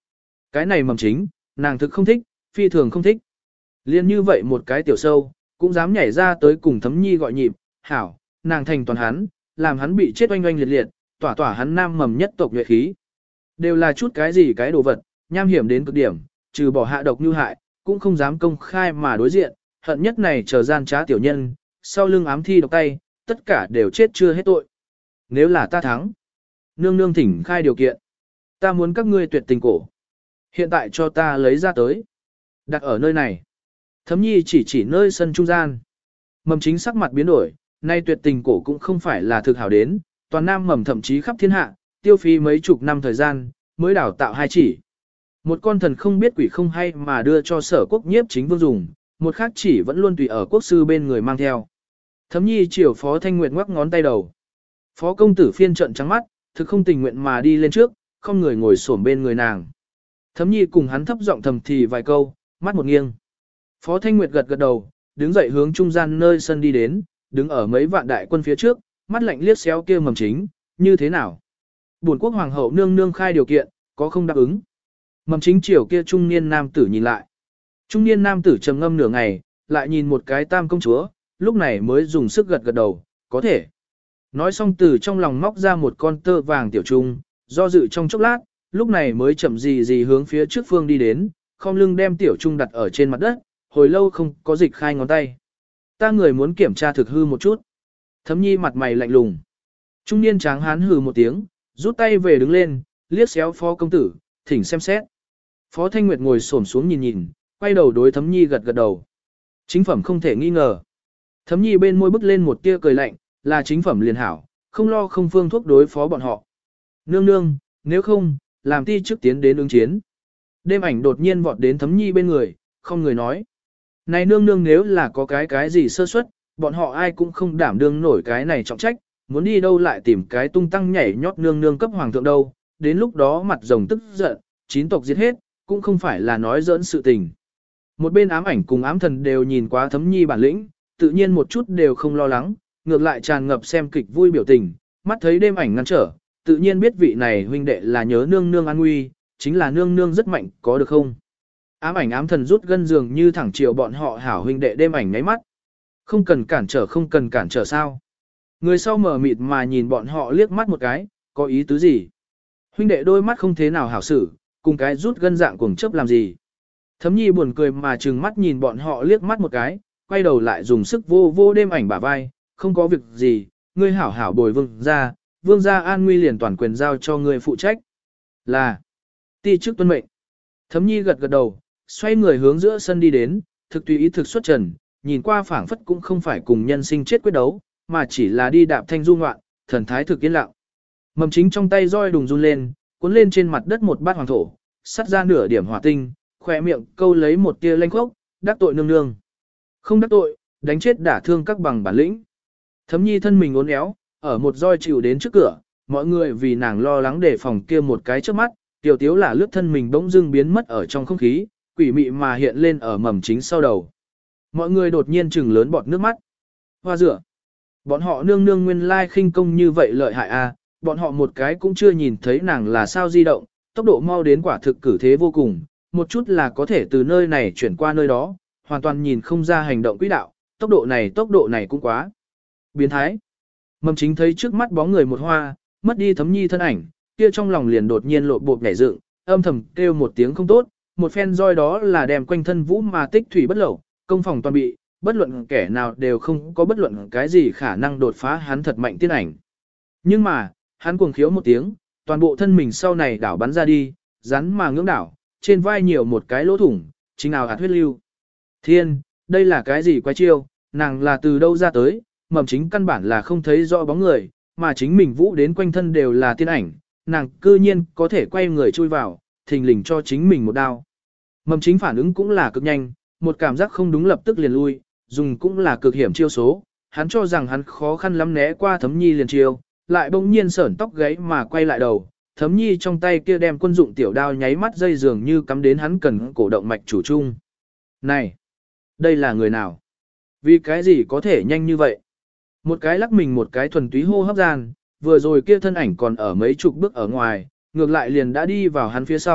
Cái này mầm chính, nàng thực không thích, phi thường không thích. Liên như vậy một cái tiểu sâu, cũng dám nhảy ra tới cùng Thấm Nhi gọi nhịp, hảo, nàng thành toàn hắn, làm hắn bị chết oanh oanh liệt liệt, tỏa tỏa hắn nam mầm nhất tộc nhuệ khí. Đều là chút cái gì cái đồ vật, nham hiểm đến cực điểm, trừ bỏ hạ độc như hại, cũng không dám công khai mà đối diện, hận nhất này chờ gian trá tiểu nhân, sau lưng ám thi độc tay, tất cả đều chết chưa hết tội. Nếu là ta thắng, nương nương thỉnh khai điều kiện. Ta muốn các ngươi tuyệt tình cổ. Hiện tại cho ta lấy ra tới. Đặt ở nơi này. Thấm Nhi chỉ chỉ nơi sân trung gian. Mầm chính sắc mặt biến đổi, nay tuyệt tình cổ cũng không phải là thực hảo đến, toàn nam mầm thậm chí khắp thiên hạ, tiêu phí mấy chục năm thời gian, mới đào tạo hai chỉ. Một con thần không biết quỷ không hay mà đưa cho sở quốc nhiếp chính vương dùng, một khác chỉ vẫn luôn tùy ở quốc sư bên người mang theo. Thấm Nhi chiều Phó Thanh Nguyệt ngoắc ngón tay đầu. Phó công tử phiên trận trắng mắt, thực không tình nguyện mà đi lên trước, không người ngồi xổm bên người nàng. Thấm Nhi cùng hắn thấp giọng thầm thì vài câu, mắt một nghiêng. Phó Thanh Nguyệt gật gật đầu, đứng dậy hướng trung gian nơi sân đi đến, đứng ở mấy vạn đại quân phía trước, mắt lạnh liếc xéo kia mầm chính, như thế nào? Bổn quốc hoàng hậu nương nương khai điều kiện, có không đáp ứng? Mầm chính chiều kia trung niên nam tử nhìn lại. Trung niên nam tử trầm ngâm nửa ngày, lại nhìn một cái tam công chúa, lúc này mới dùng sức gật gật đầu, có thể. Nói xong từ trong lòng móc ra một con tơ vàng tiểu trung, do dự trong chốc lát, lúc này mới chậm gì gì hướng phía trước phương đi đến, không lưng đem tiểu trung đặt ở trên mặt đất, hồi lâu không có dịch khai ngón tay. Ta người muốn kiểm tra thực hư một chút. Thấm Nhi mặt mày lạnh lùng. Trung niên tráng hán hừ một tiếng, rút tay về đứng lên, liếc xéo phó công tử, thỉnh xem xét. Phó Thanh Nguyệt ngồi xổm xuống nhìn nhìn, quay đầu đối Thấm Nhi gật gật đầu. Chính phẩm không thể nghi ngờ. Thấm Nhi bên môi bứt lên một tia cười lạnh, là chính phẩm liền hảo, không lo không phương thuốc đối phó bọn họ. Nương nương, nếu không, làm ti trước tiến đến ứng chiến. Đêm ảnh đột nhiên vọt đến Thấm Nhi bên người, không người nói. Này nương nương nếu là có cái cái gì sơ suất, bọn họ ai cũng không đảm đương nổi cái này trọng trách, muốn đi đâu lại tìm cái tung tăng nhảy nhót nương nương cấp hoàng thượng đâu, đến lúc đó mặt rồng tức giận, chín tộc giết hết, cũng không phải là nói giỡn sự tình. Một bên ám ảnh cùng ám thần đều nhìn quá Thấm Nhi bản lĩnh, tự nhiên một chút đều không lo lắng, ngược lại tràn ngập xem kịch vui biểu tình, mắt thấy đêm ảnh ngăn trở, tự nhiên biết vị này huynh đệ là nhớ nương nương an nguy, chính là nương nương rất mạnh, có được không? Ám ảnh ám thần rút gân giường như thẳng chiều bọn họ hảo huynh đệ đêm ảnh nháy mắt. Không cần cản trở không cần cản trở sao? Người sau mở mịt mà nhìn bọn họ liếc mắt một cái, có ý tứ gì? Huynh đệ đôi mắt không thế nào hảo xử, cùng cái rút gân dạng cuồng chớp làm gì? Thấm Nhi buồn cười mà trừng mắt nhìn bọn họ liếc mắt một cái, quay đầu lại dùng sức vô vô đêm ảnh bả vai, không có việc gì, ngươi hảo hảo bồi vương ra, vương gia an nguy liền toàn quyền giao cho ngươi phụ trách. Là, ti chức tuân mệnh. Thấm Nhi gật gật đầu, xoay người hướng giữa sân đi đến, thực tùy ý thực xuất trần, nhìn qua phảng phất cũng không phải cùng nhân sinh chết quyết đấu, mà chỉ là đi đạp thanh du ngoạn, thần thái thực yên lặng. Mầm chính trong tay roi đùng run lên, cuốn lên trên mặt đất một bát hoàng thổ, sắt ra nửa điểm hỏa tinh, khỏe miệng câu lấy một tia lanh khốc, đắc tội nương nương. Không đắc tội, đánh chết đả thương các bằng bản lĩnh. Thấm Nhi thân mình uốn éo, ở một roi chịu đến trước cửa, mọi người vì nàng lo lắng đề phòng kia một cái trước mắt, tiểu tiếu là lướt thân mình bỗng dưng biến mất ở trong không khí, quỷ mị mà hiện lên ở mầm chính sau đầu. Mọi người đột nhiên trừng lớn bọt nước mắt. Hoa rửa. Bọn họ nương nương nguyên lai khinh công như vậy lợi hại à, bọn họ một cái cũng chưa nhìn thấy nàng là sao di động, tốc độ mau đến quả thực cử thế vô cùng, một chút là có thể từ nơi này chuyển qua nơi đó, hoàn toàn nhìn không ra hành động quỹ đạo, tốc độ này tốc độ này cũng quá biến thái. Mầm chính thấy trước mắt bóng người một hoa, mất đi Thấm Nhi thân ảnh, kia trong lòng liền đột nhiên lộ bộp nhảy dựng, âm thầm kêu một tiếng không tốt, một phen roi đó là đem quanh thân vũ mà tích thủy bất lậu, công phòng toàn bị, bất luận kẻ nào đều không có bất luận cái gì khả năng đột phá hắn thật mạnh tiên ảnh. Nhưng mà, hắn cuồng khiếu một tiếng, toàn bộ thân mình sau này đảo bắn ra đi, rắn mà ngưỡng đảo, trên vai nhiều một cái lỗ thủng, chính nào hạt huyết lưu. Thiên, đây là cái gì quái chiêu, nàng là từ đâu ra tới, mầm chính căn bản là không thấy rõ bóng người, mà chính mình vũ đến quanh thân đều là tiên ảnh, nàng cư nhiên có thể quay người chui vào, thình lình cho chính mình một đao. Mầm chính phản ứng cũng là cực nhanh, một cảm giác không đúng lập tức liền lui, dùng cũng là cực hiểm chiêu số, hắn cho rằng hắn khó khăn lắm né qua Thấm Nhi liền chiêu, lại bỗng nhiên sởn tóc gáy mà quay lại đầu, Thấm Nhi trong tay kia đem quân dụng tiểu đao nháy mắt dây dường như cắm đến hắn cần cổ động mạch chủ trung. Này, đây là người nào? Vì cái gì có thể nhanh như vậy? Một cái lắc mình một cái thuần túy hô hấp gian, vừa rồi kia thân ảnh còn ở mấy chục bước ở ngoài, ngược lại liền đã đi vào hắn phía sau,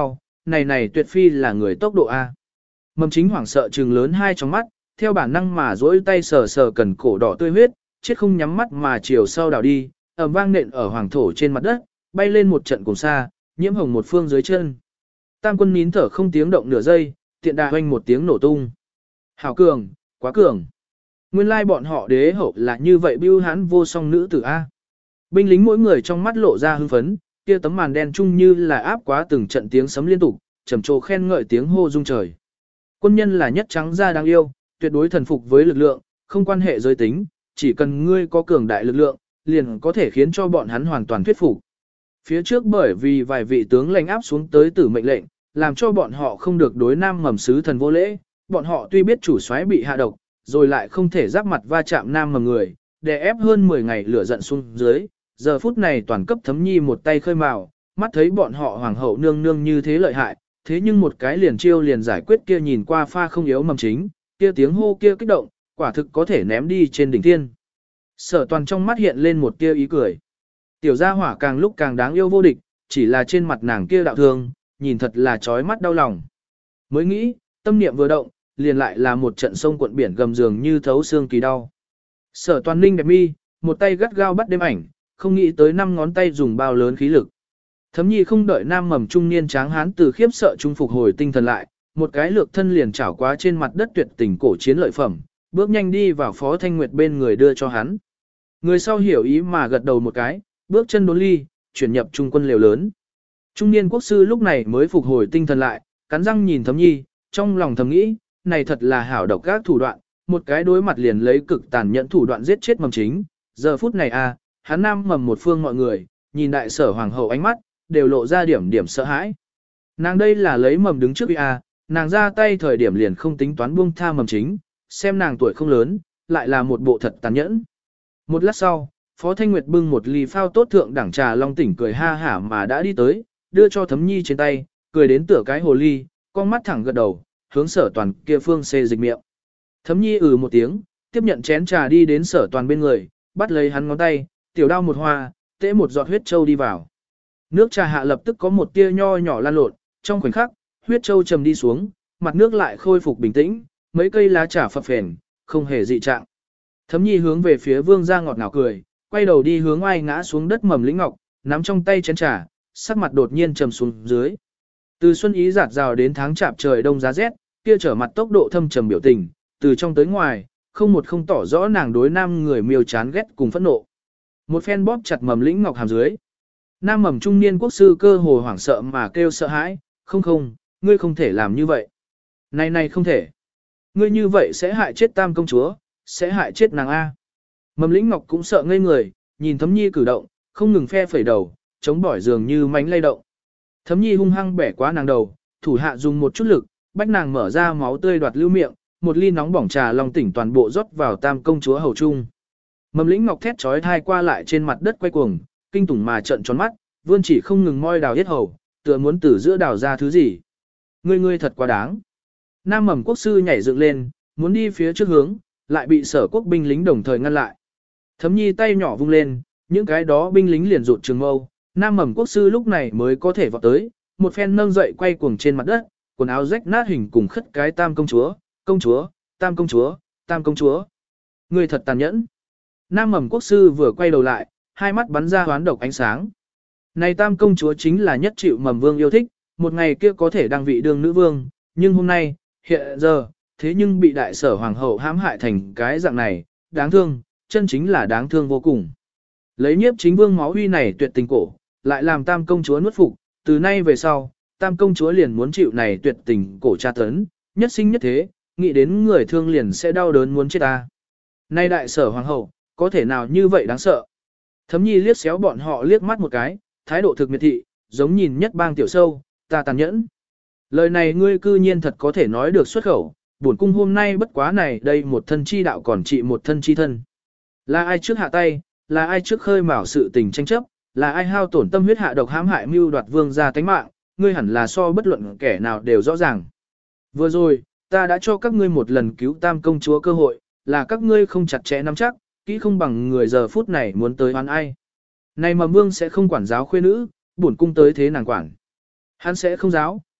này này tuyệt phi là người tốc độ A. Mầm chính hoảng sợ trừng lớn hai trong mắt, theo bản năng mà duỗi tay sờ sờ cần cổ đỏ tươi huyết, chết không nhắm mắt mà chiều sau đảo đi, ầm vang nện ở hoàng thổ trên mặt đất, bay lên một trận cùng xa, nhiễm hồng một phương dưới chân. Tam quân nín thở không tiếng động nửa giây, tiện đà hoanh một tiếng nổ tung. Hảo cường, quá cường. Nguyên lai bọn họ đế hậu là như vậy bưu hãn vô song nữ tử A. Binh lính mỗi người trong mắt lộ ra hưng phấn, kia tấm màn đen chung như là áp quá từng trận tiếng sấm liên tục, trầm trồ khen ngợi tiếng hô rung trời. Quân nhân là nhất trắng da đáng yêu, tuyệt đối thần phục với lực lượng, không quan hệ giới tính, chỉ cần ngươi có cường đại lực lượng, liền có thể khiến cho bọn hắn hoàn toàn thuyết phục. Phía trước bởi vì vài vị tướng lãnh áp xuống tới tử mệnh lệnh, làm cho bọn họ không được đối nam mầm sứ thần vô lễ, bọn họ tuy biết chủ soái bị hạ độc, rồi lại không thể giáp mặt va chạm nam mầm người, để ép hơn mười ngày lửa giận xuống dưới, giờ phút này toàn cấp Thấm Nhi một tay khơi mào, mắt thấy bọn họ hoàng hậu nương nương như thế lợi hại, thế nhưng một cái liền chiêu liền giải quyết kia nhìn qua pha không yếu mầm chính, kia tiếng hô kia kích động, quả thực có thể ném đi trên đỉnh thiên. Sở Toàn trong mắt hiện lên một tia ý cười. Tiểu gia hỏa càng lúc càng đáng yêu vô địch, chỉ là trên mặt nàng kia đạo thương, nhìn thật là chói mắt đau lòng. Mới nghĩ, tâm niệm vừa động, liền lại là một trận sông cuộn biển gầm dường như thấu xương kỳ đau. Sở Toàn ninh đẹp mi, một tay gắt gao bắt đêm ảnh, không nghĩ tới năm ngón tay dùng bao lớn khí lực. Thấm Nhi không đợi nam mầm trung niên tráng hán từ khiếp sợ trung phục hồi tinh thần lại, một cái lược thân liền chảo quá trên mặt đất tuyệt tình cổ chiến lợi phẩm, bước nhanh đi vào Phó Thanh Nguyệt bên người đưa cho hắn. Người sau hiểu ý mà gật đầu một cái, bước chân đốn ly, chuyển nhập trung quân liều lớn. Trung niên quốc sư lúc này mới phục hồi tinh thần lại, cắn răng nhìn Thấm Nhi, trong lòng thầm nghĩ, này thật là hảo độc các thủ đoạn, một cái đối mặt liền lấy cực tàn nhẫn thủ đoạn giết chết mầm chính. Giờ phút này a, hắn nam mầm một phương mọi người, nhìn đại sở hoàng hậu ánh mắt, đều lộ ra điểm điểm sợ hãi. Nàng đây là lấy mầm đứng trước a, nàng ra tay thời điểm liền không tính toán buông tha mầm chính, xem nàng tuổi không lớn, lại là một bộ thật tàn nhẫn. Một lát sau, Phó Thanh Nguyệt bưng một ly phao tốt thượng đẳng trà long tỉnh cười ha hả mà đã đi tới, đưa cho Thấm Nhi trên tay, cười đến tựa cái hồ ly, con mắt thẳng gật đầu, hướng Sở Toàn kia phương xê dịch miệng. Thấm Nhi ừ một tiếng, tiếp nhận chén trà đi đến Sở Toàn bên người, bắt lấy hắn ngón tay, tiểu đao một hoa, tễ một giọt huyết châu đi vào. Nước trà hạ lập tức có một tia nho nhỏ lan lộn, trong khoảnh khắc, huyết châu trầm đi xuống, mặt nước lại khôi phục bình tĩnh, mấy cây lá trà phập phền, không hề dị trạng. Thấm Nhi hướng về phía Vương gia ngọt ngào cười, quay đầu đi hướng oai ngã xuống đất Mầm Lĩnh Ngọc, nắm trong tay chén trà, sắc mặt đột nhiên trầm xuống dưới. Từ xuân ý giạt rào đến tháng chạp trời đông giá rét, kia trở mặt tốc độ thâm trầm biểu tình, từ trong tới ngoài, không một không tỏ rõ nàng đối nam người miêu chán ghét cùng phẫn nộ. Một phen bóp chặt Mầm Lĩnh Ngọc hàm dưới. Nam mầm trung niên quốc sư cơ hồ hoảng sợ mà kêu sợ hãi, không không, ngươi không thể làm như vậy. Này này không thể. Ngươi như vậy sẽ hại chết tam công chúa, sẽ hại chết nàng A. Mầm Lĩnh Ngọc cũng sợ ngây người, nhìn Thấm Nhi cử động, không ngừng phe phẩy đầu, chống bỏi dường như mánh lay động. Thấm Nhi hung hăng bẻ quá nàng đầu, thủ hạ dùng một chút lực, bách nàng mở ra máu tươi đoạt lưu miệng, một ly nóng bỏng trà long tỉnh toàn bộ rót vào tam công chúa hầu trung. Mầm Lĩnh Ngọc thét chói tai qua lại trên mặt đất quay cuồng, kinh tủng mà trợn tròn mắt, vươn chỉ không ngừng moi đào yết hầu, tựa muốn từ giữa đào ra thứ gì. Ngươi ngươi thật quá đáng. Nam mầm quốc sư nhảy dựng lên, muốn đi phía trước hướng, lại bị sở quốc binh lính đồng thời ngăn lại. Thấm Nhi tay nhỏ vung lên, những cái đó binh lính liền rụt trường mâu, nam mầm quốc sư lúc này mới có thể vọt tới, một phen nâng dậy quay cuồng trên mặt đất, quần áo rách nát hình cùng khất cái tam công chúa, công chúa, tam công chúa, tam công chúa. Ngươi thật tàn nhẫn. Nam mầm quốc sư vừa quay đầu lại, hai mắt bắn ra hoán độc ánh sáng. Này tam công chúa chính là nhất chịu mầm vương yêu thích, một ngày kia có thể đăng vị đương nữ vương, nhưng hôm nay, hiện giờ, thế nhưng bị đại sở hoàng hậu hãm hại thành cái dạng này, đáng thương, chân chính là đáng thương vô cùng. Lấy nhiếp chính vương máu huy này tuyệt tình cổ, lại làm tam công chúa nuốt phục, từ nay về sau, tam công chúa liền muốn chịu này tuyệt tình cổ tra tấn, nhất sinh nhất thế, nghĩ đến người thương liền sẽ đau đớn muốn chết ta. Nay đại sở hoàng hậu, có thể nào như vậy đáng sợ. Thấm Nhi liếc xéo bọn họ liếc mắt một cái, thái độ thực miệt thị, giống nhìn nhất bang tiểu sâu, ta tàn nhẫn. Lời này ngươi cư nhiên thật có thể nói được xuất khẩu, bổn cung hôm nay bất quá này đây một thân chi đạo còn trị một thân chi thân. Là ai trước hạ tay, là ai trước khơi mào sự tình tranh chấp, là ai hao tổn tâm huyết hạ độc hãm hại mưu đoạt vương gia tánh mạng, ngươi hẳn là so bất luận kẻ nào đều rõ ràng. Vừa rồi, ta đã cho các ngươi một lần cứu tam công chúa cơ hội, là các ngươi không chặt chẽ nắm chắc, kỹ không bằng người giờ phút này muốn tới oán ai. Này mà vương sẽ không quản giáo khuê nữ, bổn cung tới thế nàng quản. Hắn sẽ không giáo,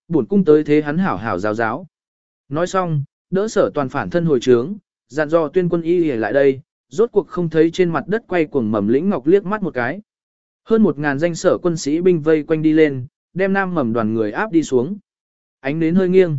bổn cung tới thế hắn hảo hảo giáo giáo. Nói xong, đỡ sở toàn phản thân hồi trướng, dặn dò tuyên quân y lìa lại đây, rốt cuộc không thấy trên mặt đất quay cuồng mầm lĩnh ngọc liếc mắt một cái. Hơn một ngàn danh sở quân sĩ binh vây quanh đi lên, đem nam mầm đoàn người áp đi xuống. Ánh nến hơi nghiêng.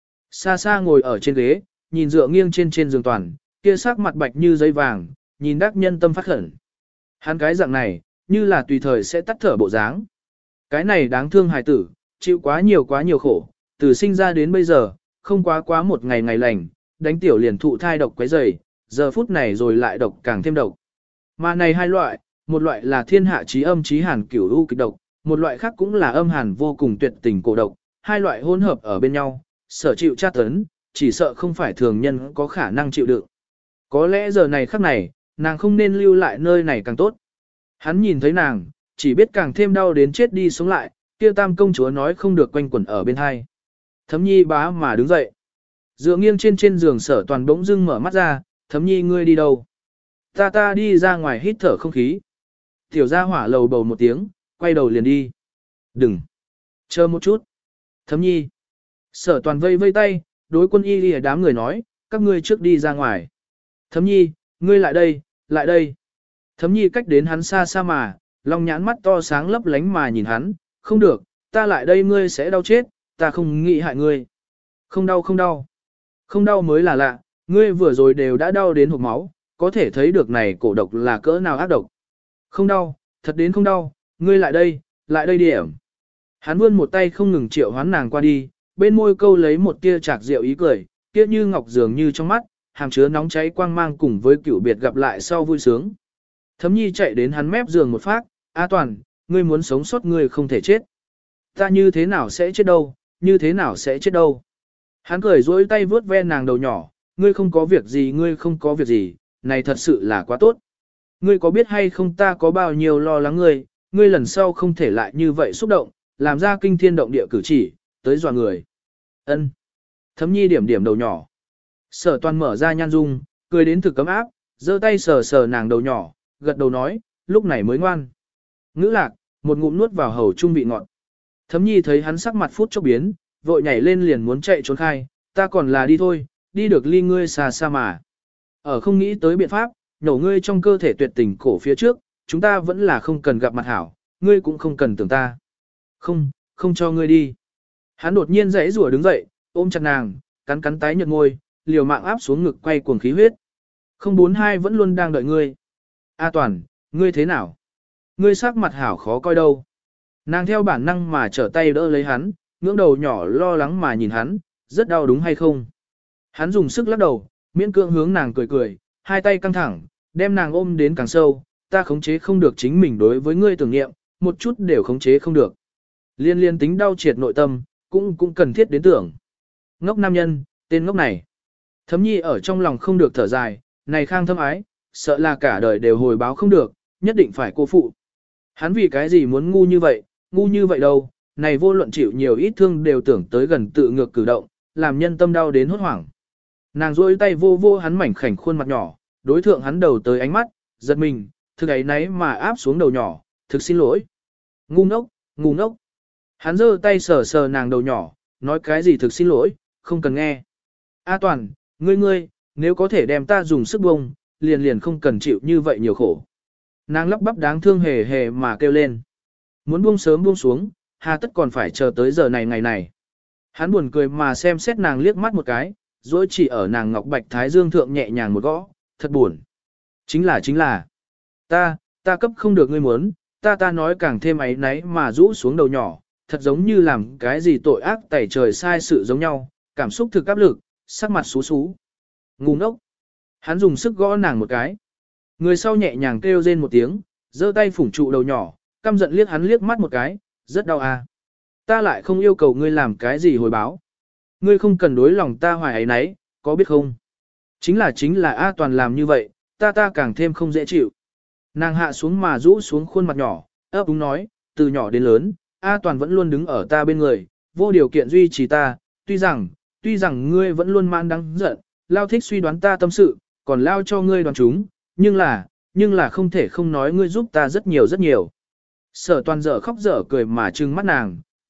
Xa xa ngồi ở trên ghế, nhìn dựa nghiêng trên trên giường toàn, kia sắc mặt bạch như giấy vàng, nhìn đắc nhân tâm phát khẩn. Hắn cái dạng này, như là tùy thời sẽ tắt thở bộ dáng. Cái này đáng thương hài tử, chịu quá nhiều quá nhiều khổ, từ sinh ra đến bây giờ, không quá quá một ngày ngày lành, đánh tiểu liền thụ thai độc quấy rầy, giờ phút này rồi lại độc càng thêm độc. Mà này hai loại, một loại là thiên hạ chí âm chí hàn cửu u kịch độc, một loại khác cũng là âm hàn vô cùng tuyệt tình cổ độc, hai loại hỗn hợp ở bên nhau, sở chịu tra tấn, chỉ sợ không phải thường nhân có khả năng chịu đựng. Có lẽ giờ này khắc này, nàng không nên lưu lại nơi này càng tốt. Hắn nhìn thấy nàng, chỉ biết càng thêm đau đến chết đi sống lại, kia tam công chúa nói không được quanh quẩn ở bên hai. Thấm nhi bá mà đứng dậy. Dựa nghiêng trên trên giường sở toàn bỗng dưng mở mắt ra, thấm nhi ngươi đi đâu? Ta ta đi ra ngoài hít thở không khí. Tiểu gia hỏa lầu bầu một tiếng, quay đầu liền đi. Đừng. Chờ một chút. Thấm nhi. Sở toàn vây vây tay, đối quân y lìa đám người nói, các ngươi trước đi ra ngoài. Thấm nhi, ngươi lại đây, lại đây. Thấm nhi cách đến hắn xa xa mà, long nhãn mắt to sáng lấp lánh mà nhìn hắn, không được, ta lại đây ngươi sẽ đau chết, ta không nghĩ hại ngươi. Không đau không đau. Không đau mới là lạ, ngươi vừa rồi đều đã đau đến hộc máu, có thể thấy được này cổ độc là cỡ nào ác độc. Không đau, thật đến không đau, ngươi lại đây, lại đây điểm. Hắn vươn một tay không ngừng triệu hoán nàng qua đi, bên môi câu lấy một tia chạc rượu ý cười, kia như ngọc dường như trong mắt, hàm chứa nóng cháy quang mang cùng với cửu biệt gặp lại sau vui sướng. Thấm nhi chạy đến hắn mép giường một phát, A Toàn, ngươi muốn sống sót ngươi không thể chết. Ta như thế nào sẽ chết đâu, như thế nào sẽ chết đâu. Hắn cười dỗi tay vướt ve nàng đầu nhỏ, ngươi không có việc gì ngươi không có việc gì, này thật sự là quá tốt. Ngươi có biết hay không ta có bao nhiêu lo lắng ngươi, ngươi lần sau không thể lại như vậy xúc động, làm ra kinh thiên động địa cử chỉ, tới dọa người. Ân. Thấm nhi điểm điểm đầu nhỏ. Sở toàn mở ra nhan dung, cười đến thực cấm áp, giơ tay sờ sờ nàng đầu nhỏ, gật đầu nói, lúc này mới ngoan. Ngữ lạc, một ngụm nuốt vào hầu trung vị ngọt. Thấm nhi thấy hắn sắc mặt phút chốc biến, vội nhảy lên liền muốn chạy trốn khai, ta còn là đi thôi, đi được ly ngươi xa xa mà. Ở không nghĩ tới biện pháp, nhổ ngươi trong cơ thể tuyệt tình cổ phía trước, chúng ta vẫn là không cần gặp mặt hảo, ngươi cũng không cần tưởng ta. Không, không cho ngươi đi. Hắn đột nhiên dãy rủa đứng dậy, ôm chặt nàng, cắn cắn tái nhợt môi, liều mạng áp xuống ngực quay cuồng khí huyết. Không bốn hai vẫn luôn đang đợi ngươi. A Toàn, ngươi thế nào? Ngươi sắc mặt hảo khó coi đâu. Nàng theo bản năng mà trở tay đỡ lấy hắn, ngưỡng đầu nhỏ lo lắng mà nhìn hắn, rất đau đúng hay không? Hắn dùng sức lắc đầu, miễn cưỡng hướng nàng cười cười, hai tay căng thẳng, đem nàng ôm đến càng sâu, ta khống chế không được chính mình đối với ngươi tưởng niệm, một chút đều khống chế không được. Liên liên tính đau triệt nội tâm, cũng cũng cần thiết đến tưởng. Ngốc nam nhân, tên ngốc này. Thấm nhi ở trong lòng không được thở dài, này khang thâm ái, sợ là cả đời đều hồi báo không được, nhất định phải cô phụ. Hắn vì cái gì muốn ngu như vậy, ngu như vậy đâu, này vô luận chịu nhiều ít thương đều tưởng tới gần tự ngược cử động, làm nhân tâm đau đến hốt hoảng. Nàng rôi tay vô vô hắn mảnh khảnh khuôn mặt nhỏ, đối thượng hắn đầu tới ánh mắt, giật mình, thực ấy nấy mà áp xuống đầu nhỏ, thực xin lỗi. Ngu ngốc, ngu ngốc. Hắn giơ tay sờ sờ nàng đầu nhỏ, nói cái gì thực xin lỗi, không cần nghe. A Toàn, ngươi ngươi, nếu có thể đem ta dùng sức bông, liền liền không cần chịu như vậy nhiều khổ. Nàng lắp bắp đáng thương hề hề mà kêu lên. Muốn buông sớm buông xuống, hà tất còn phải chờ tới giờ này ngày này. Hắn buồn cười mà xem xét nàng liếc mắt một cái, rồi chỉ ở nàng ngọc bạch thái dương thượng nhẹ nhàng một gõ, thật buồn. Chính là chính là, ta, ta cấp không được ngươi muốn, ta ta nói càng thêm ấy náy mà rũ xuống đầu nhỏ, thật giống như làm cái gì tội ác tẩy trời sai sự giống nhau, cảm xúc thực áp lực, sắc mặt xú xú. Ngu ngốc. Hắn dùng sức gõ nàng một cái. Người sau nhẹ nhàng kêu rên một tiếng, giơ tay phủng trụ đầu nhỏ, căm giận liếc hắn liếc mắt một cái, rất đau à. Ta lại không yêu cầu ngươi làm cái gì hồi báo. Ngươi không cần đối lòng ta hoài ấy nấy, có biết không? Chính là chính là A Toàn làm như vậy, ta ta càng thêm không dễ chịu. Nàng hạ xuống mà rũ xuống khuôn mặt nhỏ, ấp úng nói, từ nhỏ đến lớn, A Toàn vẫn luôn đứng ở ta bên người, vô điều kiện duy trì ta, tuy rằng, tuy rằng ngươi vẫn luôn man đắng giận, lao thích suy đoán ta tâm sự, còn lao cho ngươi đoán chúng, nhưng là, nhưng là không thể không nói ngươi giúp ta rất nhiều rất nhiều. Sở Toàn dở khóc dở cười mà trừng mắt nàng, ta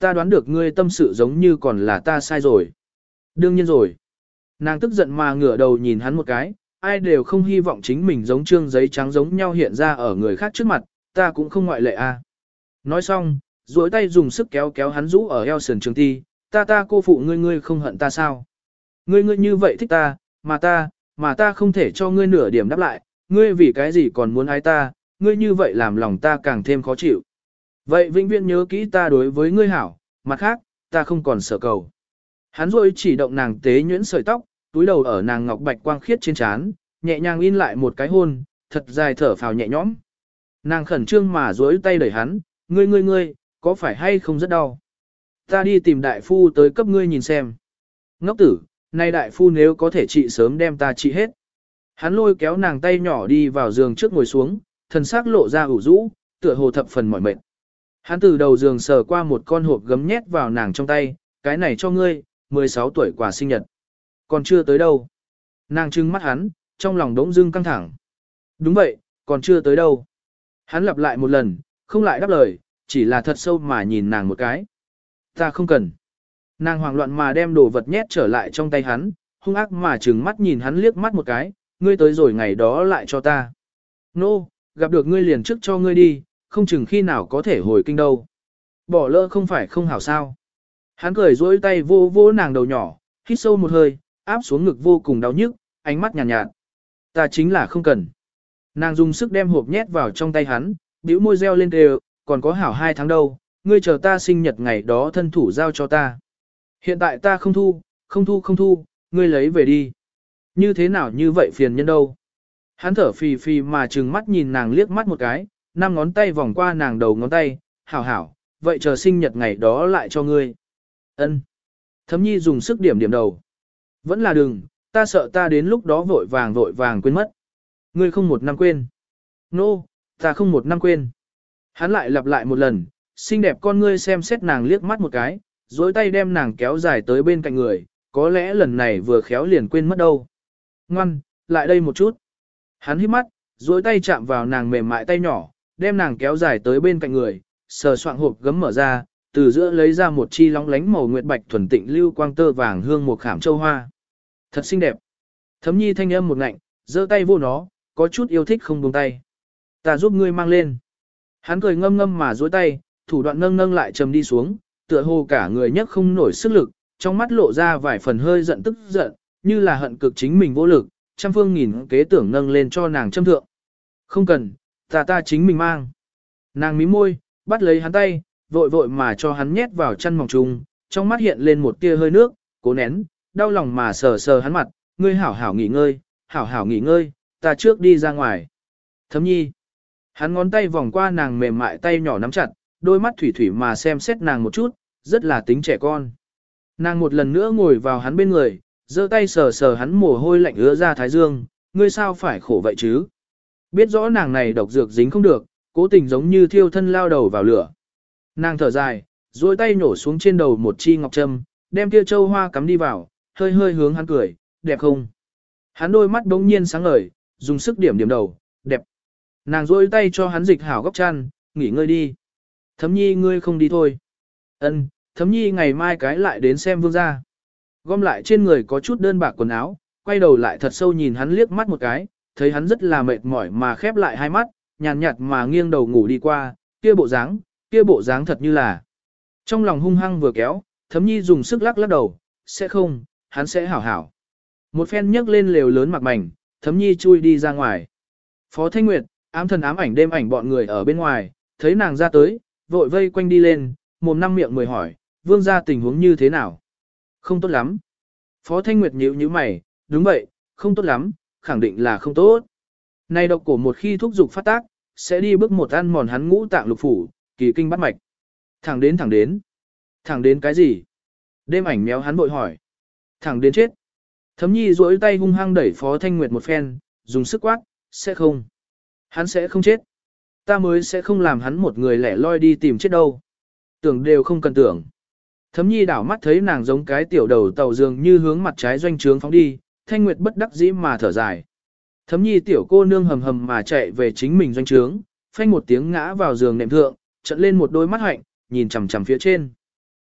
ta đoán được ngươi tâm sự giống như còn là ta sai rồi. Đương nhiên rồi. Nàng tức giận mà ngửa đầu nhìn hắn một cái, ai đều không hy vọng chính mình giống trương giấy trắng giống nhau hiện ra ở người khác trước mặt, ta cũng không ngoại lệ a. À. Nói xong, duỗi tay dùng sức kéo kéo hắn rũ ở eo sườn trường ti, ta ta cô phụ ngươi ngươi không hận ta sao? Ngươi ngươi như vậy thích ta, mà ta, mà ta không thể cho ngươi nửa điểm đáp lại, ngươi vì cái gì còn muốn ái ta, ngươi như vậy làm lòng ta càng thêm khó chịu. Vậy vĩnh viễn nhớ kỹ ta đối với ngươi hảo, mặt khác, ta không còn sợ cầu. Hắn rồi chỉ động nàng tế nhuyễn sợi tóc, túi đầu ở nàng ngọc bạch quang khiết trên trán, nhẹ nhàng in lại một cái hôn, thật dài thở phào nhẹ nhõm. Nàng khẩn trương mà duỗi tay đẩy hắn, ngươi ngươi ngươi, có phải hay không rất đau? Ta đi tìm đại phu tới cấp ngươi nhìn xem. Ngốc tử, nay đại phu nếu có thể trị sớm đem ta trị hết. Hắn lôi kéo nàng tay nhỏ đi vào giường trước ngồi xuống, thần sắc lộ ra ủ rũ, tựa hồ thập phần mỏi mệt. Hắn từ đầu giường sờ qua một con hộp gấm nhét vào nàng trong tay, cái này cho ngươi, mười sáu tuổi quà sinh nhật. Còn chưa tới đâu. Nàng trừng mắt hắn, trong lòng đống dưng căng thẳng. Đúng vậy, còn chưa tới đâu. Hắn lặp lại một lần, không lại đáp lời, chỉ là thật sâu mà nhìn nàng một cái. Ta không cần. Nàng hoảng loạn mà đem đồ vật nhét trở lại trong tay hắn, hung ác mà trừng mắt nhìn hắn liếc mắt một cái, ngươi tới rồi ngày đó lại cho ta. Nô, no, gặp được ngươi liền trước cho ngươi đi, không chừng khi nào có thể hồi kinh đâu. Bỏ lỡ không phải không hảo sao. Hắn cười dỗi tay vô vô nàng đầu nhỏ, hít sâu một hơi, áp xuống ngực vô cùng đau nhức, ánh mắt nhàn nhạt, nhạt. Ta chính là không cần. Nàng dùng sức đem hộp nhét vào trong tay hắn, bĩu môi reo lên đều, còn có hảo hai tháng đâu, ngươi chờ ta sinh nhật ngày đó thân thủ giao cho ta. Hiện tại ta không thu, không thu không thu, ngươi lấy về đi. Như thế nào như vậy phiền nhân đâu. Hắn thở phì phì mà trừng mắt nhìn nàng liếc mắt một cái, năm ngón tay vòng qua nàng đầu ngón tay, hảo hảo, vậy chờ sinh nhật ngày đó lại cho ngươi. Ân. Thấm nhi dùng sức điểm điểm đầu. Vẫn là đừng, ta sợ ta đến lúc đó vội vàng vội vàng quên mất. Ngươi không một năm quên. Nô, no, ta không một năm quên. Hắn lại lặp lại một lần, xinh đẹp con ngươi xem xét nàng liếc mắt một cái, dối tay đem nàng kéo dài tới bên cạnh người, có lẽ lần này vừa khéo liền quên mất đâu. Ngoan, lại đây một chút. Hắn hít mắt, dối tay chạm vào nàng mềm mại tay nhỏ, đem nàng kéo dài tới bên cạnh người, sờ soạng hộp gấm mở ra, từ giữa lấy ra một chi lóng lánh màu nguyệt bạch thuần tịnh lưu quang tơ vàng hương một khảm châu hoa. Thật xinh đẹp. Thấm nhi thanh âm một ngạnh, giơ tay vô nó, có chút yêu thích không buông tay. Ta giúp ngươi mang lên. Hắn cười ngâm ngâm mà duỗi tay, thủ đoạn nâng nâng lại trầm đi xuống, tựa hồ cả người nhấc không nổi sức lực, trong mắt lộ ra vài phần hơi giận tức giận, như là hận cực chính mình vô lực, trăm phương nghìn kế tưởng nâng lên cho nàng châm thượng. Không cần, ta ta chính mình mang. Nàng mím môi, bắt lấy hắn tay, vội vội mà cho hắn nhét vào chăn mỏng trùng, trong mắt hiện lên một tia hơi nước, cố nén, đau lòng mà sờ sờ hắn mặt, ngươi hảo hảo nghỉ ngơi, hảo hảo nghỉ ngơi, ta trước đi ra ngoài. Thấm nhi. Hắn ngón tay vòng qua nàng mềm mại tay nhỏ nắm chặt, đôi mắt thủy thủy mà xem xét nàng một chút, rất là tính trẻ con. Nàng một lần nữa ngồi vào hắn bên người, giơ tay sờ sờ hắn mồ hôi lạnh ứa ra thái dương, ngươi sao phải khổ vậy chứ? Biết rõ nàng này độc dược dính không được, cố tình giống như thiêu thân lao đầu vào lửa. Nàng thở dài, duỗi tay nhổ xuống trên đầu một chi ngọc trâm, đem kia châu hoa cắm đi vào, hơi hơi hướng hắn cười, đẹp không? Hắn đôi mắt bỗng nhiên sáng ngời, dùng sức điểm điểm đầu, đẹp. Nàng duỗi tay cho hắn dịch hảo góc chăn, nghỉ ngơi đi. Thấm nhi ngươi không đi thôi. Ân, Thấm nhi ngày mai cái lại đến xem vương gia. Gom lại trên người có chút đơn bạc quần áo, quay đầu lại thật sâu nhìn hắn liếc mắt một cái, thấy hắn rất là mệt mỏi mà khép lại hai mắt, nhàn nhạt mà nghiêng đầu ngủ đi qua, kia bộ dáng, kia bộ dáng thật như là. Trong lòng hung hăng vừa kéo, Thấm nhi dùng sức lắc lắc đầu, sẽ không, hắn sẽ hảo hảo. Một phen nhấc lên lều lớn mặc mảnh, Thấm nhi chui đi ra ngoài. Phó Thanh Nguyệt, ám thần ám ảnh đêm ảnh bọn người ở bên ngoài, thấy nàng ra tới, vội vây quanh đi lên, mồm năm miệng mười hỏi, vương gia tình huống như thế nào? Không tốt lắm. Phó Thanh Nguyệt nhíu nhíu mày, đúng vậy, không tốt lắm, khẳng định là không tốt. Này độc cổ một khi thúc dục phát tác, sẽ đi bước một ăn mòn hắn ngũ tạng lục phủ, kỳ kinh bắt mạch. Thẳng đến thẳng đến. Thẳng đến cái gì? Đêm ảnh méo hắn bội hỏi. Thẳng đến chết. Thấm nhi duỗi tay hung hăng đẩy Phó Thanh Nguyệt một phen, dùng sức quát, sẽ không. Hắn sẽ không chết. Ta mới sẽ không làm hắn một người lẻ loi đi tìm chết đâu. Tưởng đều không cần tưởng. Thấm nhi đảo mắt thấy nàng giống cái tiểu đầu tàu dường như hướng mặt trái doanh trướng phóng đi, Thanh Nguyệt bất đắc dĩ mà thở dài. Thấm nhi tiểu cô nương hầm hầm mà chạy về chính mình doanh trướng, phanh một tiếng ngã vào giường nệm thượng, trận lên một đôi mắt hạnh, nhìn chằm chằm phía trên.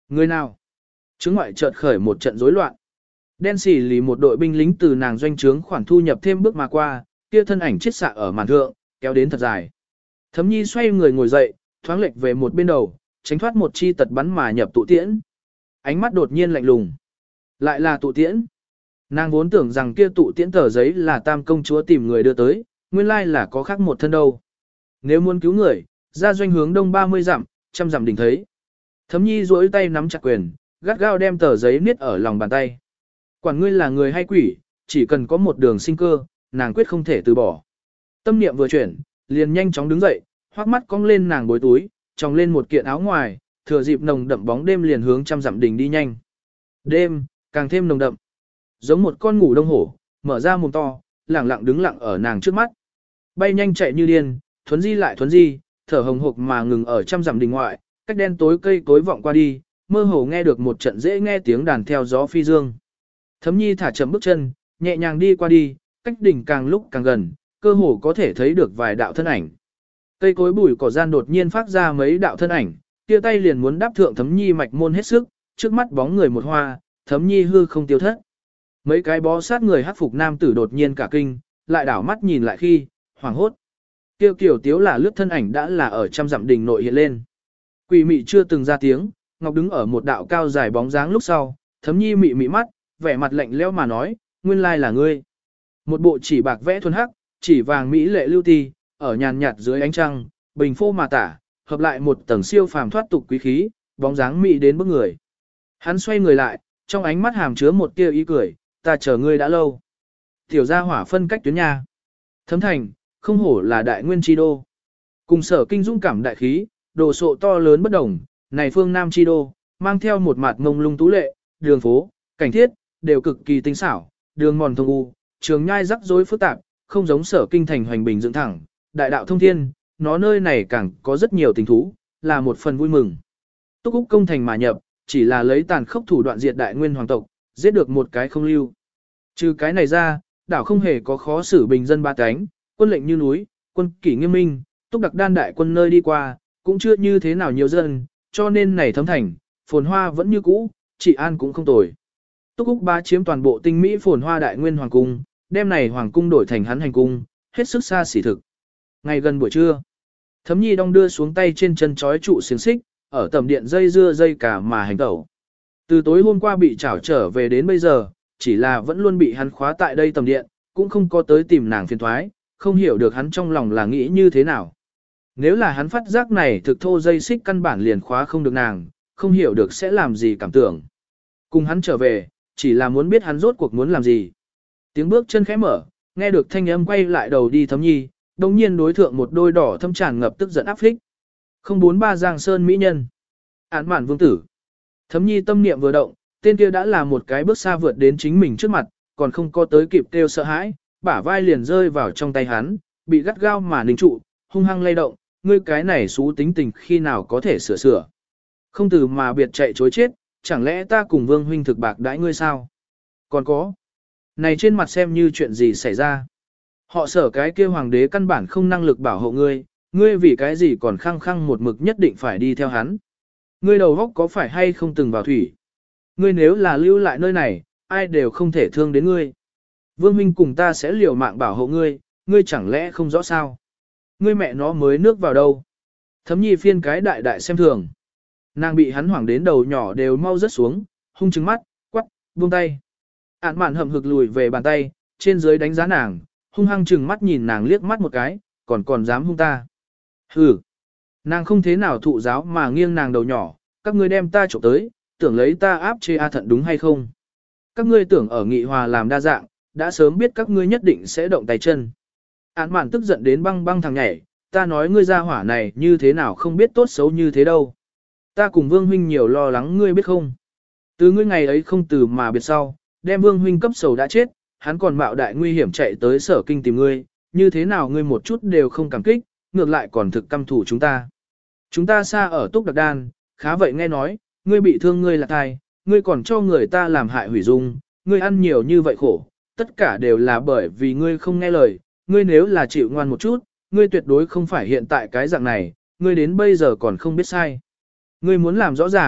Người nào? Trướng ngoại chợt khởi một trận rối loạn. Đen xì lì một đội binh lính từ nàng doanh trướng khoản thu nhập thêm bước mà qua, kia thân ảnh chết xạ ở màn thượng, kéo đến thật dài. Thấm nhi xoay người ngồi dậy, thoáng lệch về một bên đầu, tránh thoát một chi tật bắn mà nhập tụ tiễn. Ánh mắt đột nhiên lạnh lùng. Lại là tụ tiễn. Nàng vốn tưởng rằng kia tụ tiễn tờ giấy là tam công chúa tìm người đưa tới, nguyên lai là có khác một thân đâu. Nếu muốn cứu người, ra doanh hướng đông ba mươi dặm, trăm dặm đỉnh thấy. Thấm nhi duỗi tay nắm chặt quyền, gắt gao đem tờ giấy niết ở lòng bàn tay. Quản ngươi là người hay quỷ, chỉ cần có một đường sinh cơ, nàng quyết không thể từ bỏ. Tâm niệm vừa chuyển, liền nhanh chóng đứng dậy, hoắc mắt cong lên nàng bối túi, tròng lên một kiện áo ngoài, thừa dịp nồng đậm bóng đêm liền hướng trăm dặm đỉnh đi nhanh. Đêm, càng thêm nồng đậm. Giống một con ngủ đông hổ, mở ra mồm to, lẳng lặng đứng lặng ở nàng trước mắt. Bay nhanh chạy như điên, thuấn di lại thuấn di, thở hồng hộc mà ngừng ở trăm dặm đỉnh ngoại, cách đen tối cây tối vọng qua đi, mơ hồ nghe được một trận dễ nghe tiếng đàn theo gió phi dương. Thấm nhi thả chậm bước chân, nhẹ nhàng đi qua đi, cách đỉnh càng lúc càng gần, cơ hồ có thể thấy được vài đạo thân ảnh. Cây cối bụi cỏ gian đột nhiên phát ra mấy đạo thân ảnh, kia tay liền muốn đáp thượng Thấm nhi mạch môn hết sức, trước mắt bóng người một hoa, Thấm nhi hư không tiêu thất. Mấy cái bó sát người hắc phục nam tử đột nhiên cả kinh, lại đảo mắt nhìn lại khi, hoảng hốt. Kêu kiểu tiếu là lướt thân ảnh đã là ở trăm dặm đỉnh nội hiện lên. Quỷ mị chưa từng ra tiếng, Ngọc đứng ở một đạo cao dài bóng dáng lúc sau, Thấm nhi mị mị mắt, vẻ mặt lạnh lẽo mà nói, nguyên lai là ngươi. Một bộ chỉ bạc vẽ thuần hắc, chỉ vàng mỹ lệ lưu ti, ở nhàn nhạt dưới ánh trăng, bình phô mà tả, hợp lại một tầng siêu phàm thoát tục quý khí, bóng dáng mỹ đến bức người. Hắn xoay người lại, trong ánh mắt hàm chứa một tia ý cười, ta chờ ngươi đã lâu. Tiểu gia hỏa phân cách tuyến nhà. Thấm thành, không hổ là đại nguyên chi đô. Cùng sở kinh dũng cảm đại khí, đồ sộ to lớn bất đồng, này phương Nam chi đô, mang theo một mặt mông lung tú lệ, đường phố, cảnh thiết, đều cực kỳ tinh xảo, đường mòn thông u, trường nhai rắc rối phức tạp, không giống sở kinh thành hoành bình dựng thẳng, đại đạo thông thiên, nó nơi này càng có rất nhiều tình thú, là một phần vui mừng. Túc Úc công thành mà nhập, chỉ là lấy tàn khốc thủ đoạn diệt đại nguyên hoàng tộc, giết được một cái không lưu. Trừ cái này ra, đảo không hề có khó xử bình dân ba cánh, quân lệnh như núi, quân kỷ nghiêm minh, Túc Đặc Đan đại quân nơi đi qua, cũng chưa như thế nào nhiều dân, cho nên này Thấm thành, phồn hoa vẫn như cũ, trị an cũng không tồi. Túc Úc ba chiếm toàn bộ tinh mỹ phồn hoa đại nguyên hoàng cung, đem này hoàng cung đổi thành hắn hành cung, hết sức xa xỉ thực. Ngày gần buổi trưa, Thấm nhi đong đưa xuống tay trên chân chói trụ xiềng xích, ở tầm điện dây dưa dây cả mà hành tẩu. Từ tối hôm qua bị trảo trở về đến bây giờ, chỉ là vẫn luôn bị hắn khóa tại đây tầm điện, cũng không có tới tìm nàng phiền thoái, không hiểu được hắn trong lòng là nghĩ như thế nào. Nếu là hắn phát giác này thực thô dây xích căn bản liền khóa không được nàng, không hiểu được sẽ làm gì cảm tưởng. Cùng hắn trở về, chỉ là muốn biết hắn rốt cuộc muốn làm gì. Tiếng bước chân khẽ mở, nghe được thanh âm quay lại đầu đi Thấm nhi, đồng nhiên đối thượng một đôi đỏ thâm tràn ngập tức giận áp phích. không bốn ba Giang Sơn Mỹ Nhân. Án mạn vương tử. Thấm nhi tâm niệm vừa động, tên kia đã là một cái bước xa vượt đến chính mình trước mặt, còn không có tới kịp kêu sợ hãi, bả vai liền rơi vào trong tay hắn, bị gắt gao mà ninh trụ, hung hăng lay động, ngươi cái này xú tính tình khi nào có thể sửa sửa. Không từ mà biệt chạy chối chết, chẳng lẽ ta cùng vương huynh thực bạc đãi ngươi sao? Còn có. Này trên mặt xem như chuyện gì xảy ra. Họ sở cái kia hoàng đế căn bản không năng lực bảo hộ ngươi, ngươi vì cái gì còn khăng khăng một mực nhất định phải đi theo hắn. Ngươi đầu góc có phải hay không từng vào thủy. Ngươi nếu là lưu lại nơi này, ai đều không thể thương đến ngươi. Vương huynh cùng ta sẽ liều mạng bảo hộ ngươi, ngươi chẳng lẽ không rõ sao. Ngươi mẹ nó mới nước vào đâu. Thấm nhi phiên cái đại đại xem thường. Nàng bị hắn hoảng đến đầu nhỏ đều mau rớt xuống, hung trừng mắt, quắc, buông tay. Ản mạn hậm hực lùi về bàn tay, trên dưới đánh giá nàng, hung hăng trừng mắt nhìn nàng liếc mắt một cái, còn còn dám hung ta. Hừ. Nàng không thế nào thụ giáo mà nghiêng nàng đầu nhỏ, các ngươi đem ta trộm tới, tưởng lấy ta áp chế A Thận đúng hay không? Các ngươi tưởng ở nghị hòa làm đa dạng, đã sớm biết các ngươi nhất định sẽ động tay chân. Án mạn tức giận đến băng băng thằng nhảy, ta nói ngươi ra hỏa này như thế nào không biết tốt xấu như thế đâu. Ta cùng Vương huynh nhiều lo lắng ngươi biết không? Từ ngươi ngày ấy không từ mà biệt sau, đem Vương huynh cấp sầu đã chết, hắn còn mạo đại nguy hiểm chạy tới sở kinh tìm ngươi, như thế nào ngươi một chút đều không cảm kích, ngược lại còn thực căm thủ chúng ta. Chúng ta xa ở Túc Đặc Đan, khá vậy nghe nói, ngươi bị thương ngươi là thai, ngươi còn cho người ta làm hại hủy dung, ngươi ăn nhiều như vậy khổ, tất cả đều là bởi vì ngươi không nghe lời, ngươi nếu là chịu ngoan một chút, ngươi tuyệt đối không phải hiện tại cái dạng này, ngươi đến bây giờ còn không biết sai. Ngươi muốn làm rõ ràng,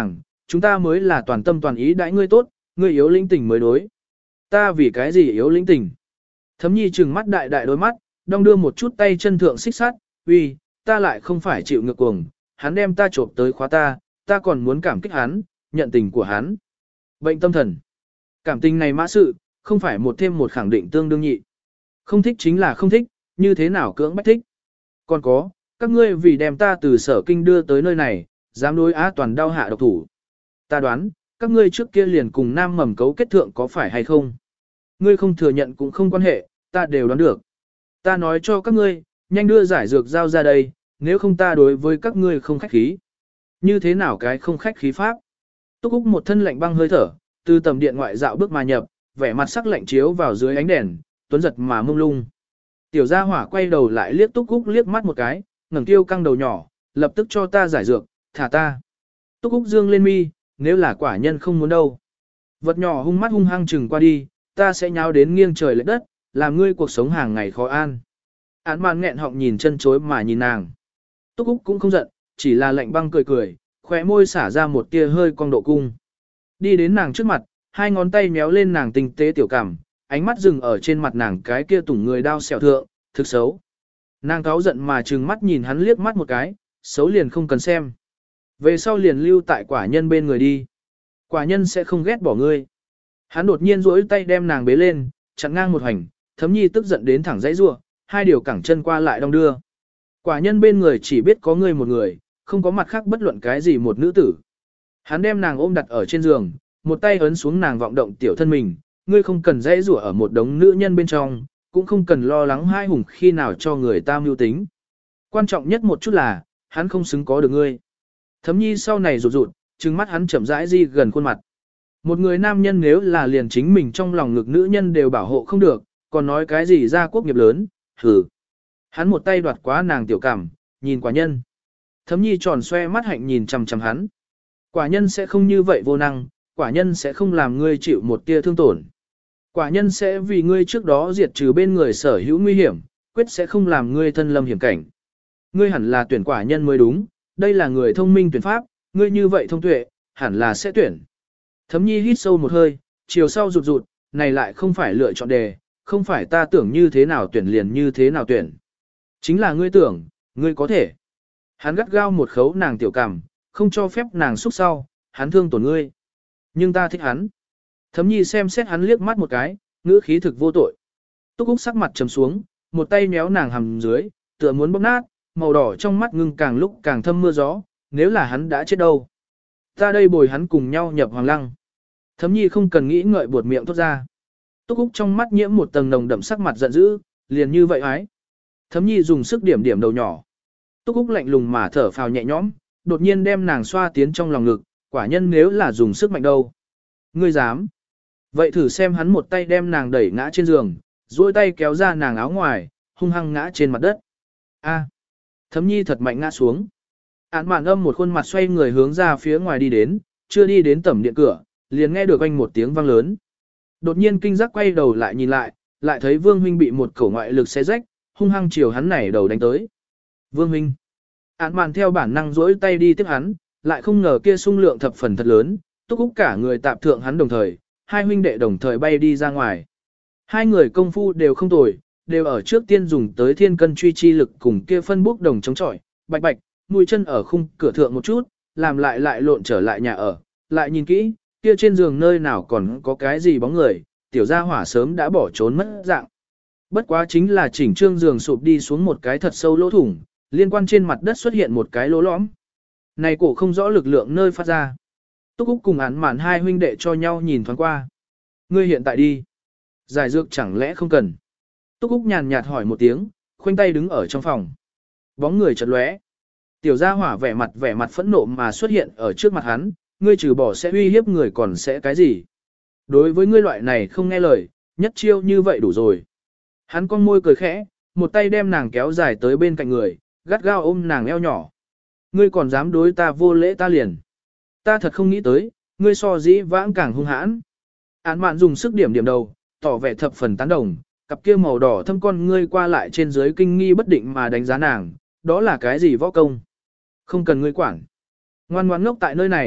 chúng ta mới là toàn tâm toàn ý đãi ngươi tốt, ngươi yếu linh tình mới đối. Ta vì cái gì yếu linh tình? Thấm nhi trừng mắt đại đại đôi mắt, đong đưa một chút tay chân thượng xích sắt, uy, ta lại không phải chịu ngược cuồng, hắn đem ta trộm tới khóa ta, ta còn muốn cảm kích hắn, nhận tình của hắn. Bệnh tâm thần. Cảm tình này mã sự, không phải một thêm một khẳng định tương đương nhị. Không thích chính là không thích, như thế nào cưỡng bách thích. Còn có, các ngươi vì đem ta từ sở kinh đưa tới nơi này, dám đối Á Toàn đau hạ độc thủ. Ta đoán, các ngươi trước kia liền cùng nam mầm cấu kết thượng có phải hay không? Ngươi không thừa nhận cũng không quan hệ, ta đều đoán được. Ta nói cho các ngươi, nhanh đưa giải dược giao ra đây, nếu không ta đối với các ngươi không khách khí. Như thế nào cái không khách khí pháp? Túc Úc một thân lạnh băng hơi thở, từ tầm điện ngoại dạo bước mà nhập, vẻ mặt sắc lạnh chiếu vào dưới ánh đèn, tuấn giật mà mông lung. Tiểu gia hỏa quay đầu lại liếc Túc Úc liếc mắt một cái, ngẩng tiêu căng đầu nhỏ, lập tức cho ta giải dược, thả ta. Túc Úc dương lên mi, nếu là quả nhân không muốn đâu. Vật nhỏ hung mắt hung hăng chừng qua đi, ta sẽ nháo đến nghiêng trời lệch đất, làm ngươi cuộc sống hàng ngày khó an. Án mạn nghẹn họng nhìn chân chối mà nhìn nàng. Túc Úc cũng không giận, chỉ là lạnh băng cười cười, khóe môi xả ra một tia hơi cong độ cung. Đi đến nàng trước mặt, hai ngón tay méo lên nàng tinh tế tiểu cảm, ánh mắt dừng ở trên mặt nàng cái kia tủng người đau xẻo thượng, thực xấu. Nàng cáu giận mà trừng mắt nhìn hắn liếc mắt một cái, xấu liền không cần xem. Về sau liền lưu tại quả nhân bên người đi. Quả nhân sẽ không ghét bỏ ngươi. Hắn đột nhiên duỗi tay đem nàng bế lên, chặn ngang một hành, Thấm Nhi tức giận đến thẳng dãy rủa, hai điều cẳng chân qua lại đong đưa. Quả nhân bên người chỉ biết có ngươi một người, không có mặt khác bất luận cái gì một nữ tử. Hắn đem nàng ôm đặt ở trên giường, một tay ấn xuống nàng vọng động tiểu thân mình, ngươi không cần dãy rủa ở một đống nữ nhân bên trong, cũng không cần lo lắng hai hùng khi nào cho người ta mưu tính. Quan trọng nhất một chút là, hắn không xứng có được ngươi. Thấm Nhi sau này rụt rụt, trừng mắt hắn chậm rãi di gần khuôn mặt. Một người nam nhân nếu là liền chính mình trong lòng ngực nữ nhân đều bảo hộ không được, còn nói cái gì ra quốc nghiệp lớn, hừ. Hắn một tay đoạt quá nàng tiểu cảm, nhìn quả nhân. Thấm Nhi tròn xoe mắt hạnh nhìn chằm chằm hắn. Quả nhân sẽ không như vậy vô năng, quả nhân sẽ không làm ngươi chịu một tia thương tổn. Quả nhân sẽ vì ngươi trước đó diệt trừ bên người sở hữu nguy hiểm, quyết sẽ không làm ngươi thân lâm hiểm cảnh. Ngươi hẳn là tuyển quả nhân mới đúng, đây là người thông minh tuyển pháp, ngươi như vậy thông tuệ, hẳn là sẽ tuyển. Thấm Nhi hít sâu một hơi, chiều sau rụt rụt, này lại không phải lựa chọn đề, không phải ta tưởng như thế nào tuyển liền như thế nào tuyển. Chính là ngươi tưởng, ngươi có thể. Hắn gắt gao một khấu nàng tiểu cảm, không cho phép nàng xúc sau, hắn thương tổn ngươi. Nhưng ta thích hắn. Thấm Nhi xem xét hắn liếc mắt một cái, ngữ khí thực vô tội. Túc Úc sắc mặt trầm xuống, một tay méo nàng hầm dưới, tựa muốn bóp nát, màu đỏ trong mắt ngưng càng lúc càng thâm mưa gió, nếu là hắn đã chết đâu. Ta đây bồi hắn cùng nhau nhập hoàng lăng. Thấm Nhi không cần nghĩ ngợi buột miệng thốt ra. Túc Úc trong mắt nhiễm một tầng nồng đậm sắc mặt giận dữ, liền như vậy ái. Thấm Nhi dùng sức điểm điểm đầu nhỏ. Túc Úc lạnh lùng mà thở phào nhẹ nhõm, đột nhiên đem nàng xoa tiến trong lòng ngực, quả nhân nếu là dùng sức mạnh đâu. Ngươi dám. Vậy thử xem hắn một tay đem nàng đẩy ngã trên giường, duỗi tay kéo ra nàng áo ngoài, hung hăng ngã trên mặt đất. A. Thấm Nhi thật mạnh ngã xuống. Án mạn âm một khuôn mặt xoay người hướng ra phía ngoài đi đến, chưa đi đến tẩm điện cửa, liền nghe được anh một tiếng vang lớn. Đột nhiên kinh giác quay đầu lại nhìn lại, lại thấy Vương huynh bị một cổ ngoại lực xé rách, hung hăng chiều hắn nảy đầu đánh tới. Vương huynh. Án mạn theo bản năng duỗi tay đi tiếp hắn, lại không ngờ kia xung lượng thập phần thật lớn, Túc Úc cả người tạp thượng hắn đồng thời, hai huynh đệ đồng thời bay đi ra ngoài. Hai người công phu đều không tồi, đều ở trước tiên dùng tới thiên cân truy chi lực cùng kia phân bốc đồng chống chọi, bạch bạch, mũi chân ở khung cửa thượng một chút, làm lại lại lộn trở lại nhà ở, lại nhìn kỹ, kia trên giường nơi nào còn có cái gì bóng người, tiểu gia hỏa sớm đã bỏ trốn mất dạng. Bất quá chính là chỉnh trương giường sụp đi xuống một cái thật sâu lỗ thủng, liên quan trên mặt đất xuất hiện một cái lỗ lõm. Này cổ không rõ lực lượng nơi phát ra. Túc Úc cùng án mạn hai huynh đệ cho nhau nhìn thoáng qua. Ngươi hiện tại đi. Giải dược chẳng lẽ không cần. Túc Úc nhàn nhạt hỏi một tiếng, khoanh tay đứng ở trong phòng. Bóng người chợt lóe. Tiểu gia hỏa vẻ mặt vẻ mặt phẫn nộ mà xuất hiện ở trước mặt hắn, ngươi trừ bỏ sẽ uy hiếp người còn sẽ cái gì? Đối với ngươi loại này không nghe lời, nhất chiêu như vậy đủ rồi. Hắn con môi cười khẽ, một tay đem nàng kéo dài tới bên cạnh người, gắt gao ôm nàng eo nhỏ. Ngươi còn dám đối ta vô lễ ta liền. Ta thật không nghĩ tới, ngươi so dĩ vãng càng hung hãn. Án mạn dùng sức điểm điểm đầu, tỏ vẻ thập phần tán đồng, cặp kia màu đỏ thâm con ngươi qua lại trên dưới kinh nghi bất định mà đánh giá nàng, đó là cái gì võ công? Không cần ngươi quản. Ngoan ngoãn ngốc tại nơi này,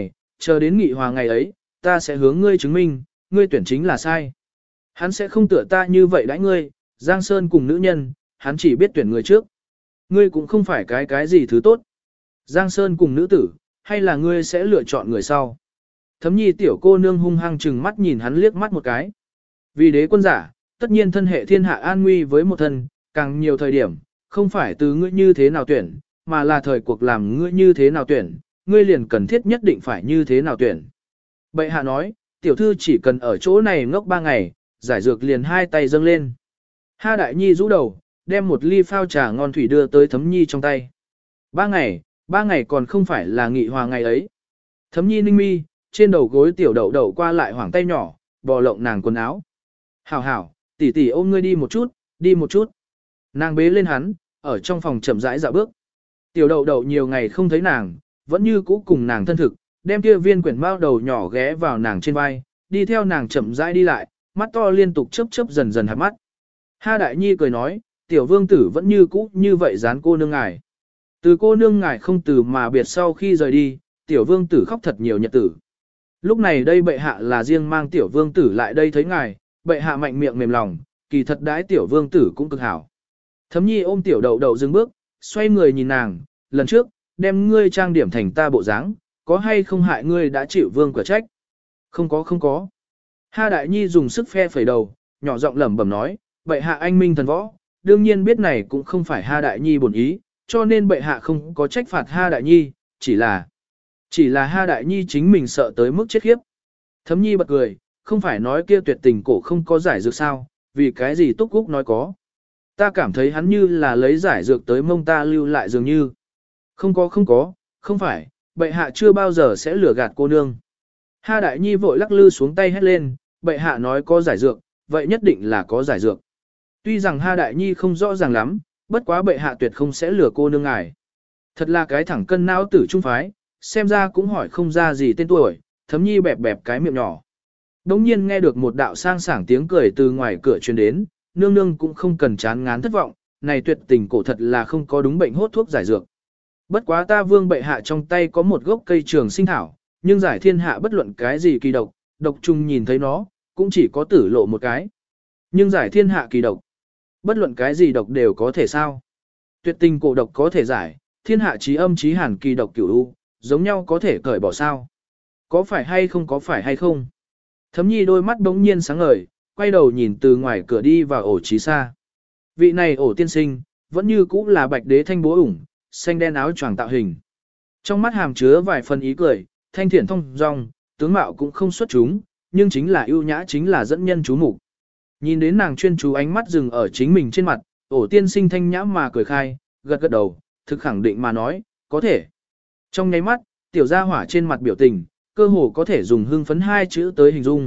chờ đến nghị hòa ngày ấy, ta sẽ hướng ngươi chứng minh, ngươi tuyển chính là sai. Hắn sẽ không tựa ta như vậy đãi ngươi, Giang Sơn cùng nữ nhân, hắn chỉ biết tuyển người trước. Ngươi cũng không phải cái cái gì thứ tốt. Giang Sơn cùng nữ tử, hay là ngươi sẽ lựa chọn người sau. Thấm nhi tiểu cô nương hung hăng chừng mắt nhìn hắn liếc mắt một cái. Vì đế quân giả, tất nhiên thân hệ thiên hạ an nguy với một thân, càng nhiều thời điểm, không phải từ ngươi như thế nào tuyển, mà là thời cuộc làm ngươi như thế nào tuyển, ngươi liền cần thiết nhất định phải như thế nào tuyển. Bệ hạ nói, tiểu thư chỉ cần ở chỗ này ngốc ba ngày, giải dược liền hai tay dâng lên. Ha Đại Nhi rũ đầu, đem một ly phao trà ngon thủy đưa tới Thấm Nhi trong tay. Ba ngày, ba ngày còn không phải là nghị hòa ngày ấy. Thấm Nhi ninh mi, trên đầu gối tiểu đậu đậu qua lại hoảng tay nhỏ, bò lộng nàng quần áo. Hảo hảo, tỷ tỷ ôm ngươi đi một chút, đi một chút. Nàng bế lên hắn, ở trong phòng chậm rãi dạo bước. Tiểu đậu đậu nhiều ngày không thấy nàng, vẫn như cũ cùng nàng thân thực, đem kia viên quyển mao đầu nhỏ ghé vào nàng trên vai, đi theo nàng chậm rãi đi lại, mắt to liên tục chớp chớp dần dần hạt mắt. Ha Đại Nhi cười nói, tiểu vương tử vẫn như cũ như vậy dán cô nương ngài. Từ cô nương ngài không từ mà biệt sau khi rời đi, tiểu vương tử khóc thật nhiều nhật tử. Lúc này đây bệ hạ là riêng mang tiểu vương tử lại đây thấy ngài, bệ hạ mạnh miệng mềm lòng, kỳ thật đãi tiểu vương tử cũng cực hảo. Thấm Nhi ôm tiểu đậu đậu dừng bước, xoay người nhìn nàng, lần trước, đem ngươi trang điểm thành ta bộ dáng, có hay không hại ngươi đã chịu vương quả trách? Không có không có. Ha Đại Nhi dùng sức phe phẩy đầu, nhỏ giọng lẩm bẩm nói, bệ hạ anh minh thần võ, đương nhiên biết này cũng không phải Ha Đại Nhi bổn ý, cho nên bệ hạ không có trách phạt Ha Đại Nhi, chỉ là, chỉ là Ha Đại Nhi chính mình sợ tới mức chết khiếp. Thấm Nhi bật cười, không phải nói kia tuyệt tình cổ không có giải dược sao, vì cái gì Túc Cúc nói có. Ta cảm thấy hắn như là lấy giải dược tới mông ta lưu lại dường như. Không có không có, không phải, bệ hạ chưa bao giờ sẽ lừa gạt cô nương. Ha Đại Nhi vội lắc lư xuống tay hét lên, bệ hạ nói có giải dược, vậy nhất định là có giải dược. Tuy rằng Ha Đại Nhi không rõ ràng lắm, bất quá bệ hạ tuyệt không sẽ lừa cô nương ngài. Thật là cái thẳng cân não tử trung phái, xem ra cũng hỏi không ra gì tên tuổi, Thấm Nhi bẹp bẹp cái miệng nhỏ. Đống nhiên nghe được một đạo sang sảng tiếng cười từ ngoài cửa truyền đến, nương nương cũng không cần chán ngán thất vọng, này tuyệt tình cổ thật là không có đúng bệnh hốt thuốc giải dược. Bất quá ta vương bệ hạ trong tay có một gốc cây trường sinh thảo, nhưng giải thiên hạ bất luận cái gì kỳ độc, độc trùng nhìn thấy nó, cũng chỉ có tử lộ một cái. Nhưng giải thiên hạ kỳ độc, bất luận cái gì độc đều có thể sao. Tuyệt tình cổ độc có thể giải, thiên hạ trí âm trí hàn kỳ độc cửu u, giống nhau có thể cởi bỏ sao. Có phải hay không có phải hay không? Thấm Nhi đôi mắt bỗng nhiên sáng ngời, quay đầu nhìn từ ngoài cửa đi vào ổ trí xa. Vị này ổ tiên sinh, vẫn như cũ là bạch đế thanh bố ủng, xanh đen áo choàng tạo hình. Trong mắt hàm chứa vài phần ý cười, thanh thiện thông dong, tướng mạo cũng không xuất chúng, nhưng chính là ưu nhã chính là dẫn nhân chú mục. Nhìn đến nàng chuyên chú ánh mắt dừng ở chính mình trên mặt, ổ tiên sinh thanh nhã mà cười khai, gật gật đầu, thực khẳng định mà nói, có thể. Trong nháy mắt, tiểu gia hỏa trên mặt biểu tình, cơ hồ có thể dùng hưng phấn hai chữ tới hình dung.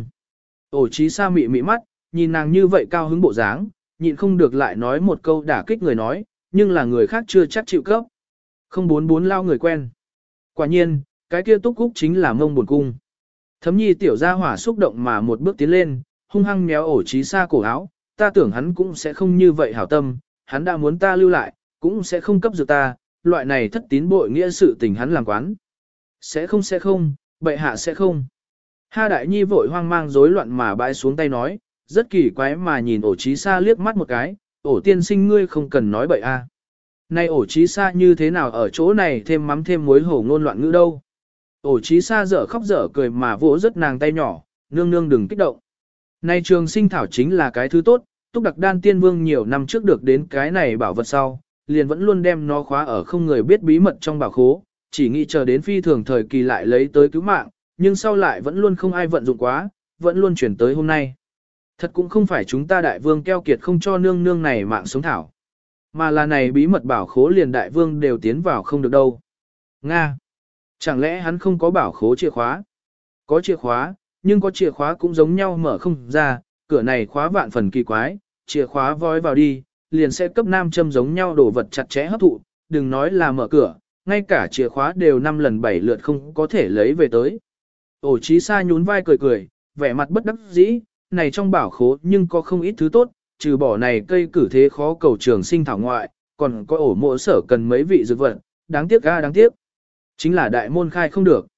Ổ trí sa mị mị mắt, nhìn nàng như vậy cao hứng bộ dáng, nhịn không được lại nói một câu đả kích người nói, nhưng là người khác chưa chắc chịu cấp. Không bốn bốn lao người quen. Quả nhiên, cái kia Túc Cúc chính là mông buồn cung. Thấm Nhi tiểu gia hỏa xúc động mà một bước tiến lên, hung hăng méo ổ trí sa cổ áo, ta tưởng hắn cũng sẽ không như vậy hảo tâm, hắn đã muốn ta lưu lại, cũng sẽ không cấp dược ta, loại này thất tín bội nghĩa sự tình hắn làm quán. Sẽ không sẽ không, bệ hạ sẽ không. Ha Đại Nhi vội hoang mang rối loạn mà bãi xuống tay nói, rất kỳ quái mà nhìn ổ trí sa liếc mắt một cái, ổ tiên sinh ngươi không cần nói bậy a. Này ổ trí sa như thế nào ở chỗ này thêm mắm thêm muối hổ ngôn loạn ngữ đâu. Ổ trí sa dở khóc dở cười mà vỗ rất nàng tay nhỏ, nương nương đừng kích động. Này trường sinh thảo chính là cái thứ tốt, Túc Đặc Đan Tiên Vương nhiều năm trước được đến cái này bảo vật sau, liền vẫn luôn đem nó khóa ở không người biết bí mật trong bảo khố, chỉ nghĩ chờ đến phi thường thời kỳ lại lấy tới cứu mạng, nhưng sau lại vẫn luôn không ai vận dụng quá, vẫn luôn chuyển tới hôm nay. Thật cũng không phải chúng ta đại vương keo kiệt không cho nương nương này mạng sống thảo, mà là này bí mật bảo khố liền đại vương đều tiến vào không được đâu. Nga! Chẳng lẽ hắn không có bảo khố chìa khóa? Có chìa khóa, nhưng có chìa khóa cũng giống nhau mở không ra, cửa này khóa vạn phần kỳ quái, chìa khóa vói vào đi, liền sẽ cấp nam châm giống nhau đổ vật chặt chẽ hấp thụ, đừng nói là mở cửa, ngay cả chìa khóa đều năm lần bảy lượt không có thể lấy về tới. Ổ trí sa nhún vai cười cười, vẻ mặt bất đắc dĩ, này trong bảo khố nhưng có không ít thứ tốt, trừ bỏ này cây cử thế khó cầu trường sinh thảo ngoại, còn có ổ mộ sở cần mấy vị dược vật, đáng tiếc ga đáng tiếc. Chính là đại môn khai không được.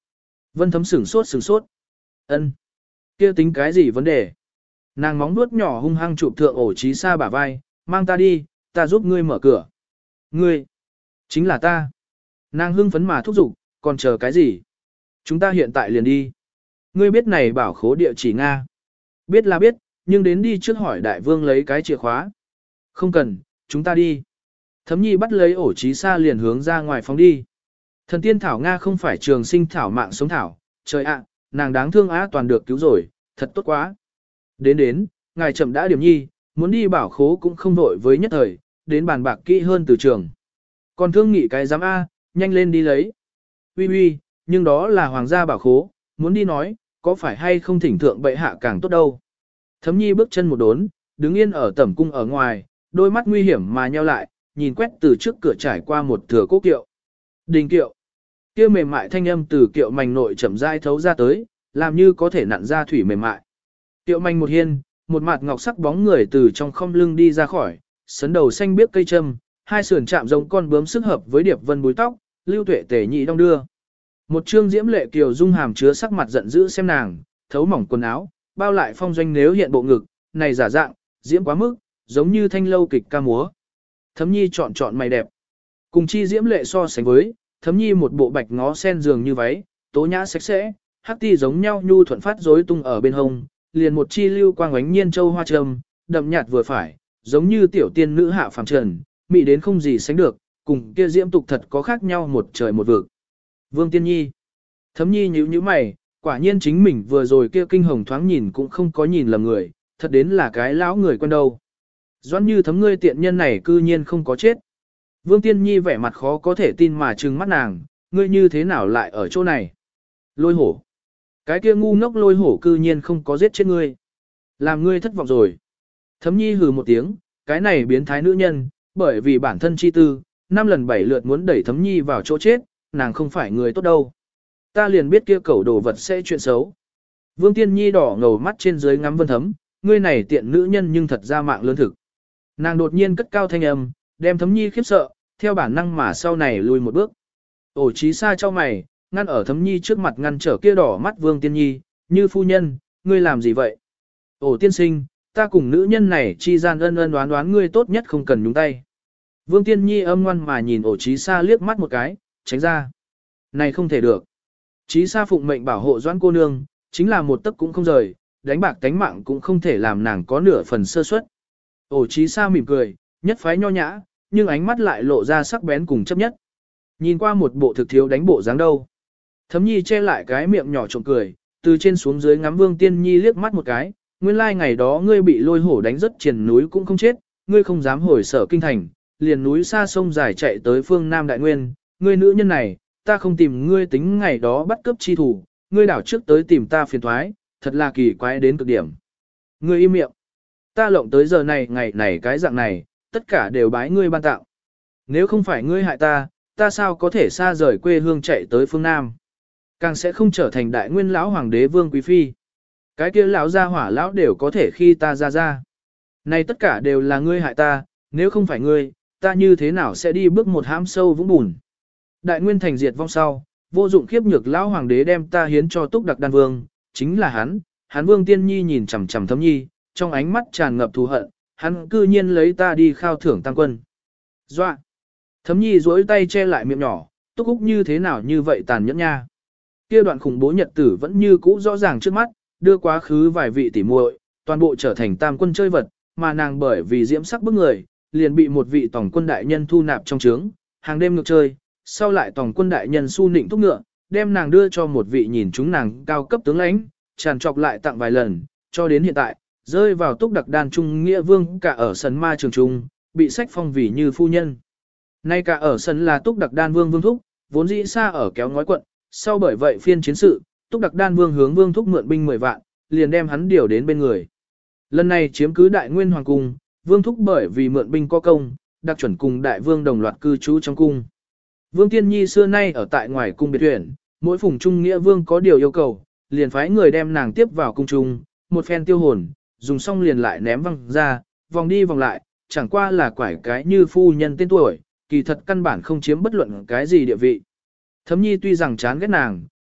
Vân Thấm sửng sốt sửng sốt. Ân, kia tính cái gì vấn đề? Nàng móng vuốt nhỏ hung hăng chụp thượng ổ trí xa bả vai, mang ta đi, ta giúp ngươi mở cửa. Ngươi, chính là ta. Nàng hưng phấn mà thúc giục, còn chờ cái gì? Chúng ta hiện tại liền đi. Ngươi biết này bảo khố địa chỉ Nga. Biết là biết, nhưng đến đi trước hỏi đại vương lấy cái chìa khóa. Không cần, chúng ta đi. Thấm nhi bắt lấy ổ trí xa liền hướng ra ngoài phóng đi. Thần tiên thảo Nga không phải trường sinh thảo mạng sống thảo, trời ạ, nàng đáng thương á toàn được cứu rồi, thật tốt quá. Đến đến, ngài chậm đã điểm nhi, muốn đi bảo khố cũng không vội với nhất thời, đến bàn bạc kỹ hơn từ trường. Còn thương nghị cái giám A, nhanh lên đi lấy. Uy uy, nhưng đó là hoàng gia bảo khố, muốn đi nói, có phải hay không thỉnh thượng bệ hạ càng tốt đâu. Thấm nhi bước chân một đốn, đứng yên ở tẩm cung ở ngoài, đôi mắt nguy hiểm mà nheo lại, nhìn quét từ trước cửa trải qua một thừa cố kiệu. Đình kiệu. Kia mềm mại thanh âm từ kiệu mảnh nội chậm rãi thấu ra tới, làm như có thể nặn ra thủy mềm mại. Kiệu mảnh một hiên, một mặt ngọc sắc bóng người từ trong không lưng đi ra khỏi, sấn đầu xanh biếc cây châm, hai sườn chạm giống con bướm sức hợp với điệp vân búi tóc, lưu tuệ tể nhị đong đưa. Một trương diễm lệ kiều dung hàm chứa sắc mặt giận dữ xem nàng, thấu mỏng quần áo, bao lại phong doanh nếu hiện bộ ngực, này giả dạng, diễm quá mức, giống như thanh lâu kịch ca múa. Thấm nhi chọn chọn mày đẹp. Cùng chi diễm lệ so sánh với, thấm nhi một bộ bạch ngó sen giường như váy, tố nhã sạch sẽ, hắc ti giống nhau nhu thuận phát rối tung ở bên hông, liền một chi lưu quang ánh nhiên châu hoa trâm, đậm nhạt vừa phải, giống như tiểu tiên nữ hạ phàm trần, mỹ đến không gì sánh được, cùng kia diễm tục thật có khác nhau một trời một vực. Vương Tiên Nhi. Thấm nhi nhíu nhíu mày, quả nhiên chính mình vừa rồi kia kinh hồng thoáng nhìn cũng không có nhìn lầm người, thật đến là cái lão người quen đâu. Doãn như thấm ngươi tiện nhân này cư nhiên không có chết. Vương Tiên Nhi vẻ mặt khó có thể tin mà trừng mắt nàng, ngươi như thế nào lại ở chỗ này? Lôi hổ. Cái kia ngu ngốc lôi hổ cư nhiên không có giết chết ngươi. Làm ngươi thất vọng rồi. Thấm nhi hừ một tiếng, cái này biến thái nữ nhân, bởi vì bản thân chi tư, năm lần bảy lượt muốn đẩy thấm nhi vào chỗ chết, nàng không phải người tốt đâu. Ta liền biết kia cẩu đồ vật sẽ chuyện xấu. Vương Tiên Nhi đỏ ngầu mắt trên dưới ngắm Vân Thấm, ngươi này tiện nữ nhân nhưng thật ra mạng lớn thực. Nàng đột nhiên cất cao thanh âm, đem Thấm Nhi khiếp sợ, theo bản năng mà sau này lùi một bước. Ổ trí xa cho mày, ngăn ở Thấm Nhi trước mặt ngăn trở kia đỏ mắt Vương Tiên Nhi, như phu nhân, ngươi làm gì vậy? Ổ tiên sinh, ta cùng nữ nhân này chi gian ân ân đoán đoán ngươi tốt nhất không cần nhúng tay. Vương Tiên Nhi âm ngoan mà nhìn ổ trí xa liếc mắt một cái, tránh ra. Này không thể được. Trí xa phụng mệnh bảo hộ Doãn cô nương, chính là một tấc cũng không rời, đánh bạc tánh mạng cũng không thể làm nàng có nửa phần sơ suất. Ổ trí xa mỉm cười, nhất phái nho nhã, nhưng ánh mắt lại lộ ra sắc bén cùng chấp nhất. Nhìn qua một bộ thực thiếu đánh bộ dáng đâu. Thấm nhi che lại cái miệng nhỏ trộm cười, từ trên xuống dưới ngắm Vương Tiên Nhi liếc mắt một cái, nguyên lai ngày đó ngươi bị lôi hổ đánh rất triền núi cũng không chết, ngươi không dám hồi sở kinh thành, liền núi xa sông dài chạy tới phương Nam Đại Nguyên, ngươi nữ nhân này, ta không tìm ngươi tính ngày đó bắt cướp chi thủ, ngươi đảo trước tới tìm ta phiền thoái, thật là kỳ quái đến cực điểm. Ngươi im miệng. Ta lộng tới giờ này ngày này cái dạng này, tất cả đều bái ngươi ban tạo. Nếu không phải ngươi hại ta, ta sao có thể xa rời quê hương chạy tới phương Nam. Càng sẽ không trở thành đại nguyên lão hoàng đế vương quý phi. Cái kia lão gia hỏa lão đều có thể khi ta ra ra. Này tất cả đều là ngươi hại ta, nếu không phải ngươi, ta như thế nào sẽ đi bước một hãm sâu vũng bùn. Đại nguyên thành diệt vong sau, vô dụng khiếp nhược lão hoàng đế đem ta hiến cho Túc Đặc Đan Vương, chính là hắn, hắn Vương Tiên Nhi nhìn chằm chằm Thấm Nhi, trong ánh mắt tràn ngập thù hận, hắn cư nhiên lấy ta đi khao thưởng tăng quân. Doa! Thấm Nhi duỗi tay che lại miệng nhỏ, Túc Úc như thế nào như vậy tàn nhẫn nha. Kia đoạn khủng bố nhật tử vẫn như cũ rõ ràng trước mắt, đưa quá khứ vài vị tỉ muội, toàn bộ trở thành tam quân chơi vật, mà nàng bởi vì diễm sắc bức người, liền bị một vị tổng quân đại nhân thu nạp trong trướng, hàng đêm ngược chơi, sau lại tổng quân đại nhân su nịnh thúc ngựa, đem nàng đưa cho một vị nhìn chúng nàng cao cấp tướng lãnh, tràn trọc lại tặng vài lần, cho đến hiện tại, rơi vào Túc Đặc Đan Trung nghĩa vương cả ở sân ma trường trung, bị sách phong vì như phu nhân. Nay cả ở sân là Túc Đặc Đan Vương Vương Thúc, vốn dĩ xa ở kéo ngói quận, sau bởi vậy phiên chiến sự, Túc Đặc Đan Vương hướng Vương Thúc mượn binh mười vạn, liền đem hắn điều đến bên người. Lần này chiếm cứ Đại Nguyên Hoàng cung, Vương Thúc bởi vì mượn binh có công, đặc chuẩn cùng Đại Vương đồng loạt cư trú trong cung. Vương Tiên Nhi xưa nay ở tại ngoài cung biệt huyện, mỗi phùng trung nghĩa vương có điều yêu cầu, liền phái người đem nàng tiếp vào cung trung, một phen tiêu hồn, dùng xong liền lại ném văng ra, vòng đi vòng lại, chẳng qua là quải cái như phu nhân tên tuổi, kỳ thật căn bản không chiếm bất luận cái gì địa vị. Thấm Nhi tuy rằng chán ghét nàng,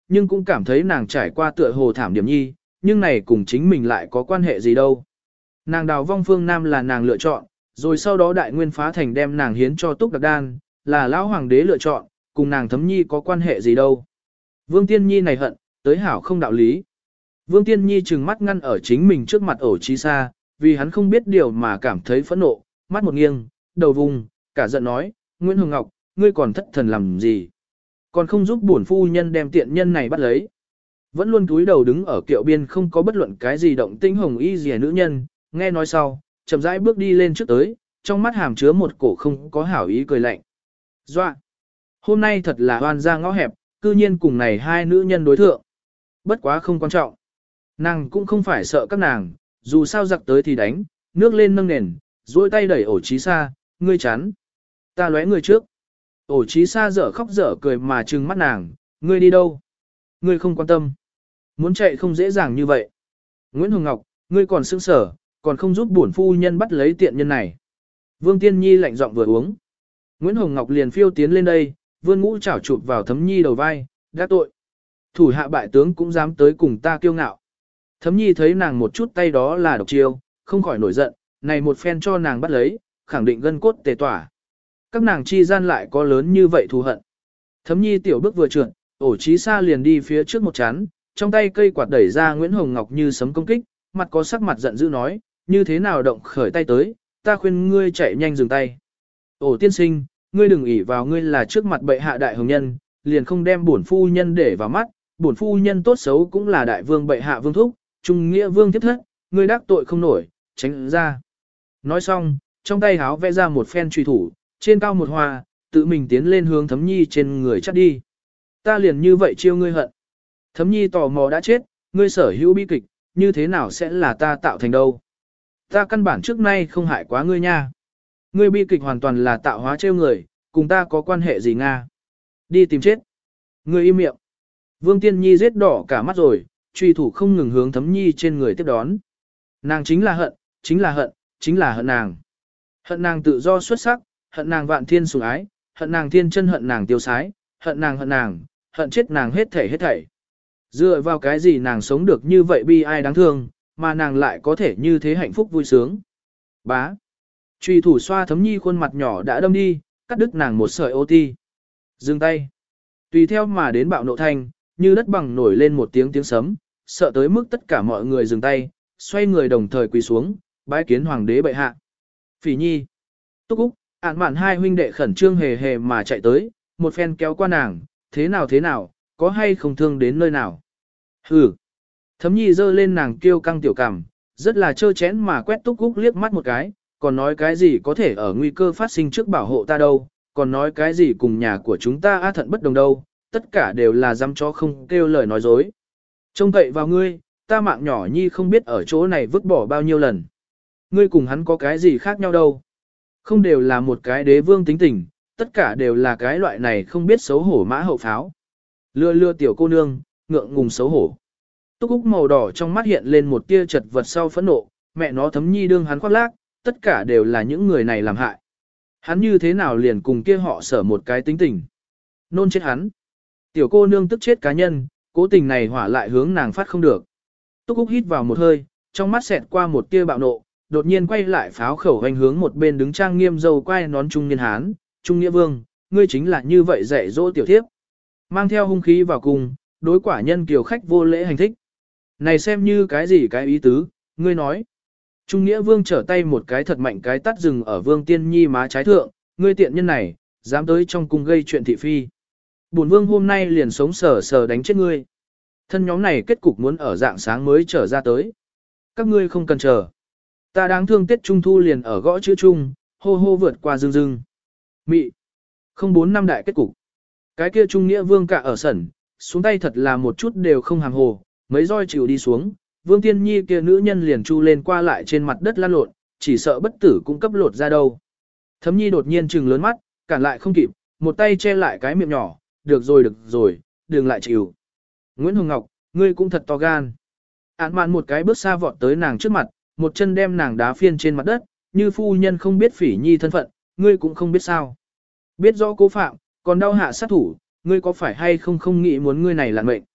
nhưng cũng cảm thấy nàng trải qua tựa hồ thảm điểm nhi, nhưng này cùng chính mình lại có quan hệ gì đâu. Nàng đào vong phương Nam là nàng lựa chọn, rồi sau đó đại nguyên phá thành đem nàng hiến cho Túc Đặc Đan, là lão hoàng đế lựa chọn, cùng nàng Thấm Nhi có quan hệ gì đâu. Vương Tiên Nhi này hận, tới hảo không đạo lý. Vương Tiên Nhi trừng mắt ngăn ở chính mình trước mặt ổ trí xa, vì hắn không biết điều mà cảm thấy phẫn nộ, mắt một nghiêng, đầu vùng, cả giận nói, Nguyễn Hồng Ngọc, ngươi còn thất thần làm gì? Còn không giúp bổn phu nhân đem tiện nhân này bắt lấy. Vẫn luôn cúi đầu đứng ở kiệu biên không có bất luận cái gì động tĩnh hồng y gì nữ nhân, nghe nói sau, chậm rãi bước đi lên trước tới, trong mắt hàm chứa một cổ không có hảo ý cười lạnh. Doa! Hôm nay thật là hoan ra ngõ hẹp, cư nhiên cùng này hai nữ nhân đối thượng. Bất quá không quan trọng. Nàng cũng không phải sợ các nàng, dù sao giặc tới thì đánh, nước lên nâng nền, duỗi tay đẩy ổ trí xa, ngươi chán. Ta lóe người trước. Ổ trí xa dở khóc dở cười mà trừng mắt nàng, ngươi đi đâu? Ngươi không quan tâm. Muốn chạy không dễ dàng như vậy. Nguyễn Hồng Ngọc, ngươi còn sững sở, còn không giúp bổn phu nhân bắt lấy tiện nhân này. Vương Tiên Nhi lạnh giọng vừa uống. Nguyễn Hồng Ngọc liền phiêu tiến lên đây, vươn ngũ chảo chụp vào Thấm Nhi đầu vai, đã tội. Thủ hạ bại tướng cũng dám tới cùng ta kiêu ngạo. Thấm Nhi thấy nàng một chút tay đó là độc chiêu, không khỏi nổi giận, này một phen cho nàng bắt lấy, khẳng định gân cốt tề tỏa. Các nàng chi gian lại có lớn như vậy thù hận. Thấm Nhi tiểu bước vừa trượt, ổ trí xa liền đi phía trước một chán, trong tay cây quạt đẩy ra Nguyễn Hồng Ngọc như sấm công kích, mặt có sắc mặt giận dữ nói, như thế nào động khởi tay tới, ta khuyên ngươi chạy nhanh dừng tay. Ổ tiên sinh, ngươi đừng ỷ vào ngươi là trước mặt bệ hạ đại hồng nhân, liền không đem bổn phu nhân để vào mắt, bổn phu nhân tốt xấu cũng là đại vương bệ hạ vương thúc, trung nghĩa vương tiếp thất, ngươi đắc tội không nổi, tránh ra. Nói xong, trong tay háo vẽ ra một phen truy thủ, trên cao một hoa, tự mình tiến lên hướng Thấm Nhi trên người chắt đi. Ta liền như vậy chiêu ngươi hận. Thấm Nhi tò mò đã chết, ngươi sở hữu bi kịch, như thế nào sẽ là ta tạo thành đâu. Ta căn bản trước nay không hại quá ngươi nha. Ngươi bi kịch hoàn toàn là tạo hóa trêu người, cùng ta có quan hệ gì Nga. Đi tìm chết. Ngươi im miệng. Vương Tiên Nhi giết đỏ cả mắt rồi, truy thủ không ngừng hướng Thấm Nhi trên người tiếp đón. Nàng chính là hận, chính là hận, chính là hận nàng. Hận nàng tự do xuất sắc, hận nàng vạn thiên sủng ái, hận nàng thiên chân hận nàng tiêu sái, hận nàng hận nàng, hận chết nàng hết thảy hết thảy. Dựa vào cái gì nàng sống được như vậy bi ai đáng thương, mà nàng lại có thể như thế hạnh phúc vui sướng. Bá. Truy thủ xoa Thấm Nhi khuôn mặt nhỏ đã đâm đi, cắt đứt nàng một sợi ô ti. Dừng tay. Tùy theo mà đến bạo nộ thanh, như đất bằng nổi lên một tiếng tiếng sấm, sợ tới mức tất cả mọi người dừng tay, xoay người đồng thời quỳ xuống, bái kiến hoàng đế bệ hạ. Phỉ Nhi. Túc Úc, ản mạn hai huynh đệ khẩn trương hề hề mà chạy tới, một phen kéo qua nàng, thế nào thế nào, có hay không thương đến nơi nào. Hừ. Thấm Nhi giơ lên nàng kiêu căng tiểu cảm, rất là trơ chén mà quét Túc Úc liếc mắt một cái, còn nói cái gì có thể ở nguy cơ phát sinh trước bảo hộ ta đâu, còn nói cái gì cùng nhà của chúng ta a thận bất đồng đâu, tất cả đều là dám chó không kêu lời nói dối. Trông cậy vào ngươi, ta mạng nhỏ Nhi không biết ở chỗ này vứt bỏ bao nhiêu lần. Ngươi cùng hắn có cái gì khác nhau đâu. Không đều là một cái đế vương tính tình, tất cả đều là cái loại này không biết xấu hổ mã hậu pháo. Lưa lưa tiểu cô nương, ngượng ngùng xấu hổ. Túc Úc màu đỏ trong mắt hiện lên một tia chật vật sau phẫn nộ, mẹ nó Thấm Nhi đương hắn khoác lác, tất cả đều là những người này làm hại. Hắn như thế nào liền cùng kia họ sở một cái tính tình. Nôn chết hắn. Tiểu cô nương tức chết cá nhân, cố tình này hỏa lại hướng nàng phát không được. Túc Úc hít vào một hơi, trong mắt xẹt qua một tia bạo nộ, đột nhiên quay lại pháo khẩu hành hướng một bên đứng trang nghiêm dâu quay nón trung niên hán, trung nghĩa vương, ngươi chính là như vậy dạy dỗ tiểu thiếp. Mang theo hung khí vào cùng, đối quả nhân kiều khách vô lễ hành thích. Này xem như cái gì cái ý tứ, ngươi nói. Trung nghĩa vương trở tay một cái thật mạnh cái tắt rừng ở vương tiên nhi má trái thượng, ngươi tiện nhân này, dám tới trong cung gây chuyện thị phi. Bổn vương hôm nay liền sống sờ sờ đánh chết ngươi. Thân nhóm này kết cục muốn ở dạng sáng mới trở ra tới. Các ngươi không cần chờ. Ta đáng thương Tết Trung Thu liền ở gõ chữ Trung, hô hô vượt qua rừng rừng. Mị. Không bốn năm đại kết cục. Cái kia Trung Nghĩa vương cả ở sẩn, xuống tay thật là một chút đều không hàng hồ, mấy roi chịu đi xuống. Vương Tiên Nhi kia nữ nhân liền chu lên qua lại trên mặt đất lăn lộn, chỉ sợ bất tử cũng cấp lột ra đâu. Thấm Nhi đột nhiên trừng lớn mắt, cản lại không kịp, một tay che lại cái miệng nhỏ, được rồi được rồi, đừng lại chịu. Nguyễn Hồng Ngọc, ngươi cũng thật to gan. Án mạn một cái bước xa vọt tới nàng trước mặt, một chân đem nàng đá phiên trên mặt đất, như phu nhân không biết Phỉ Nhi thân phận, ngươi cũng không biết sao. Biết rõ cố phạm, còn đau hạ sát thủ, ngươi có phải hay không không nghĩ muốn ngươi này lạn mệnh.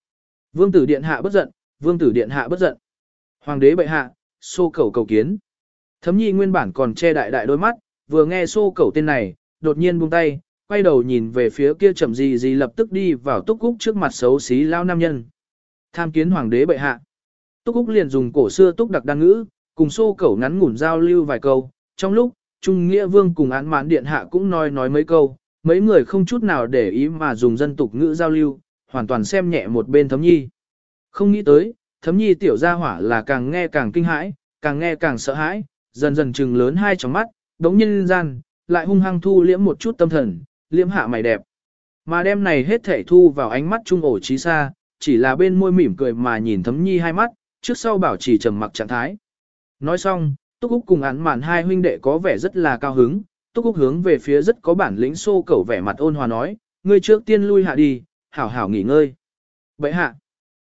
Vương tử điện hạ bất giận, vương tử điện hạ bất giận. Hoàng đế bệ hạ, xô cẩu cầu kiến. Thấm nhi nguyên bản còn che đại đại đôi mắt, vừa nghe xô cẩu tên này, đột nhiên buông tay, quay đầu nhìn về phía kia chậm gì gì lập tức đi vào Túc Cúc trước mặt xấu xí lao nam nhân. Tham kiến hoàng đế bệ hạ. Túc Cúc liền dùng cổ xưa Túc đặc đan ngữ, cùng xô cẩu ngắn ngủn giao lưu vài câu. Trong lúc, Trung Nghĩa Vương cùng án mãn điện hạ cũng nói nói mấy câu, mấy người không chút nào để ý mà dùng dân tục ngữ giao lưu, hoàn toàn xem nhẹ một bên Thấm nhi. Không nghĩ tới, Thấm nhi tiểu gia hỏa là càng nghe càng kinh hãi, càng nghe càng sợ hãi, dần dần trừng lớn hai tròng mắt, đống nhân gian, lại hung hăng thu liễm một chút tâm thần, liễm hạ mày đẹp. Mà đêm này hết thể thu vào ánh mắt trung ổ trí xa, chỉ là bên môi mỉm cười mà nhìn Thấm nhi hai mắt, trước sau bảo trì trầm mặc trạng thái. Nói xong, Túc Úc cùng án mạn hai huynh đệ có vẻ rất là cao hứng, Túc Úc hướng về phía rất có bản lĩnh xô cẩu vẻ mặt ôn hòa nói, ngươi trước tiên lui hạ đi, hảo hảo nghỉ ngơi. Bệ hạ.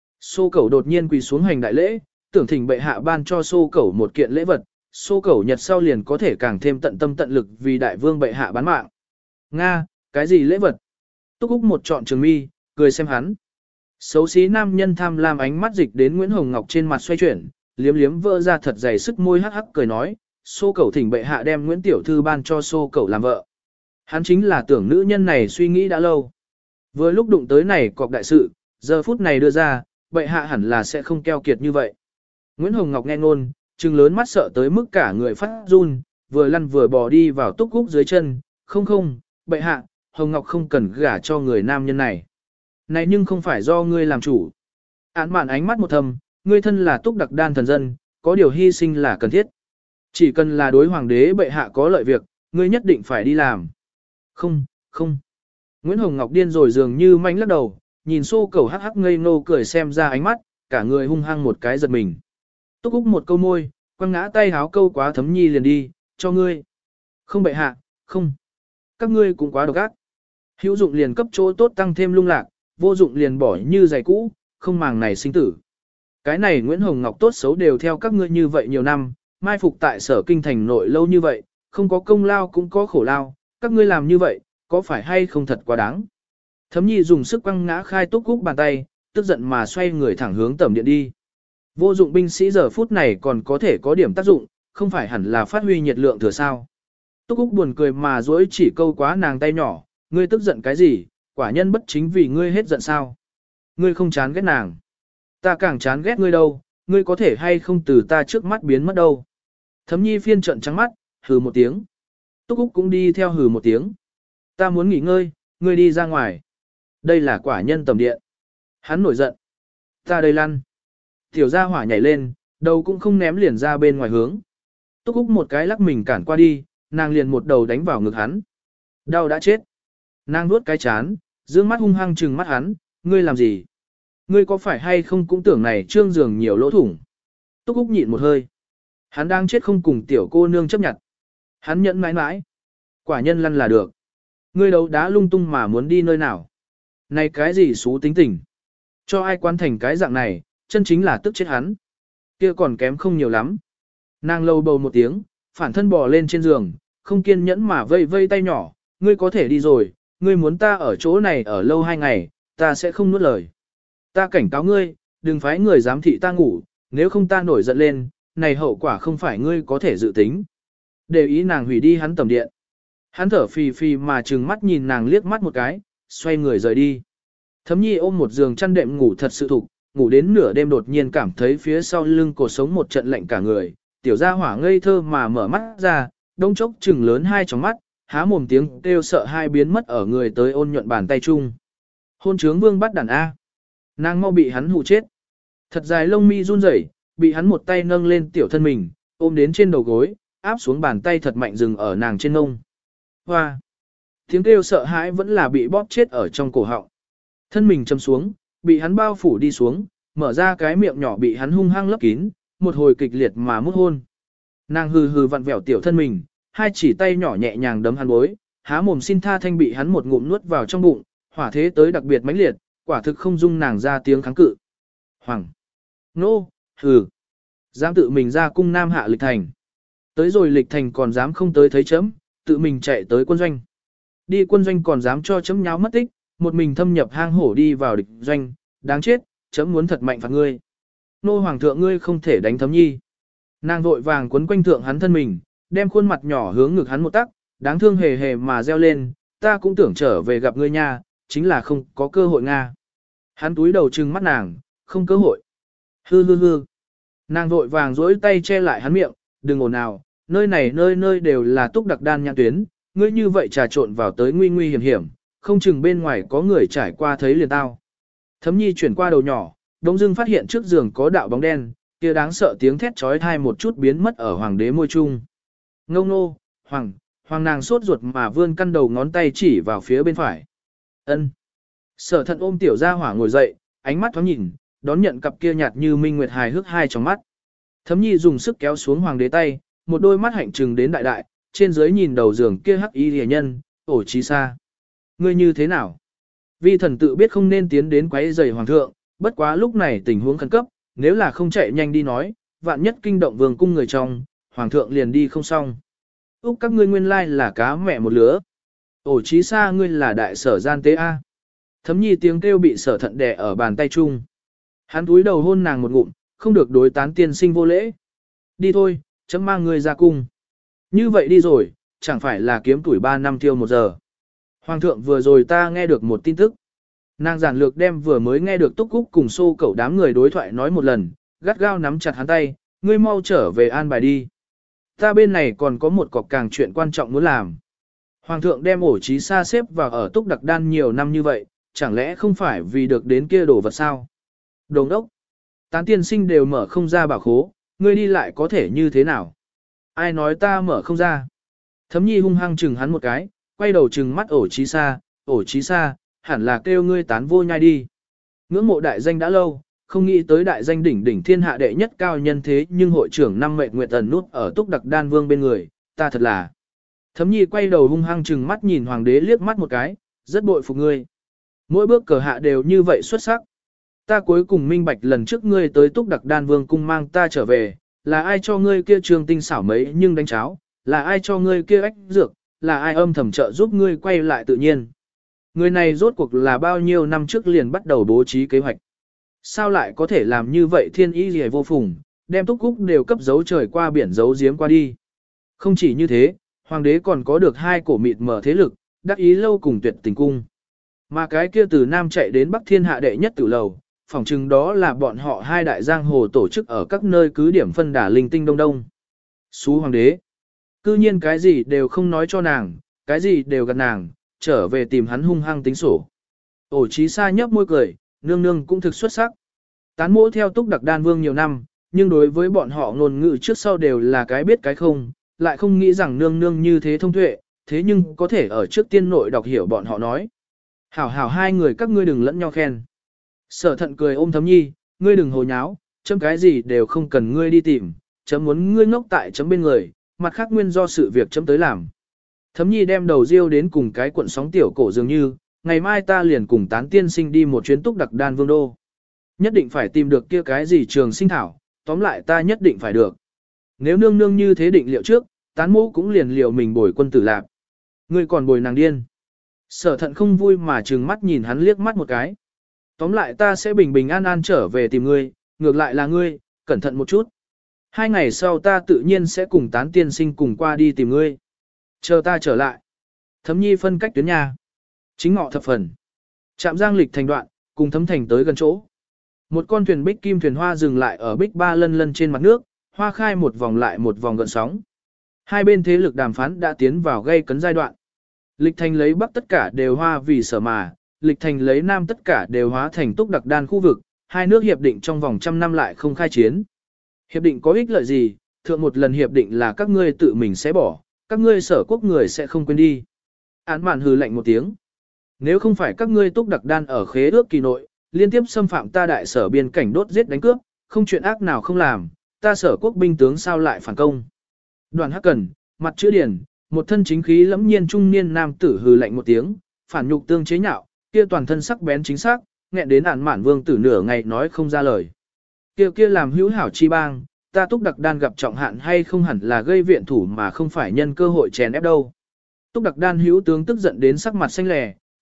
Xô cẩu đột nhiên quỳ xuống hành đại lễ, tưởng thỉnh bệ hạ ban cho xô cẩu một kiện lễ vật, xô cẩu nhật sau liền có thể càng thêm tận tâm tận lực vì đại vương bệ hạ bán mạng. Nga, cái gì lễ vật? Túc Úc một trọn trường mi, cười xem hắn. Xấu xí nam nhân tham lam ánh mắt dịch đến Nguyễn Hồng Ngọc trên mặt xoay chuyển, liếm liếm vỡ ra thật dày sức môi hắc hắc cười nói, xô cẩu thỉnh bệ hạ đem Nguyễn Tiểu Thư ban cho xô cẩu làm vợ. Hắn chính là tưởng nữ nhân này suy nghĩ đã lâu. Vừa lúc đụng tới này cọc đại sự, giờ phút này đưa ra, bệ hạ hẳn là sẽ không keo kiệt như vậy. Nguyễn Hồng Ngọc nghe ngôn, trừng lớn mắt sợ tới mức cả người phát run, vừa lăn vừa bò đi vào Túc Cúc dưới chân, không không, bệ hạ, Hồng Ngọc không cần gả cho người nam nhân này. Này nhưng không phải do ngươi làm chủ. Án mạn ánh mắt một thầm, ngươi thân là Túc đặc đan thần dân, có điều hy sinh là cần thiết. Chỉ cần là đối hoàng đế bệ hạ có lợi việc, ngươi nhất định phải đi làm. Không, không. Nguyễn Hồng Ngọc điên rồi dường như manh lắc đầu, nhìn xô cầu hắc hắc ngây ngô cười xem ra ánh mắt, cả người hung hăng một cái giật mình. Túc Úc một câu môi, quăng ngã tay háo câu quá Thấm nhi liền đi, cho ngươi. Không bệ hạ, không. Các ngươi cũng quá độc ác. Hữu dụng liền cấp chỗ tốt tăng thêm lung lạc, vô dụng liền bỏ như giày cũ, không màng này sinh tử. Cái này Nguyễn Hồng Ngọc tốt xấu đều theo các ngươi như vậy nhiều năm, mai phục tại sở kinh thành nội lâu như vậy, không có công lao cũng có khổ lao, các ngươi làm như vậy, có phải hay không thật quá đáng. Thấm nhi dùng sức quăng ngã khai Túc Cúc bàn tay, tức giận mà xoay người thẳng hướng tẩm điện đi. Vô dụng binh sĩ giờ phút này còn có thể có điểm tác dụng, không phải hẳn là phát huy nhiệt lượng thừa sao. Túc Cúc buồn cười mà dỗi chỉ câu quá nàng tay nhỏ, ngươi tức giận cái gì, quả nhân bất chính vì ngươi hết giận sao. Ngươi không chán ghét nàng. Ta càng chán ghét ngươi đâu, ngươi có thể hay không từ ta trước mắt biến mất đâu. Thấm nhi phiên trận trắng mắt, hừ một tiếng. Túc Úc cũng đi theo hừ một tiếng. Ta muốn nghỉ ngơi, ngươi đi ra ngoài. Đây là quả nhân tầm điện. Hắn nổi giận. Ta đây lăn. Tiểu gia hỏa nhảy lên, đầu cũng không ném liền ra bên ngoài hướng. Túc Úc một cái lắc mình cản qua đi, nàng liền một đầu đánh vào ngực hắn. Đau đã chết. Nàng nuốt cái chán, dương mắt hung hăng trừng mắt hắn, ngươi làm gì? Ngươi có phải hay không cũng tưởng này trương giường nhiều lỗ thủng. Túc Úc nhịn một hơi. Hắn đang chết không cùng tiểu cô nương chấp nhận. Hắn nhẫn mãi mãi. Quả nhân lăn là được. Ngươi đấu đá lung tung mà muốn đi nơi nào. Này cái gì xú tính tình. Cho ai quan thành cái dạng này, chân chính là tức chết hắn. Kia còn kém không nhiều lắm. Nàng lâu bầu một tiếng, phản thân bò lên trên giường, không kiên nhẫn mà vây vây tay nhỏ. Ngươi có thể đi rồi, ngươi muốn ta ở chỗ này ở lâu hai ngày, ta sẽ không nuốt lời. Ta cảnh cáo ngươi, đừng phái người giám thị ta ngủ, nếu không ta nổi giận lên, này hậu quả không phải ngươi có thể dự tính. Để ý nàng hủy đi hắn tầm điện. Hắn thở phì phì mà trừng mắt nhìn nàng liếc mắt một cái, xoay người rời đi. Thấm nhi ôm một giường chăn đệm ngủ thật sự thục, ngủ đến nửa đêm đột nhiên cảm thấy phía sau lưng cột sống một trận lạnh cả người, tiểu gia hỏa ngây thơ mà mở mắt ra, đông chốc trừng lớn hai tròng mắt, há mồm tiếng kêu sợ hai biến mất ở người tới ôn nhuận bàn tay chung. Hôn trướng vương bắt đàn A. Nàng mau bị hắn hù chết. Thật dài lông mi run rẩy, bị hắn một tay nâng lên tiểu thân mình, ôm đến trên đầu gối, áp xuống bàn tay thật mạnh dừng ở nàng trên ngông. Hoa! Tiếng kêu sợ hãi vẫn là bị bóp chết ở trong cổ họng. Thân mình châm xuống, bị hắn bao phủ đi xuống, mở ra cái miệng nhỏ bị hắn hung hăng lấp kín, một hồi kịch liệt mà mút hôn. Nàng hừ hừ vặn vẹo tiểu thân mình, hai chỉ tay nhỏ nhẹ nhàng đấm hắn bối, há mồm xin tha thanh bị hắn một ngụm nuốt vào trong bụng, hỏa thế tới đặc biệt mãnh liệt, quả thực không dung nàng ra tiếng kháng cự. Hoàng! Nô! Hừ! Dám tự mình ra cung nam hạ lịch thành. Tới rồi lịch thành còn dám không tới thấy chấm, tự mình chạy tới quân doanh. Đi quân doanh còn dám cho chấm nháo mất tích, một mình thâm nhập hang hổ đi vào địch doanh, đáng chết, chấm muốn thật mạnh phạt ngươi. Nô hoàng thượng ngươi không thể đánh Thấm Nhi. Nàng vội vàng quấn quanh thượng hắn thân mình, đem khuôn mặt nhỏ hướng ngực hắn một tắc, đáng thương hề hề mà reo lên, ta cũng tưởng trở về gặp ngươi nha, chính là không có cơ hội nga. Hắn túi đầu trừng mắt nàng, không cơ hội. Hư hư hư. Nàng vội vàng duỗi tay che lại hắn miệng, đừng ồn ào, nơi này nơi nơi đều là túc đặc đan nhãn tuyến, ngươi như vậy trà trộn vào tới nguy nguy hiểm hiểm, không chừng bên ngoài có người trải qua thấy liền tao. Thấm Nhi chuyển qua đầu nhỏ, đống dưng phát hiện trước giường có đạo bóng đen, kia đáng sợ tiếng thét trói thai một chút biến mất ở hoàng đế môi trung. Ngô nô, hoàng, hoàng nàng sốt ruột mà vươn căn đầu ngón tay chỉ vào phía bên phải. Ân. Sở thận ôm tiểu gia hỏa ngồi dậy, ánh mắt thoáng nhìn, đón nhận cặp kia nhạt như minh nguyệt hài hước hai trong mắt. Thấm Nhi dùng sức kéo xuống hoàng đế tay, một đôi mắt hạnh trừng đến đại đại, trên dưới nhìn đầu giường kia hắc y rìa nhân, ổ trí xa. Ngươi như thế nào? Vi thần tự biết không nên tiến đến quấy rầy hoàng thượng, bất quá lúc này tình huống khẩn cấp, nếu là không chạy nhanh đi nói, vạn nhất kinh động vương cung người trong, hoàng thượng liền đi không xong. Úc các ngươi nguyên lai là cá mẹ một lứa. Ổ trí xa ngươi là đại sở gian tế A. Thấm Nhi tiếng kêu bị sở thận đè ở bàn tay chung. Hắn túi đầu hôn nàng một ngụm, không được đối tán tiên sinh vô lễ. Đi thôi, chấm mang ngươi ra cung. Như vậy đi rồi, chẳng phải là kiếm tuổi ba năm tiêu một giờ. Hoàng thượng vừa rồi ta nghe được một tin tức. Nàng giản lược đem vừa mới nghe được Túc Cúc cùng xô cẩu đám người đối thoại nói một lần, gắt gao nắm chặt hắn tay, ngươi mau trở về an bài đi. Ta bên này còn có một cọc càng chuyện quan trọng muốn làm. Hoàng thượng đem ổ trí xa xếp vào ở Túc Đặc Đan nhiều năm như vậy, chẳng lẽ không phải vì được đến kia đồ vật sao? Đồ đốc. Tán tiên sinh đều mở không ra bảo khố, ngươi đi lại có thể như thế nào? Ai nói ta mở không ra? Thấm Nhi hung hăng chừng hắn một cái, quay đầu chừng mắt ổ trí xa, ổ trí xa, hẳn là kêu ngươi tán vô nhai đi. Ngưỡng mộ đại danh đã lâu, không nghĩ tới đại danh đỉnh đỉnh thiên hạ đệ nhất cao nhân thế nhưng hội trưởng năm mệnh nguyện ẩn nút ở Túc Đặc Đan Vương bên người, ta thật là. Thấm Nhi quay đầu hung hăng chừng mắt nhìn hoàng đế liếc mắt một cái, rất bội phục ngươi. Mỗi bước cờ hạ đều như vậy xuất sắc. Ta cuối cùng minh bạch lần trước ngươi tới Túc Đặc Đan Vương cung mang ta trở về, là ai cho ngươi kia trường tinh xảo mấy nhưng đánh cháo, là ai cho ngươi kia ách dược, là ai âm thầm trợ giúp ngươi quay lại tự nhiên. Người này rốt cuộc là bao nhiêu năm trước liền bắt đầu bố trí kế hoạch. Sao lại có thể làm như vậy thiên ý gì vô phùng, đem Túc Cúc đều cấp dấu trời qua biển dấu giếm qua đi. Không chỉ như thế, hoàng đế còn có được hai cổ mịt mở thế lực, đắc ý lâu cùng tuyệt tình cung. Mà cái kia từ Nam chạy đến Bắc thiên hạ đệ nhất tử lầu, phỏng chừng đó là bọn họ hai đại giang hồ tổ chức ở các nơi cứ điểm phân đà linh tinh đông đông. Xú hoàng đế. Cư nhiên cái gì đều không nói cho nàng, cái gì đều gạt nàng, trở về tìm hắn hung hăng tính sổ. Ổ trí xa nhấp môi cười, nương nương cũng thực xuất sắc. Tán mỗ theo Túc Đặc Đan Vương nhiều năm, nhưng đối với bọn họ ngôn ngữ trước sau đều là cái biết cái không, lại không nghĩ rằng nương nương như thế thông tuệ, thế nhưng có thể ở trước tiên nội đọc hiểu bọn họ nói. Hảo hảo hai người các ngươi đừng lẫn nhau khen. Sở thận cười ôm Thấm Nhi, ngươi đừng hồ nháo, chấm cái gì đều không cần ngươi đi tìm, chấm muốn ngươi ngốc tại chấm bên người, mặt khác nguyên do sự việc chấm tới làm. Thấm Nhi đem đầu riêu đến cùng cái cuộn sóng tiểu cổ dường như, ngày mai ta liền cùng tán tiên sinh đi một chuyến Túc Đặc Đan Vương đô. Nhất định phải tìm được kia cái gì trường sinh thảo, tóm lại ta nhất định phải được. Nếu nương nương như thế định liệu trước, tán mũ cũng liền liệu mình bồi quân tử lạc. Ngươi còn bồi nàng điên. Sở thận không vui mà trừng mắt nhìn hắn liếc mắt một cái. Tóm lại ta sẽ bình bình an an trở về tìm ngươi, ngược lại là ngươi, cẩn thận một chút. Hai ngày sau ta tự nhiên sẽ cùng tán tiên sinh cùng qua đi tìm ngươi. Chờ ta trở lại. Thấm Nhi phân cách tuyến nhà. Chính ngọ thập phần. Trạm Giang Lịch thành đoạn, cùng Thấm Thành tới gần chỗ. Một con thuyền bích kim thuyền hoa dừng lại ở bích ba lân lân trên mặt nước, hoa khai một vòng lại một vòng gợn sóng. Hai bên thế lực đàm phán đã tiến vào gây cấn giai đoạn. Lịch Thành lấy bắc tất cả đều hoa vì sở mà, Lịch Thành lấy nam tất cả đều hóa thành Túc Đặc Đan khu vực, hai nước hiệp định trong vòng trăm năm lại không khai chiến. Hiệp định có ích lợi gì, thượng một lần hiệp định là các ngươi tự mình sẽ bỏ, các ngươi sở quốc người sẽ không quên đi. Án mạn hừ lạnh một tiếng. Nếu không phải các ngươi Túc Đặc Đan ở khế ước kỳ nội, liên tiếp xâm phạm ta đại sở biên cảnh đốt giết đánh cướp, không chuyện ác nào không làm, ta sở quốc binh tướng sao lại phản công. Đoàn Hắc Cần, mặt chữ điển, một thân chính khí lẫm nhiên trung niên nam tử hừ lạnh một tiếng, phản nhục tương chế nhạo, kia toàn thân sắc bén chính xác, nghẹn đến án mạn vương tử nửa ngày nói không ra lời. Kia kia làm hữu hảo chi bang, ta Túc Đặc Đan gặp trọng hạn hay không hẳn là gây viện thủ mà không phải nhân cơ hội chèn ép đâu. Túc Đặc Đan hữu tướng tức giận đến sắc mặt xanh lè,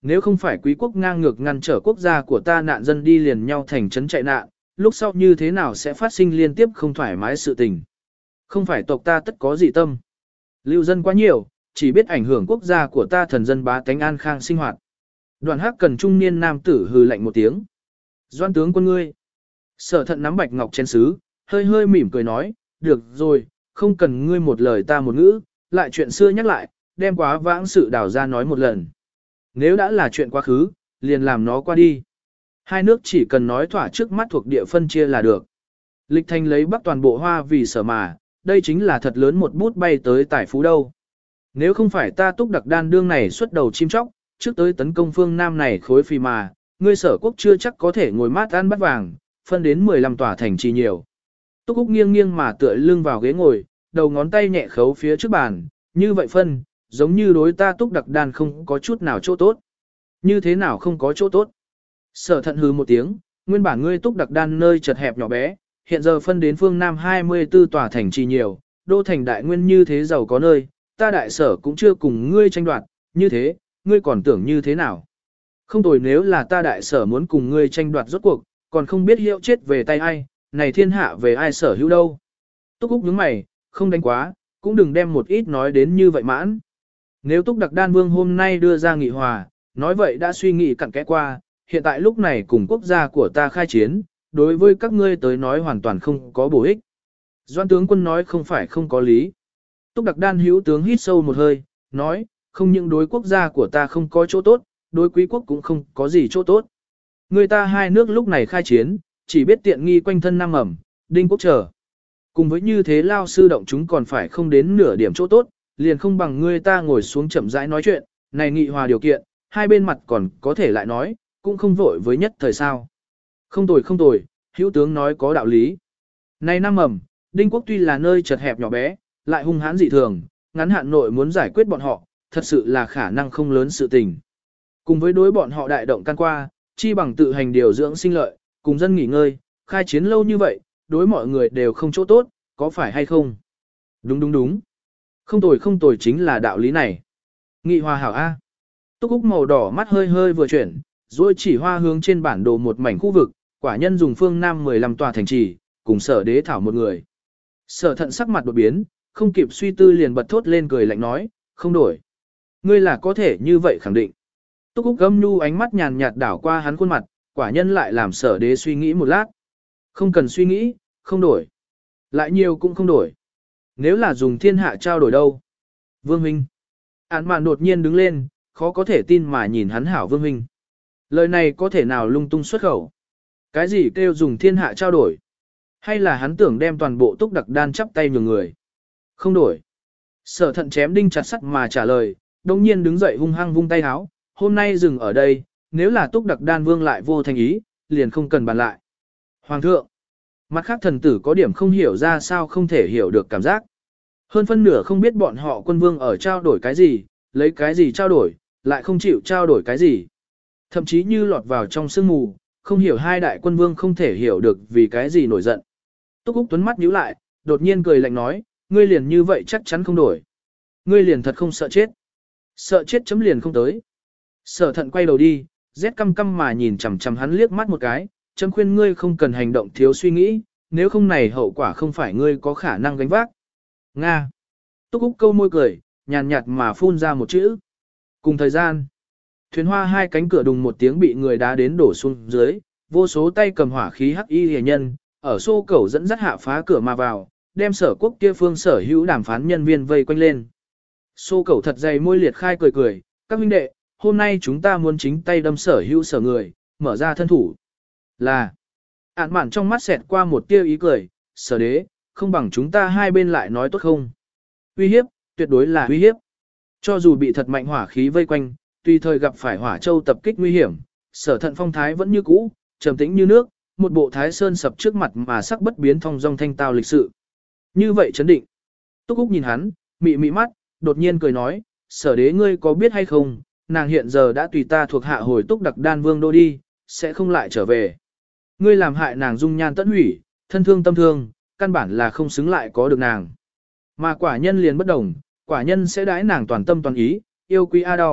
Nếu không phải quý quốc ngang ngược ngăn trở quốc gia của ta nạn dân đi liền nhau thành trấn chạy nạn, lúc sau như thế nào sẽ phát sinh liên tiếp không thoải mái sự tình. Không phải tộc ta tất có dị tâm. Lưu dân quá nhiều, chỉ biết ảnh hưởng quốc gia của ta thần dân bá tánh an khang sinh hoạt. Đoàn hắc cần trung niên nam tử hừ lạnh một tiếng. Doan tướng quân ngươi. Sở thận nắm bạch ngọc chén sứ, hơi hơi mỉm cười nói, được rồi, không cần ngươi một lời ta một ngữ, lại chuyện xưa nhắc lại, đem quá vãng sự đào ra nói một lần. Nếu đã là chuyện quá khứ, liền làm nó qua đi. Hai nước chỉ cần nói thỏa trước mắt thuộc địa phân chia là được. Lịch Thành lấy bắc toàn bộ hoa vì sở mà, đây chính là thật lớn một bút bay tới tài phú đâu. Nếu không phải ta túc đặc đan đương này xuất đầu chim chóc, trước tới tấn công phương Nam này khối phì mà, ngươi sở quốc chưa chắc có thể ngồi mát ăn bát vàng, phân đến mười lăm tòa thành trì nhiều. Túc Úc nghiêng nghiêng mà tựa lưng vào ghế ngồi, đầu ngón tay nhẹ khấu phía trước bàn, như vậy phân, giống như đối ta túc đặc đan không có chút nào chỗ tốt. Như thế nào không có chỗ tốt? Sở thận hừ một tiếng, nguyên bản ngươi túc đặc đan nơi chật hẹp nhỏ bé, hiện giờ phân đến phương Nam hai mươi tư tòa thành trì nhiều, đô thành đại nguyên như thế giàu có nơi, ta đại sở cũng chưa cùng ngươi tranh đoạt, như thế, ngươi còn tưởng như thế nào? Không tồi nếu là ta đại sở muốn cùng ngươi tranh đoạt rốt cuộc, còn không biết hiệu chết về tay ai, này thiên hạ về ai sở hữu đâu. Túc Úc nhướng mày, không đánh quá, cũng đừng đem một ít nói đến như vậy mãn. Nếu Túc Đặc Đan Vương hôm nay đưa ra nghị hòa, nói vậy đã suy nghĩ cặn kẽ qua, hiện tại lúc này cùng quốc gia của ta khai chiến, đối với các ngươi tới nói hoàn toàn không có bổ ích. Doan tướng quân nói không phải không có lý. Túc Đặc Đan hữu tướng hít sâu một hơi, nói, không những đối quốc gia của ta không có chỗ tốt, đối quý quốc cũng không có gì chỗ tốt. Người ta hai nước lúc này khai chiến, chỉ biết tiện nghi quanh thân Nam Ẩm, Đinh Quốc chờ. Cùng với như thế lao sư động chúng còn phải không đến nửa điểm chỗ tốt, liền không bằng người ta ngồi xuống chậm rãi nói chuyện, này nghị hòa điều kiện, hai bên mặt còn có thể lại nói, cũng không vội với nhất thời sao. Không tồi không tồi, hữu tướng nói có đạo lý. Này Nam Ẩm, Đinh Quốc tuy là nơi chật hẹp nhỏ bé, lại hung hãn dị thường, ngắn hạn nội muốn giải quyết bọn họ, thật sự là khả năng không lớn sự tình. Cùng với đối bọn họ đại động can qua, chi bằng tự hành điều dưỡng sinh lợi, cùng dân nghỉ ngơi, khai chiến lâu như vậy, đối mọi người đều không chỗ tốt, có phải hay không? Đúng đúng đúng. Không tồi không tồi chính là đạo lý này. Nghị hòa hảo A. Túc Úc màu đỏ mắt hơi hơi vừa chuyển, rồi chỉ hoa hướng trên bản đồ một mảnh khu vực, quả nhân dùng phương Nam mười lăm tòa thành trì, cùng sở đế thảo một người. Sở thận sắc mặt đột biến, không kịp suy tư liền bật thốt lên cười lạnh nói, không đổi. Ngươi là có thể như vậy khẳng định. Túc Úc gâm nhu ánh mắt nhàn nhạt đảo qua hắn khuôn mặt, quả nhân lại làm sở đế suy nghĩ một lát. Không cần suy nghĩ, không đổi. Lại nhiều cũng không đổi. Nếu là dùng thiên hạ trao đổi đâu? Vương Huynh. Án mạn đột nhiên đứng lên, khó có thể tin mà nhìn hắn hảo Vương Huynh. Lời này có thể nào lung tung xuất khẩu? Cái gì kêu dùng thiên hạ trao đổi? Hay là hắn tưởng đem toàn bộ Túc Đặc Đan chắp tay nhường người? Không đổi. Sở thận chém đinh chặt sắt mà trả lời, đồng nhiên đứng dậy hung hăng vung tay háo. Hôm nay dừng ở đây, nếu là Túc Đặc Đan Vương lại vô thành ý, liền không cần bàn lại. Hoàng thượng. Mặt khác thần tử có điểm không hiểu ra sao không thể hiểu được cảm giác. Hơn phân nửa không biết bọn họ quân vương ở trao đổi cái gì, lấy cái gì trao đổi, lại không chịu trao đổi cái gì. Thậm chí như lọt vào trong sương mù, không hiểu hai đại quân vương không thể hiểu được vì cái gì nổi giận. Túc Úc Tuấn mắt nhíu lại, đột nhiên cười lạnh nói, ngươi liền như vậy chắc chắn không đổi. Ngươi liền thật không sợ chết. Sợ chết chấm liền không tới. Sở thận quay đầu đi, rét căm căm mà nhìn chằm chằm hắn liếc mắt một cái, chấm khuyên ngươi không cần hành động thiếu suy nghĩ, nếu không này hậu quả không phải ngươi có khả năng gánh vác. Nga. Túc Úc câu môi cười, nhàn nhạt mà phun ra một chữ. Cùng thời gian, thuyền hoa hai cánh cửa đùng một tiếng bị người đá đến đổ xuống dưới, vô số tay cầm hỏa khí hắc y hề nhân, ở xô cầu dẫn dắt hạ phá cửa mà vào, đem sở quốc kia phương sở hữu đàm phán nhân viên vây quanh lên. Xô cầu thật dày môi liệt khai cười cười, các huynh đệ, hôm nay chúng ta muốn chính tay đâm sở hữu sở người, mở ra thân thủ. Là, ản mạn trong mắt xẹt qua một tia ý cười, sở đế, không bằng chúng ta hai bên lại nói tốt không? Uy hiếp, tuyệt đối là uy hiếp. Cho dù bị thật mạnh hỏa khí vây quanh, tùy thời gặp phải hỏa châu tập kích nguy hiểm, sở thận phong thái vẫn như cũ, trầm tĩnh như nước, một bộ thái sơn sập trước mặt mà sắc bất biến thong dong thanh tao lịch sự. Như vậy chấn định. Túc Úc nhìn hắn, mị mị mắt, đột nhiên cười nói, sở đế ngươi có biết hay không, nàng hiện giờ đã tùy ta thuộc hạ hồi Túc Đặc Đan Vương đô đi, sẽ không lại trở về. Ngươi làm hại nàng dung nhan tận hủy, thân thương tâm thương, căn bản là không xứng lại có được nàng. Mà quả nhân liền bất đồng, quả nhân sẽ đãi nàng toàn tâm toàn ý, yêu quý a đau,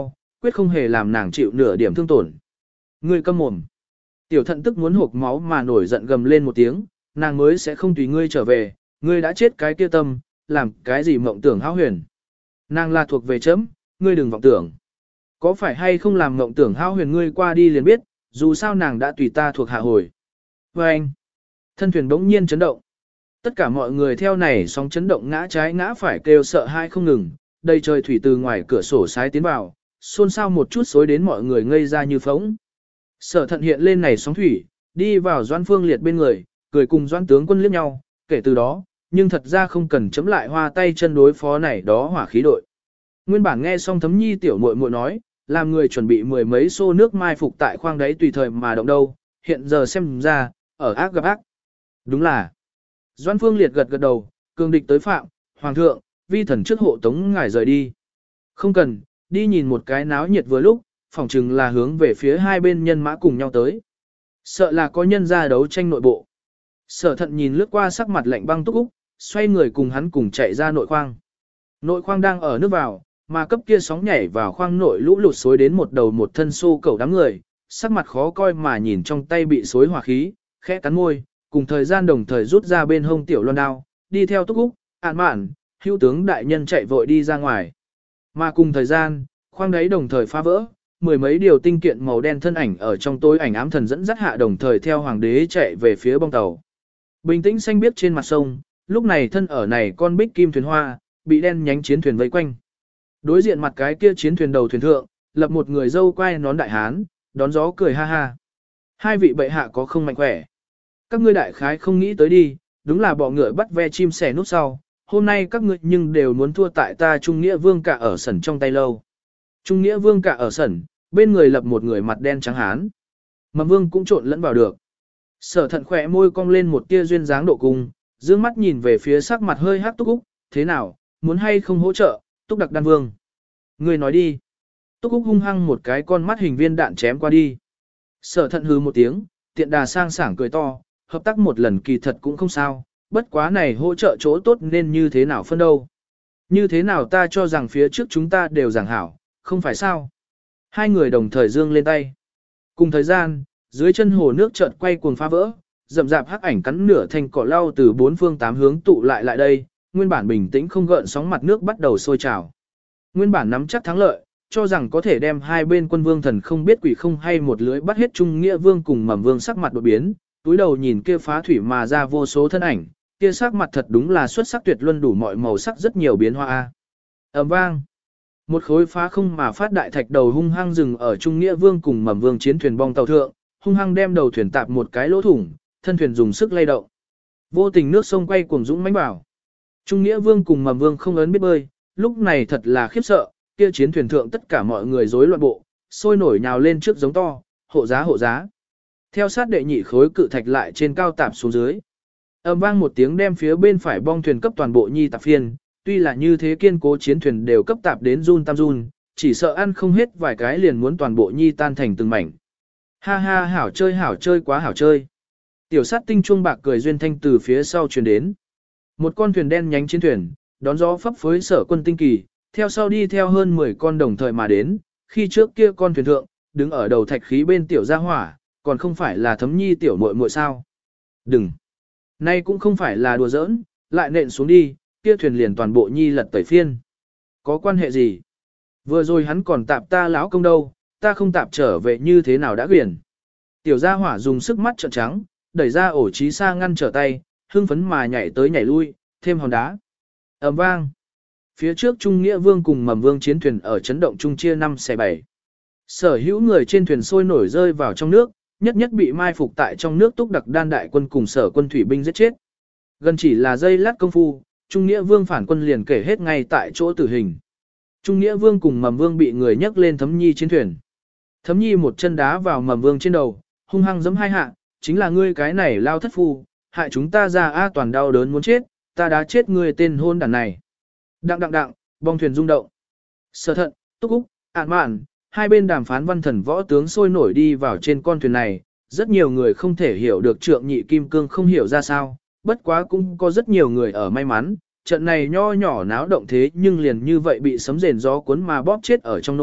quyết không hề làm nàng chịu nửa điểm thương tổn. Ngươi câm mồm. Tiểu thận tức muốn hộc máu mà nổi giận gầm lên một tiếng, nàng mới sẽ không tùy ngươi trở về, ngươi đã chết cái kia tâm, làm cái gì mộng tưởng hão huyền. Nàng là thuộc về chấm, ngươi đừng vọng tưởng. Có phải hay không làm mộng tưởng hão huyền ngươi qua đi liền biết, dù sao nàng đã tùy ta thuộc hạ hồi. Và anh, thân thuyền bỗng nhiên chấn động. Tất cả mọi người theo này sóng chấn động ngã trái ngã phải kêu sợ hai không ngừng, đầy trời thủy từ ngoài cửa sổ sái tiến vào, xôn xao một chút xối đến mọi người ngây ra như phóng. Sở thận hiện lên này sóng thủy, đi vào Doan Phương Liệt bên người, cười cùng Doan tướng quân liếc nhau, kể từ đó, nhưng thật ra không cần chấm lại hoa tay chân đối phó này đó hỏa khí đội. Nguyên bản nghe xong Thấm Nhi tiểu muội muội nói, làm người chuẩn bị mười mấy xô nước mai phục tại khoang đáy tùy thời mà động đâu, hiện giờ xem ra, ở ác gặp ác. Đúng là. Doan Phương Liệt gật gật đầu, cường địch tới phạm, hoàng thượng, vi thần trước hộ tống ngài rời đi. Không cần, đi nhìn một cái náo nhiệt vừa lúc, phỏng chừng là hướng về phía hai bên nhân mã cùng nhau tới. Sợ là có nhân ra đấu tranh nội bộ. Sở thận nhìn lướt qua sắc mặt lạnh băng Túc Úc, xoay người cùng hắn cùng chạy ra nội khoang. Nội khoang đang ở nước vào, mà cấp kia sóng nhảy vào khoang nội lũ lụt xối đến một đầu một thân xô cẩu đám người, sắc mặt khó coi mà nhìn trong tay bị xối hỏa khí, khẽ cắn môi, cùng thời gian đồng thời rút ra bên hông tiểu loan đao, đi theo Túc Úc, ạn mạn, hữu tướng đại nhân chạy vội đi ra ngoài. Mà cùng thời gian, khoang đáy đồng thời phá vỡ, mười mấy điều tinh kiện màu đen thân ảnh ở trong tối ảnh ám thần dẫn dắt hạ đồng thời theo hoàng đế chạy về phía bong tàu. Bình tĩnh xanh biếc trên mặt sông, lúc này thân ở này con bích kim thuyền hoa, bị đen nhánh chiến thuyền vây quanh. Đối diện mặt cái kia chiến thuyền đầu thuyền thượng, lập một người dâu quai nón đại hán, đón gió cười ha ha. Hai vị bệ hạ có không mạnh khỏe. Các ngươi đại khái không nghĩ tới đi, đúng là bọ ngựa bắt ve chim sẻ nút sau, hôm nay các ngươi nhưng đều muốn thua tại ta Trung Nghĩa Vương cả ở sẩn trong tay lâu. Trung Nghĩa Vương cả ở sẩn, bên người lập một người mặt đen trắng hán. Mà Vương cũng trộn lẫn vào được. Sở thận khỏe môi cong lên một tia duyên dáng độ cung, dương mắt nhìn về phía sắc mặt hơi hắc Túc Úc, thế nào, muốn hay không hỗ trợ, Túc Đặc Đan Vương. Người nói đi. Túc Úc hung hăng một cái con mắt hình viên đạn chém qua đi. Sở thận hừ một tiếng, tiện đà sang sảng cười to, hợp tác một lần kỳ thật cũng không sao, bất quá này hỗ trợ chỗ tốt nên như thế nào phân đâu. Như thế nào ta cho rằng phía trước chúng ta đều giảng hảo, không phải sao. Hai người đồng thời dương lên tay. Cùng thời gian, dưới chân hồ nước chợt quay cuồng phá vỡ, rậm rạp hắc ảnh cắn nửa thành cỏ lau từ bốn phương tám hướng tụ lại lại đây, nguyên bản bình tĩnh không gợn sóng mặt nước bắt đầu sôi trào. Nguyên bản nắm chắc thắng lợi, cho rằng có thể đem hai bên quân vương thần không biết quỷ không hay một lưới bắt hết Trung Nghĩa Vương cùng Mầm Vương sắc mặt đột biến, túi đầu nhìn kia phá thủy mà ra vô số thân ảnh, kia sắc mặt thật đúng là xuất sắc tuyệt luân đủ mọi màu sắc rất nhiều biến hoa. Ầm vang. Một khối phá không mà phát đại thạch đầu hung hăng dừng ở Trung Nghĩa Vương cùng Mầm Vương chiến thuyền bong tàu thượng, hung hăng đem đầu thuyền tạp một cái lỗ thủng, thân thuyền dùng sức lay động. Vô tình nước sông quay cuồng dũng mãnh bảo. Trung Nghĩa Vương cùng Mầm Vương không ấn biết bơi, lúc này thật là khiếp sợ, kia chiến thuyền thượng tất cả mọi người rối loạn bộ, sôi nổi nhào lên trước giống to, hộ giá hộ giá. Theo sát đệ nhị khối cự thạch lại trên cao tạp xuống dưới. Ầm vang một tiếng đem phía bên phải bong thuyền cấp toàn bộ nhi tạp phiên, tuy là như thế kiên cố chiến thuyền đều cấp tạp đến run tam run, chỉ sợ ăn không hết vài cái liền muốn toàn bộ nhi tan thành từng mảnh. Ha ha hảo chơi hảo chơi quá hảo chơi. Tiểu sát tinh chuông bạc cười duyên thanh từ phía sau truyền đến. Một con thuyền đen nhánh chiến thuyền, đón gió phấp phới sở quân tinh kỳ, theo sau đi theo hơn mười con đồng thời mà đến, khi trước kia con thuyền thượng, đứng ở đầu thạch khí bên tiểu gia hỏa, còn không phải là Thấm Nhi tiểu muội muội sao. Đừng! Nay cũng không phải là đùa giỡn, lại nện xuống đi, kia thuyền liền toàn bộ nhi lật tẩy phiên. Có quan hệ gì? Vừa rồi hắn còn tạp ta lão công đâu, ta không tạp trở về như thế nào đã quyển. Tiểu gia hỏa dùng sức mắt trợn trắng, đẩy ra ổ trí xa ngăn trở tay, hưng phấn mà nhảy tới nhảy lui, thêm hòn đá. Ầm vang. Phía trước Trung Nghĩa Vương cùng Mầm Vương chiến thuyền ở chấn động trung chia năm xẻ bảy. Sở hữu người trên thuyền sôi nổi rơi vào trong nước, nhất nhất bị mai phục tại trong nước Túc Đặc Đan đại quân cùng sở quân thủy binh giết chết. Gần chỉ là giây lát công phu, Trung Nghĩa Vương phản quân liền kể hết ngay tại chỗ tử hình. Trung Nghĩa Vương cùng Mầm Vương bị người nhấc lên Thấm Nhi chiến thuyền. Thấm Nhi một chân đá vào Mầm Vương trên đầu, hung hăng giẫm hai hạ, chính là ngươi cái này lao thất phu, hại chúng ta ra a toàn đau đớn muốn chết, ta đã chết ngươi tên hôn đàn này. Đặng đặng đặng, bong thuyền rung động. Sở thận, Túc Úc, ạn mạn, hai bên đàm phán văn thần võ tướng sôi nổi đi vào trên con thuyền này, rất nhiều người không thể hiểu được trượng nhị kim cương không hiểu ra sao, bất quá cũng có rất nhiều người ở may mắn, trận này nho nhỏ náo động thế nhưng liền như vậy bị sấm rền gió cuốn mà bóp chết ở trong nôi,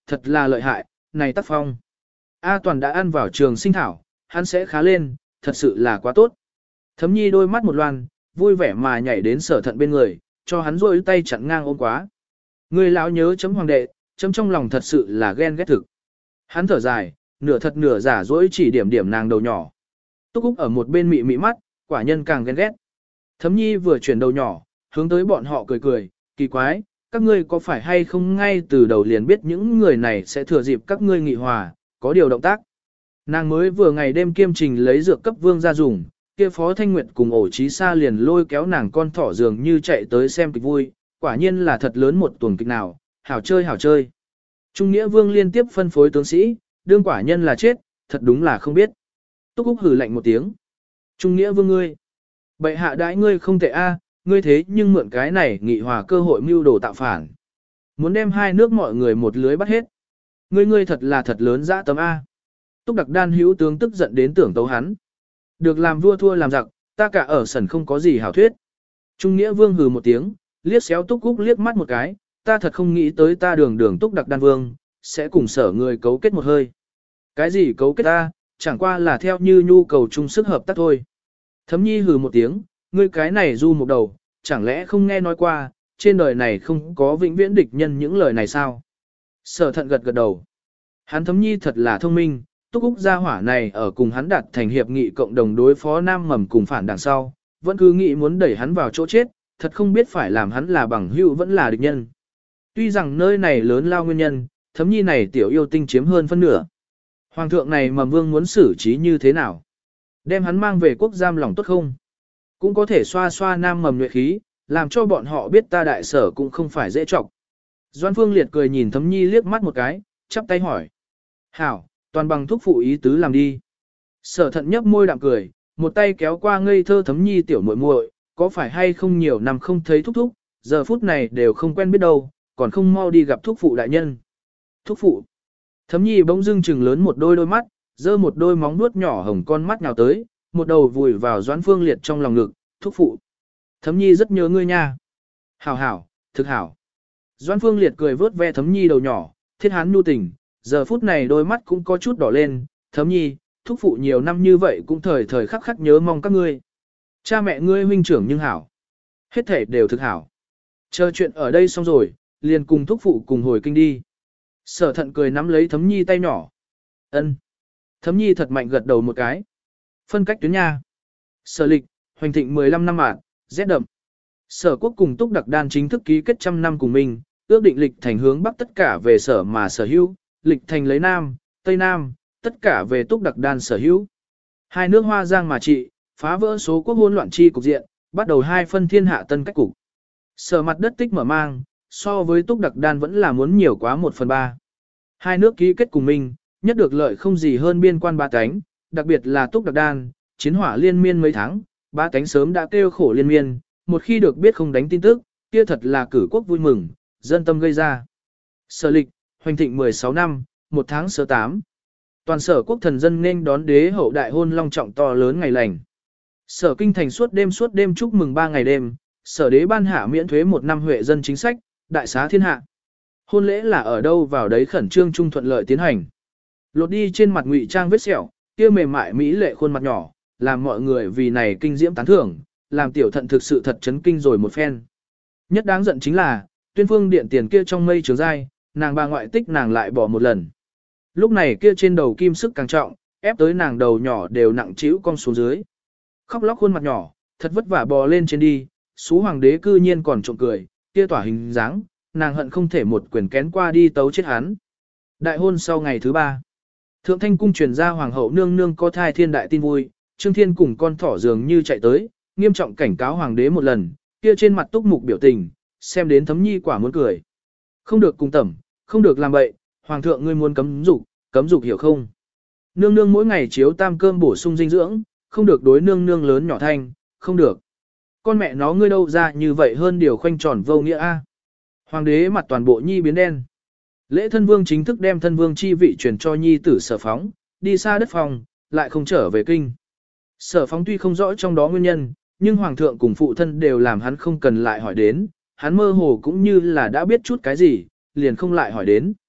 thật là lợi hại, này tác phong. A Toàn đã ăn vào trường sinh thảo, hắn sẽ khá lên, thật sự là quá tốt. Thấm nhi đôi mắt một loan, vui vẻ mà nhảy đến sở thận bên người, cho hắn rôi tay chặn ngang ôm quá. Người lão nhớ chấm hoàng đệ, chấm trong lòng thật sự là ghen ghét thực. Hắn thở dài, nửa thật nửa giả dỗi chỉ điểm điểm nàng đầu nhỏ. Túc Úc ở một bên mị mị mắt, quả nhân càng ghen ghét. Thấm nhi vừa chuyển đầu nhỏ, hướng tới bọn họ cười cười, kỳ quái, các ngươi có phải hay không ngay từ đầu liền biết những người này sẽ thừa dịp các ngươi nghị hòa, có điều động tác. Nàng mới vừa ngày đêm kiêm trình lấy dược cấp vương ra dùng, kia Phó Thanh Nguyệt cùng ổ trí xa liền lôi kéo nàng con thỏ dường như chạy tới xem kịch vui, quả nhiên là thật lớn một tuần kịch nào, hảo chơi hảo chơi. Trung Nghĩa Vương liên tiếp phân phối tướng sĩ, đương quả nhân là chết, thật đúng là không biết. Túc Úc hử lạnh một tiếng. Trung Nghĩa Vương ngươi, bệ hạ đãi ngươi không tệ a, ngươi thế nhưng mượn cái này nghị hòa cơ hội mưu đồ tạo phản. Muốn đem hai nước mọi người một lưới bắt hết. Ngươi ngươi thật là thật lớn dã tấm A. Túc Đặc Đan hữu tướng tức giận đến tưởng tấu hắn. Được làm vua thua làm giặc, ta cả ở sần không có gì hảo thuyết. Trung Nghĩa Vương hừ một tiếng, liếc xéo Túc Cúc liếc mắt một cái, ta thật không nghĩ tới ta đường đường Túc Đặc Đan Vương, sẽ cùng sở người cấu kết một hơi. Cái gì cấu kết ta, chẳng qua là theo như nhu cầu chung sức hợp tác thôi. Thấm nhi hừ một tiếng, ngươi cái này du một đầu, chẳng lẽ không nghe nói qua, trên đời này không có vĩnh viễn địch nhân những lời này sao? Sở thận gật gật đầu. Hắn Thấm nhi thật là thông minh, Túc Úc gia hỏa này ở cùng hắn đạt thành hiệp nghị cộng đồng đối phó Nam Mầm cùng phản đằng sau, vẫn cứ nghĩ muốn đẩy hắn vào chỗ chết, thật không biết phải làm hắn là bằng hữu vẫn là địch nhân. Tuy rằng nơi này lớn lao nguyên nhân, Thấm nhi này tiểu yêu tinh chiếm hơn phân nửa. Hoàng thượng này Mầm Vương muốn xử trí như thế nào? Đem hắn mang về quốc giam lòng tốt không? Cũng có thể xoa xoa Nam Mầm nhuệ khí, làm cho bọn họ biết ta đại sở cũng không phải dễ trọng. Doan Phương Liệt cười nhìn Thấm nhi liếc mắt một cái, chắp tay hỏi. Hảo, toàn bằng thúc phụ ý tứ làm đi. Sở thận nhấp môi đạm cười, một tay kéo qua ngây thơ Thấm nhi tiểu muội muội, có phải hay không nhiều năm không thấy thúc thúc, giờ phút này đều không quen biết đâu, còn không mau đi gặp thúc phụ đại nhân. Thúc phụ. Thấm nhi bỗng dưng trừng lớn một đôi đôi mắt, giơ một đôi móng vuốt nhỏ hồng con mắt nhào tới, một đầu vùi vào Doãn Phương Liệt trong lòng ngực, thúc phụ. Thấm nhi rất nhớ ngươi nha. Hảo hảo, thực hảo. Doãn Phương Liệt cười vớt ve Thấm nhi đầu nhỏ, thiết hán nhu tình, giờ phút này đôi mắt cũng có chút đỏ lên, Thấm nhi, thúc phụ nhiều năm như vậy cũng thời thời khắc khắc nhớ mong các ngươi. Cha mẹ ngươi huynh trưởng nhưng hảo. Hết thể đều thực hảo. Chờ chuyện ở đây xong rồi, liền cùng thúc phụ cùng hồi kinh đi. Sở thận cười nắm lấy Thấm nhi tay nhỏ. Ân. Thấm nhi thật mạnh gật đầu một cái. Phân cách tuyến nha. Sở lịch, hoành thịnh mười lăm năm mạng, rét đậm. Sở quốc cùng Túc Đặc Đan chính thức ký kết trăm năm cùng mình, ước định lịch thành hướng bắc tất cả về sở mà sở hữu, lịch thành lấy nam, tây nam, tất cả về Túc Đặc Đan sở hữu. Hai nước hoa giang mà trị, phá vỡ số quốc hỗn loạn chi cục diện, bắt đầu hai phân thiên hạ tân cách cục. Sở mặt đất tích mở mang, so với Túc Đặc Đan vẫn là muốn nhiều quá một phần ba. Hai nước ký kết cùng mình, nhất được lợi không gì hơn biên quan ba cánh, đặc biệt là Túc Đặc Đan, chiến hỏa liên miên mấy tháng, ba cánh sớm đã kêu khổ liên miên, một khi được biết không đánh tin tức, kia thật là cử quốc vui mừng, dân tâm gây ra. Sở lịch, hoành thịnh mười sáu năm, một tháng sơ tám. Toàn sở quốc thần dân nên đón đế hậu đại hôn long trọng to lớn ngày lành. Sở kinh thành suốt đêm suốt đêm chúc mừng ba ngày đêm, sở đế ban hạ miễn thuế một năm huệ dân chính sách, đại xá thiên hạ. Hôn lễ là ở đâu vào đấy khẩn trương trung thuận lợi tiến hành. Lột đi trên mặt ngụy trang vết sẹo, kia mềm mại mỹ lệ khuôn mặt nhỏ, làm mọi người vì này kinh diễm tán thưởng, làm tiểu thận thực sự thật chấn kinh rồi một phen. Nhất đáng giận chính là, tuyên phương điện tiền kia trong mây trường giai, nàng bà ngoại tích nàng lại bỏ một lần. Lúc này kia trên đầu kim sức càng trọng, ép tới nàng đầu nhỏ đều nặng trĩu cong xuống dưới. Khóc lóc khuôn mặt nhỏ, thật vất vả bò lên trên đi, xú hoàng đế cư nhiên còn trộm cười, kia tỏa hình dáng, nàng hận không thể một quyền kén qua đi tấu chết hắn. Đại hôn sau ngày thứ ba, Thượng Thanh cung truyền ra hoàng hậu nương nương có thai thiên đại tin vui, Trương Thiên cùng con thỏ dường như chạy tới, nghiêm trọng cảnh cáo hoàng đế một lần, kia trên mặt túc mục biểu tình, xem đến Thấm nhi quả muốn cười. Không được cùng tẩm, không được làm bậy, hoàng thượng ngươi muốn cấm dục, cấm dục hiểu không? Nương nương mỗi ngày chiếu tam cơm bổ sung dinh dưỡng, không được đối nương nương lớn nhỏ thanh, không được. Con mẹ nó ngươi đâu ra như vậy hơn điều khoanh tròn vô nghĩa a. Hoàng đế mặt toàn bộ nhi biến đen. Lễ thân vương chính thức đem thân vương chi vị truyền cho nhi tử Sở Phóng, đi xa đất phòng, lại không trở về kinh. Sở Phóng tuy không rõ trong đó nguyên nhân, nhưng hoàng thượng cùng phụ thân đều làm hắn không cần lại hỏi đến, hắn mơ hồ cũng như là đã biết chút cái gì, liền không lại hỏi đến.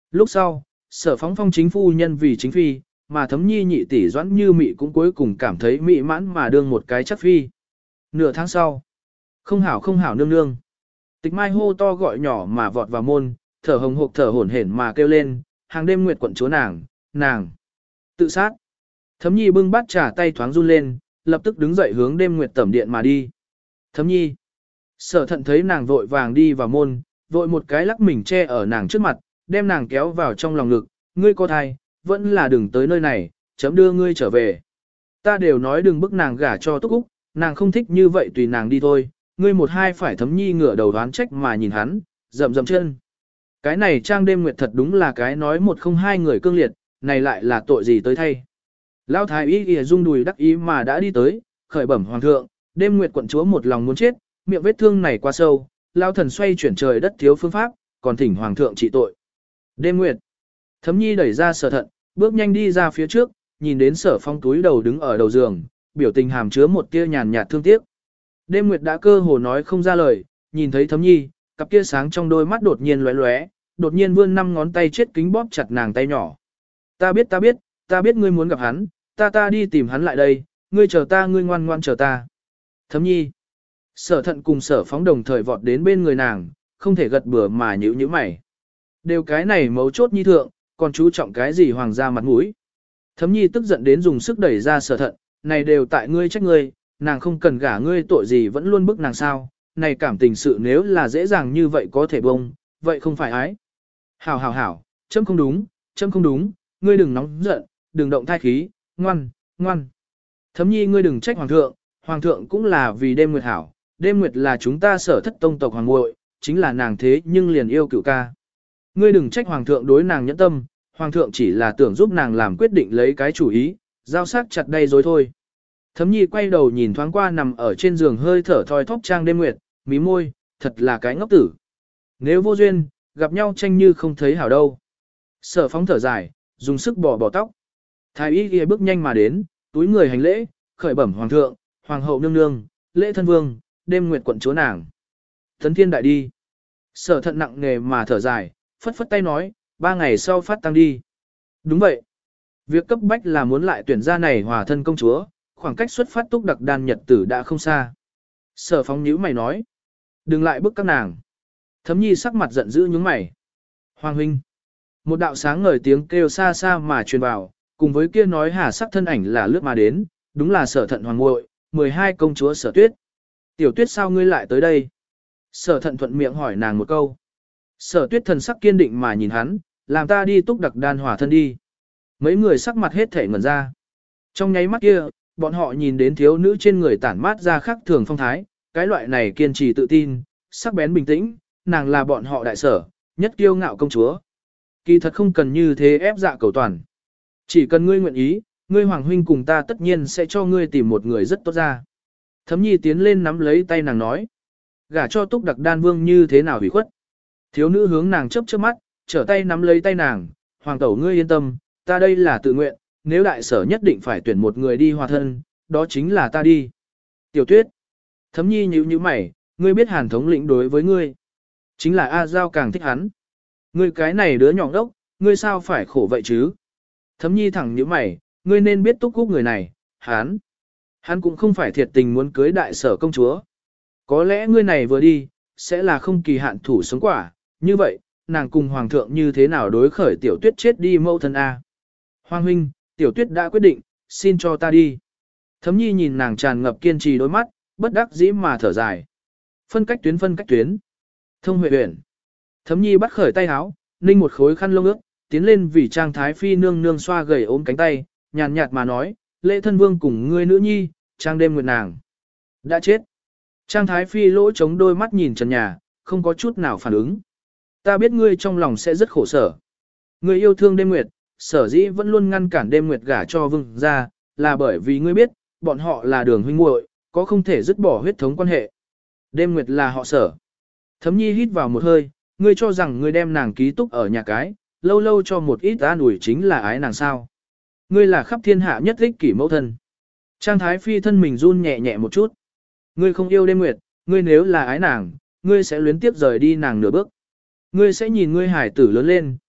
Lúc sau, sở phóng phong chính phu nhân vì chính phi, mà thấm nhi nhị tỷ doãn như mị cũng cuối cùng cảm thấy mị mãn mà đương một cái chắc phi. Nửa tháng sau, không hảo không hảo nương nương. Tịch mai hô to gọi nhỏ mà vọt vào môn, thở hồng hộc thở hổn hển mà kêu lên, hàng đêm nguyệt quận chúa nàng, nàng. Tự sát. Thấm nhi bưng bát trà tay thoáng run lên, lập tức đứng dậy hướng đêm nguyệt tẩm điện mà đi. Thấm nhi. Sở thận thấy nàng vội vàng đi vào môn, vội một cái lắc mình che ở nàng trước mặt, đem nàng kéo vào trong lòng ngực, ngươi có thai, vẫn là đừng tới nơi này, chấm đưa ngươi trở về. Ta đều nói đừng bức nàng gả cho Túc Úc, nàng không thích như vậy tùy nàng đi thôi, ngươi một hai phải thấm nhi ngửa đầu đoán trách mà nhìn hắn, rậm rậm chân. Cái này trang đêm nguyệt thật đúng là cái nói một không hai người cương liệt, này lại là tội gì tới thay. Lão thái y ỉa rung đùi đắc ý mà đã đi tới, khởi bẩm hoàng thượng, đêm nguyệt quận chúa một lòng muốn chết, miệng vết thương này quá sâu, lão thần xoay chuyển trời đất thiếu phương pháp, còn thỉnh hoàng thượng trị tội. Đêm nguyệt. Thấm nhi đẩy ra sở thận, bước nhanh đi ra phía trước, nhìn đến sở phong túi đầu đứng ở đầu giường, biểu tình hàm chứa một tia nhàn nhạt thương tiếc. Đêm nguyệt đã cơ hồ nói không ra lời, nhìn thấy thấm nhi, cặp kia sáng trong đôi mắt đột nhiên lóe lóe, đột nhiên vươn năm ngón tay chết kính bóp chặt nàng tay nhỏ. Ta biết ta biết, ta biết ngươi muốn gặp hắn, ta ta đi tìm hắn lại đây, ngươi chờ ta ngươi ngoan ngoan chờ ta. Thấm nhi. Sở thận cùng sở phóng đồng thời vọt đến bên người nàng, không thể gật bừa mà nhíu nhíu mày. Đều cái này mấu chốt nhi thượng, còn chú trọng cái gì hoàng gia mặt mũi. Thấm nhi tức giận đến dùng sức đẩy ra sở thận, này đều tại ngươi trách ngươi, nàng không cần gả ngươi tội gì vẫn luôn bức nàng sao, này cảm tình sự nếu là dễ dàng như vậy có thể bông, vậy không phải ái. Hảo hảo hảo, chấm không đúng, chấm không đúng, ngươi đừng nóng giận, đừng động thai khí, ngoan, ngoan. Thấm nhi ngươi đừng trách hoàng thượng, hoàng thượng cũng là vì đêm nguyệt hảo, đêm nguyệt là chúng ta sở thất tông tộc hoàng muội, chính là nàng thế nhưng liền yêu cựu ca. Ngươi đừng trách hoàng thượng đối nàng nhẫn tâm, hoàng thượng chỉ là tưởng giúp nàng làm quyết định lấy cái chủ ý, giao sắc chặt đây rồi thôi. Thấm nhi quay đầu nhìn thoáng qua nằm ở trên giường hơi thở thoi thóp trang đêm nguyệt, mí môi, thật là cái ngốc tử. Nếu vô duyên, gặp nhau tranh như không thấy hảo đâu. Sở phóng thở dài, dùng sức bỏ bỏ tóc. Thái y kia bước nhanh mà đến, túi người hành lễ, khởi bẩm hoàng thượng, hoàng hậu nương nương, lễ thân vương, đêm nguyệt quận chúa nàng. Thấn thiên đại đi. Sở thận nặng nề mà thở dài, phất phất tay nói, ba ngày sau phát tăng đi. Đúng vậy. Việc cấp bách là muốn lại tuyển ra này hòa thân công chúa, khoảng cách xuất phát túc đặc đan nhật tử đã không xa. Sở phóng nhíu mày nói. Đừng lại bức các nàng. Thấm nhi sắc mặt giận dữ nhướng mày. Hoàng huynh. Một đạo sáng ngời tiếng kêu xa xa mà truyền vào, cùng với kia nói hà sắc thân ảnh là lướt mà đến, đúng là sở thận hoàng muội, mười hai công chúa sở tuyết. Tiểu tuyết sao ngươi lại tới đây? Sở thận thuận miệng hỏi nàng một câu. Sở tuyết thần sắc kiên định mà nhìn hắn, làm ta đi túc đặc đan hòa thân đi. Mấy người sắc mặt hết thể ngẩn ra. Trong nháy mắt kia, bọn họ nhìn đến thiếu nữ trên người tản mát ra khắc thường phong thái, cái loại này kiên trì tự tin, sắc bén bình tĩnh, nàng là bọn họ đại sở, nhất kiêu ngạo công chúa. Kỳ thật không cần như thế ép dạ cầu toàn. Chỉ cần ngươi nguyện ý, ngươi hoàng huynh cùng ta tất nhiên sẽ cho ngươi tìm một người rất tốt ra. Thấm nhi tiến lên nắm lấy tay nàng nói. Gả cho túc đặc đan vương như thế nào hủy khuất. Thiếu nữ hướng nàng chớp chớp mắt, trở tay nắm lấy tay nàng. Hoàng tẩu ngươi yên tâm, ta đây là tự nguyện, nếu đại sở nhất định phải tuyển một người đi hòa thân, đó chính là ta đi. Tiểu tuyết. Thấm nhi nhíu nhíu mày, ngươi biết hàn thống lĩnh đối với ngươi. Chính là A Giao càng thích hắn. Ngươi cái này đứa nhỏ đốc, ngươi sao phải khổ vậy chứ? Thấm nhi thẳng nhíu mày, ngươi nên biết túc cúc người này, hắn. Hắn cũng không phải thiệt tình muốn cưới đại sở công chúa. Có lẽ ngươi này vừa đi, sẽ là không kỳ hạn thủ sống quả, như vậy, nàng cùng hoàng thượng như thế nào đối khởi tiểu tuyết chết đi mâu thân A. Hoàng huynh, tiểu tuyết đã quyết định, xin cho ta đi. Thấm nhi nhìn nàng tràn ngập kiên trì đôi mắt, bất đắc dĩ mà thở dài. Phân cách tuyến phân cách tuyến. Thông huệ uyển. Thấm nhi bắt khởi tay áo, ninh một khối khăn lông ướt, tiến lên vì trang thái phi nương nương xoa gầy ốm cánh tay, nhàn nhạt mà nói, lễ thân vương cùng ngươi nữ nhi, trang đêm nguyệt nàng. Đã chết. Trang thái phi lỗ chống đôi mắt nhìn trần nhà, không có chút nào phản ứng. Ta biết ngươi trong lòng sẽ rất khổ sở. Ngươi yêu thương đêm nguyệt, sở dĩ vẫn luôn ngăn cản đêm nguyệt gả cho vương ra, là bởi vì ngươi biết, bọn họ là đường huynh muội, có không thể dứt bỏ huyết thống quan hệ. Đêm nguyệt là họ sở. Thấm nhi hít vào một hơi, ngươi cho rằng ngươi đem nàng ký túc ở nhà cái, lâu lâu cho một ít an ủi chính là ái nàng sao. Ngươi là khắp thiên hạ nhất ích kỷ mẫu thân. Trang thái phi thân mình run nhẹ nhẹ một chút. Ngươi không yêu đêm nguyệt, ngươi nếu là ái nàng, ngươi sẽ luyến tiếp rời đi nàng nửa bước. Ngươi sẽ nhìn ngươi hải tử lớn lên,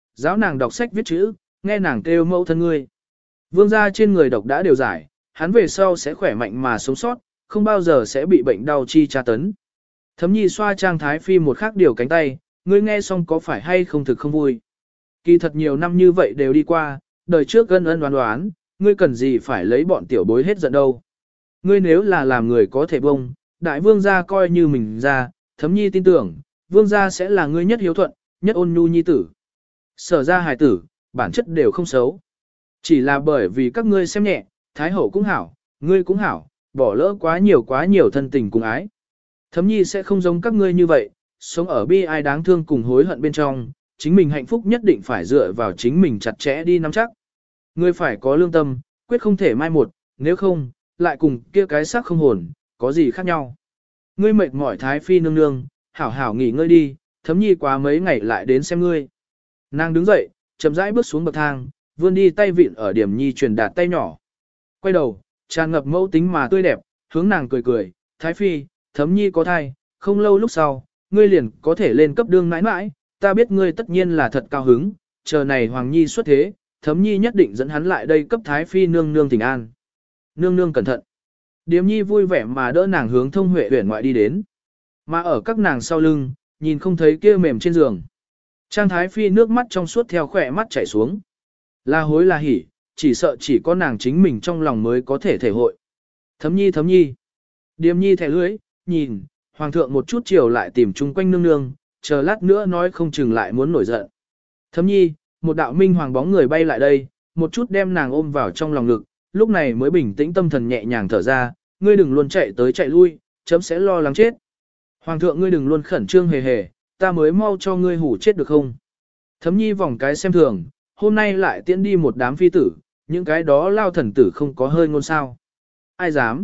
giáo nàng đọc sách viết chữ, nghe nàng kêu mẫu thân ngươi. Vương gia trên người độc đã đều giải, hắn về sau sẽ khỏe mạnh mà sống sót, không bao giờ sẽ bị bệnh đau chi tra tấn. Thấm nhi xoa Trang Thái Phi một khắc điều cánh tay, ngươi nghe xong có phải hay không thực không vui. Kỳ thật nhiều năm như vậy đều đi qua, đời trước gân ân đoán đoán, ngươi cần gì phải lấy bọn tiểu bối hết giận đâu. Ngươi nếu là làm người có thể bông, đại vương gia coi như mình ra, thấm nhi tin tưởng, vương gia sẽ là ngươi nhất hiếu thuận, nhất ôn nhu nhi tử. Sở ra hài tử, bản chất đều không xấu. Chỉ là bởi vì các ngươi xem nhẹ, thái hậu cũng hảo, ngươi cũng hảo, bỏ lỡ quá nhiều quá nhiều thân tình cùng ái. Thấm nhi sẽ không giống các ngươi như vậy, sống ở bi ai đáng thương cùng hối hận bên trong, chính mình hạnh phúc nhất định phải dựa vào chính mình chặt chẽ đi nắm chắc. Ngươi phải có lương tâm, quyết không thể mai một, nếu không, lại cùng kia cái xác không hồn, có gì khác nhau. Ngươi mệt mỏi Thái Phi nương nương, hảo hảo nghỉ ngơi đi, thấm nhi quá mấy ngày lại đến xem ngươi. Nàng đứng dậy, chậm rãi bước xuống bậc thang, vươn đi tay vịn ở điểm nhi truyền đạt tay nhỏ. Quay đầu, tràn ngập mẫu tính mà tươi đẹp, hướng nàng cười cười, Thái Phi, thấm nhi có thai, không lâu lúc sau, ngươi liền có thể lên cấp đương mãi mãi, ta biết ngươi tất nhiên là thật cao hứng, chờ này Hoàng Nhi xuất thế, thấm nhi nhất định dẫn hắn lại đây cấp Thái Phi nương nương thỉnh an. Nương nương cẩn thận. Điềm nhi vui vẻ mà đỡ nàng hướng thông huệ huyển ngoại đi đến. Mà ở các nàng sau lưng, nhìn không thấy kia mềm trên giường. Trang Thái Phi nước mắt trong suốt theo khỏe mắt chảy xuống. Là hối là hỉ, chỉ sợ chỉ có nàng chính mình trong lòng mới có thể thể hội. Thấm nhi thấm nhi. Điềm nhi thẻ lưới, nhìn, hoàng thượng một chút chiều lại tìm chung quanh nương nương, chờ lát nữa nói không chừng lại muốn nổi giận. Thấm nhi, một đạo minh hoàng bóng người bay lại đây, một chút đem nàng ôm vào trong lòng ngực, lúc này mới bình tĩnh tâm thần nhẹ nhàng thở ra, ngươi đừng luôn chạy tới chạy lui, chấm sẽ lo lắng chết. Hoàng thượng ngươi đừng luôn khẩn trương hề hề, ta mới mau cho ngươi hủ chết được không? Thấm nhi vòng cái xem thường, hôm nay lại tiễn đi một đám phi tử, những cái đó lao thần tử không có hơi ngôn sao. Ai dám?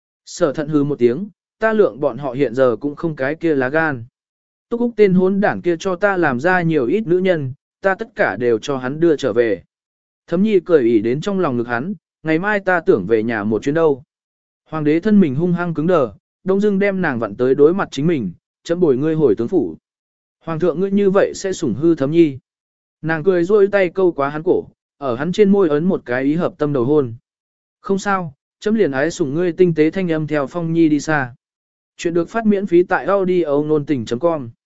Sở thận hư một tiếng, ta lượng bọn họ hiện giờ cũng không cái kia lá gan. Túc Úc tên hốn đảng kia cho ta làm ra nhiều ít nữ nhân, ta tất cả đều cho hắn đưa trở về. Thấm nhi cười ỉ đến trong lòng ngực hắn, ngày mai ta tưởng về nhà một chuyến đâu. Hoàng đế thân mình hung hăng cứng đờ, đông dưng đem nàng vặn tới đối mặt chính mình, chấm bồi ngươi hồi tướng phủ. Hoàng thượng ngươi như vậy sẽ sủng hư thấm nhi. Nàng cười rôi tay câu quá hắn cổ, ở hắn trên môi ấn một cái ý hợp tâm đầu hôn. Không sao, chấm liền ái sủng ngươi tinh tế thanh âm theo phong nhi đi xa. Chuyện được phát miễn phí tại audio nôn tình chấm com.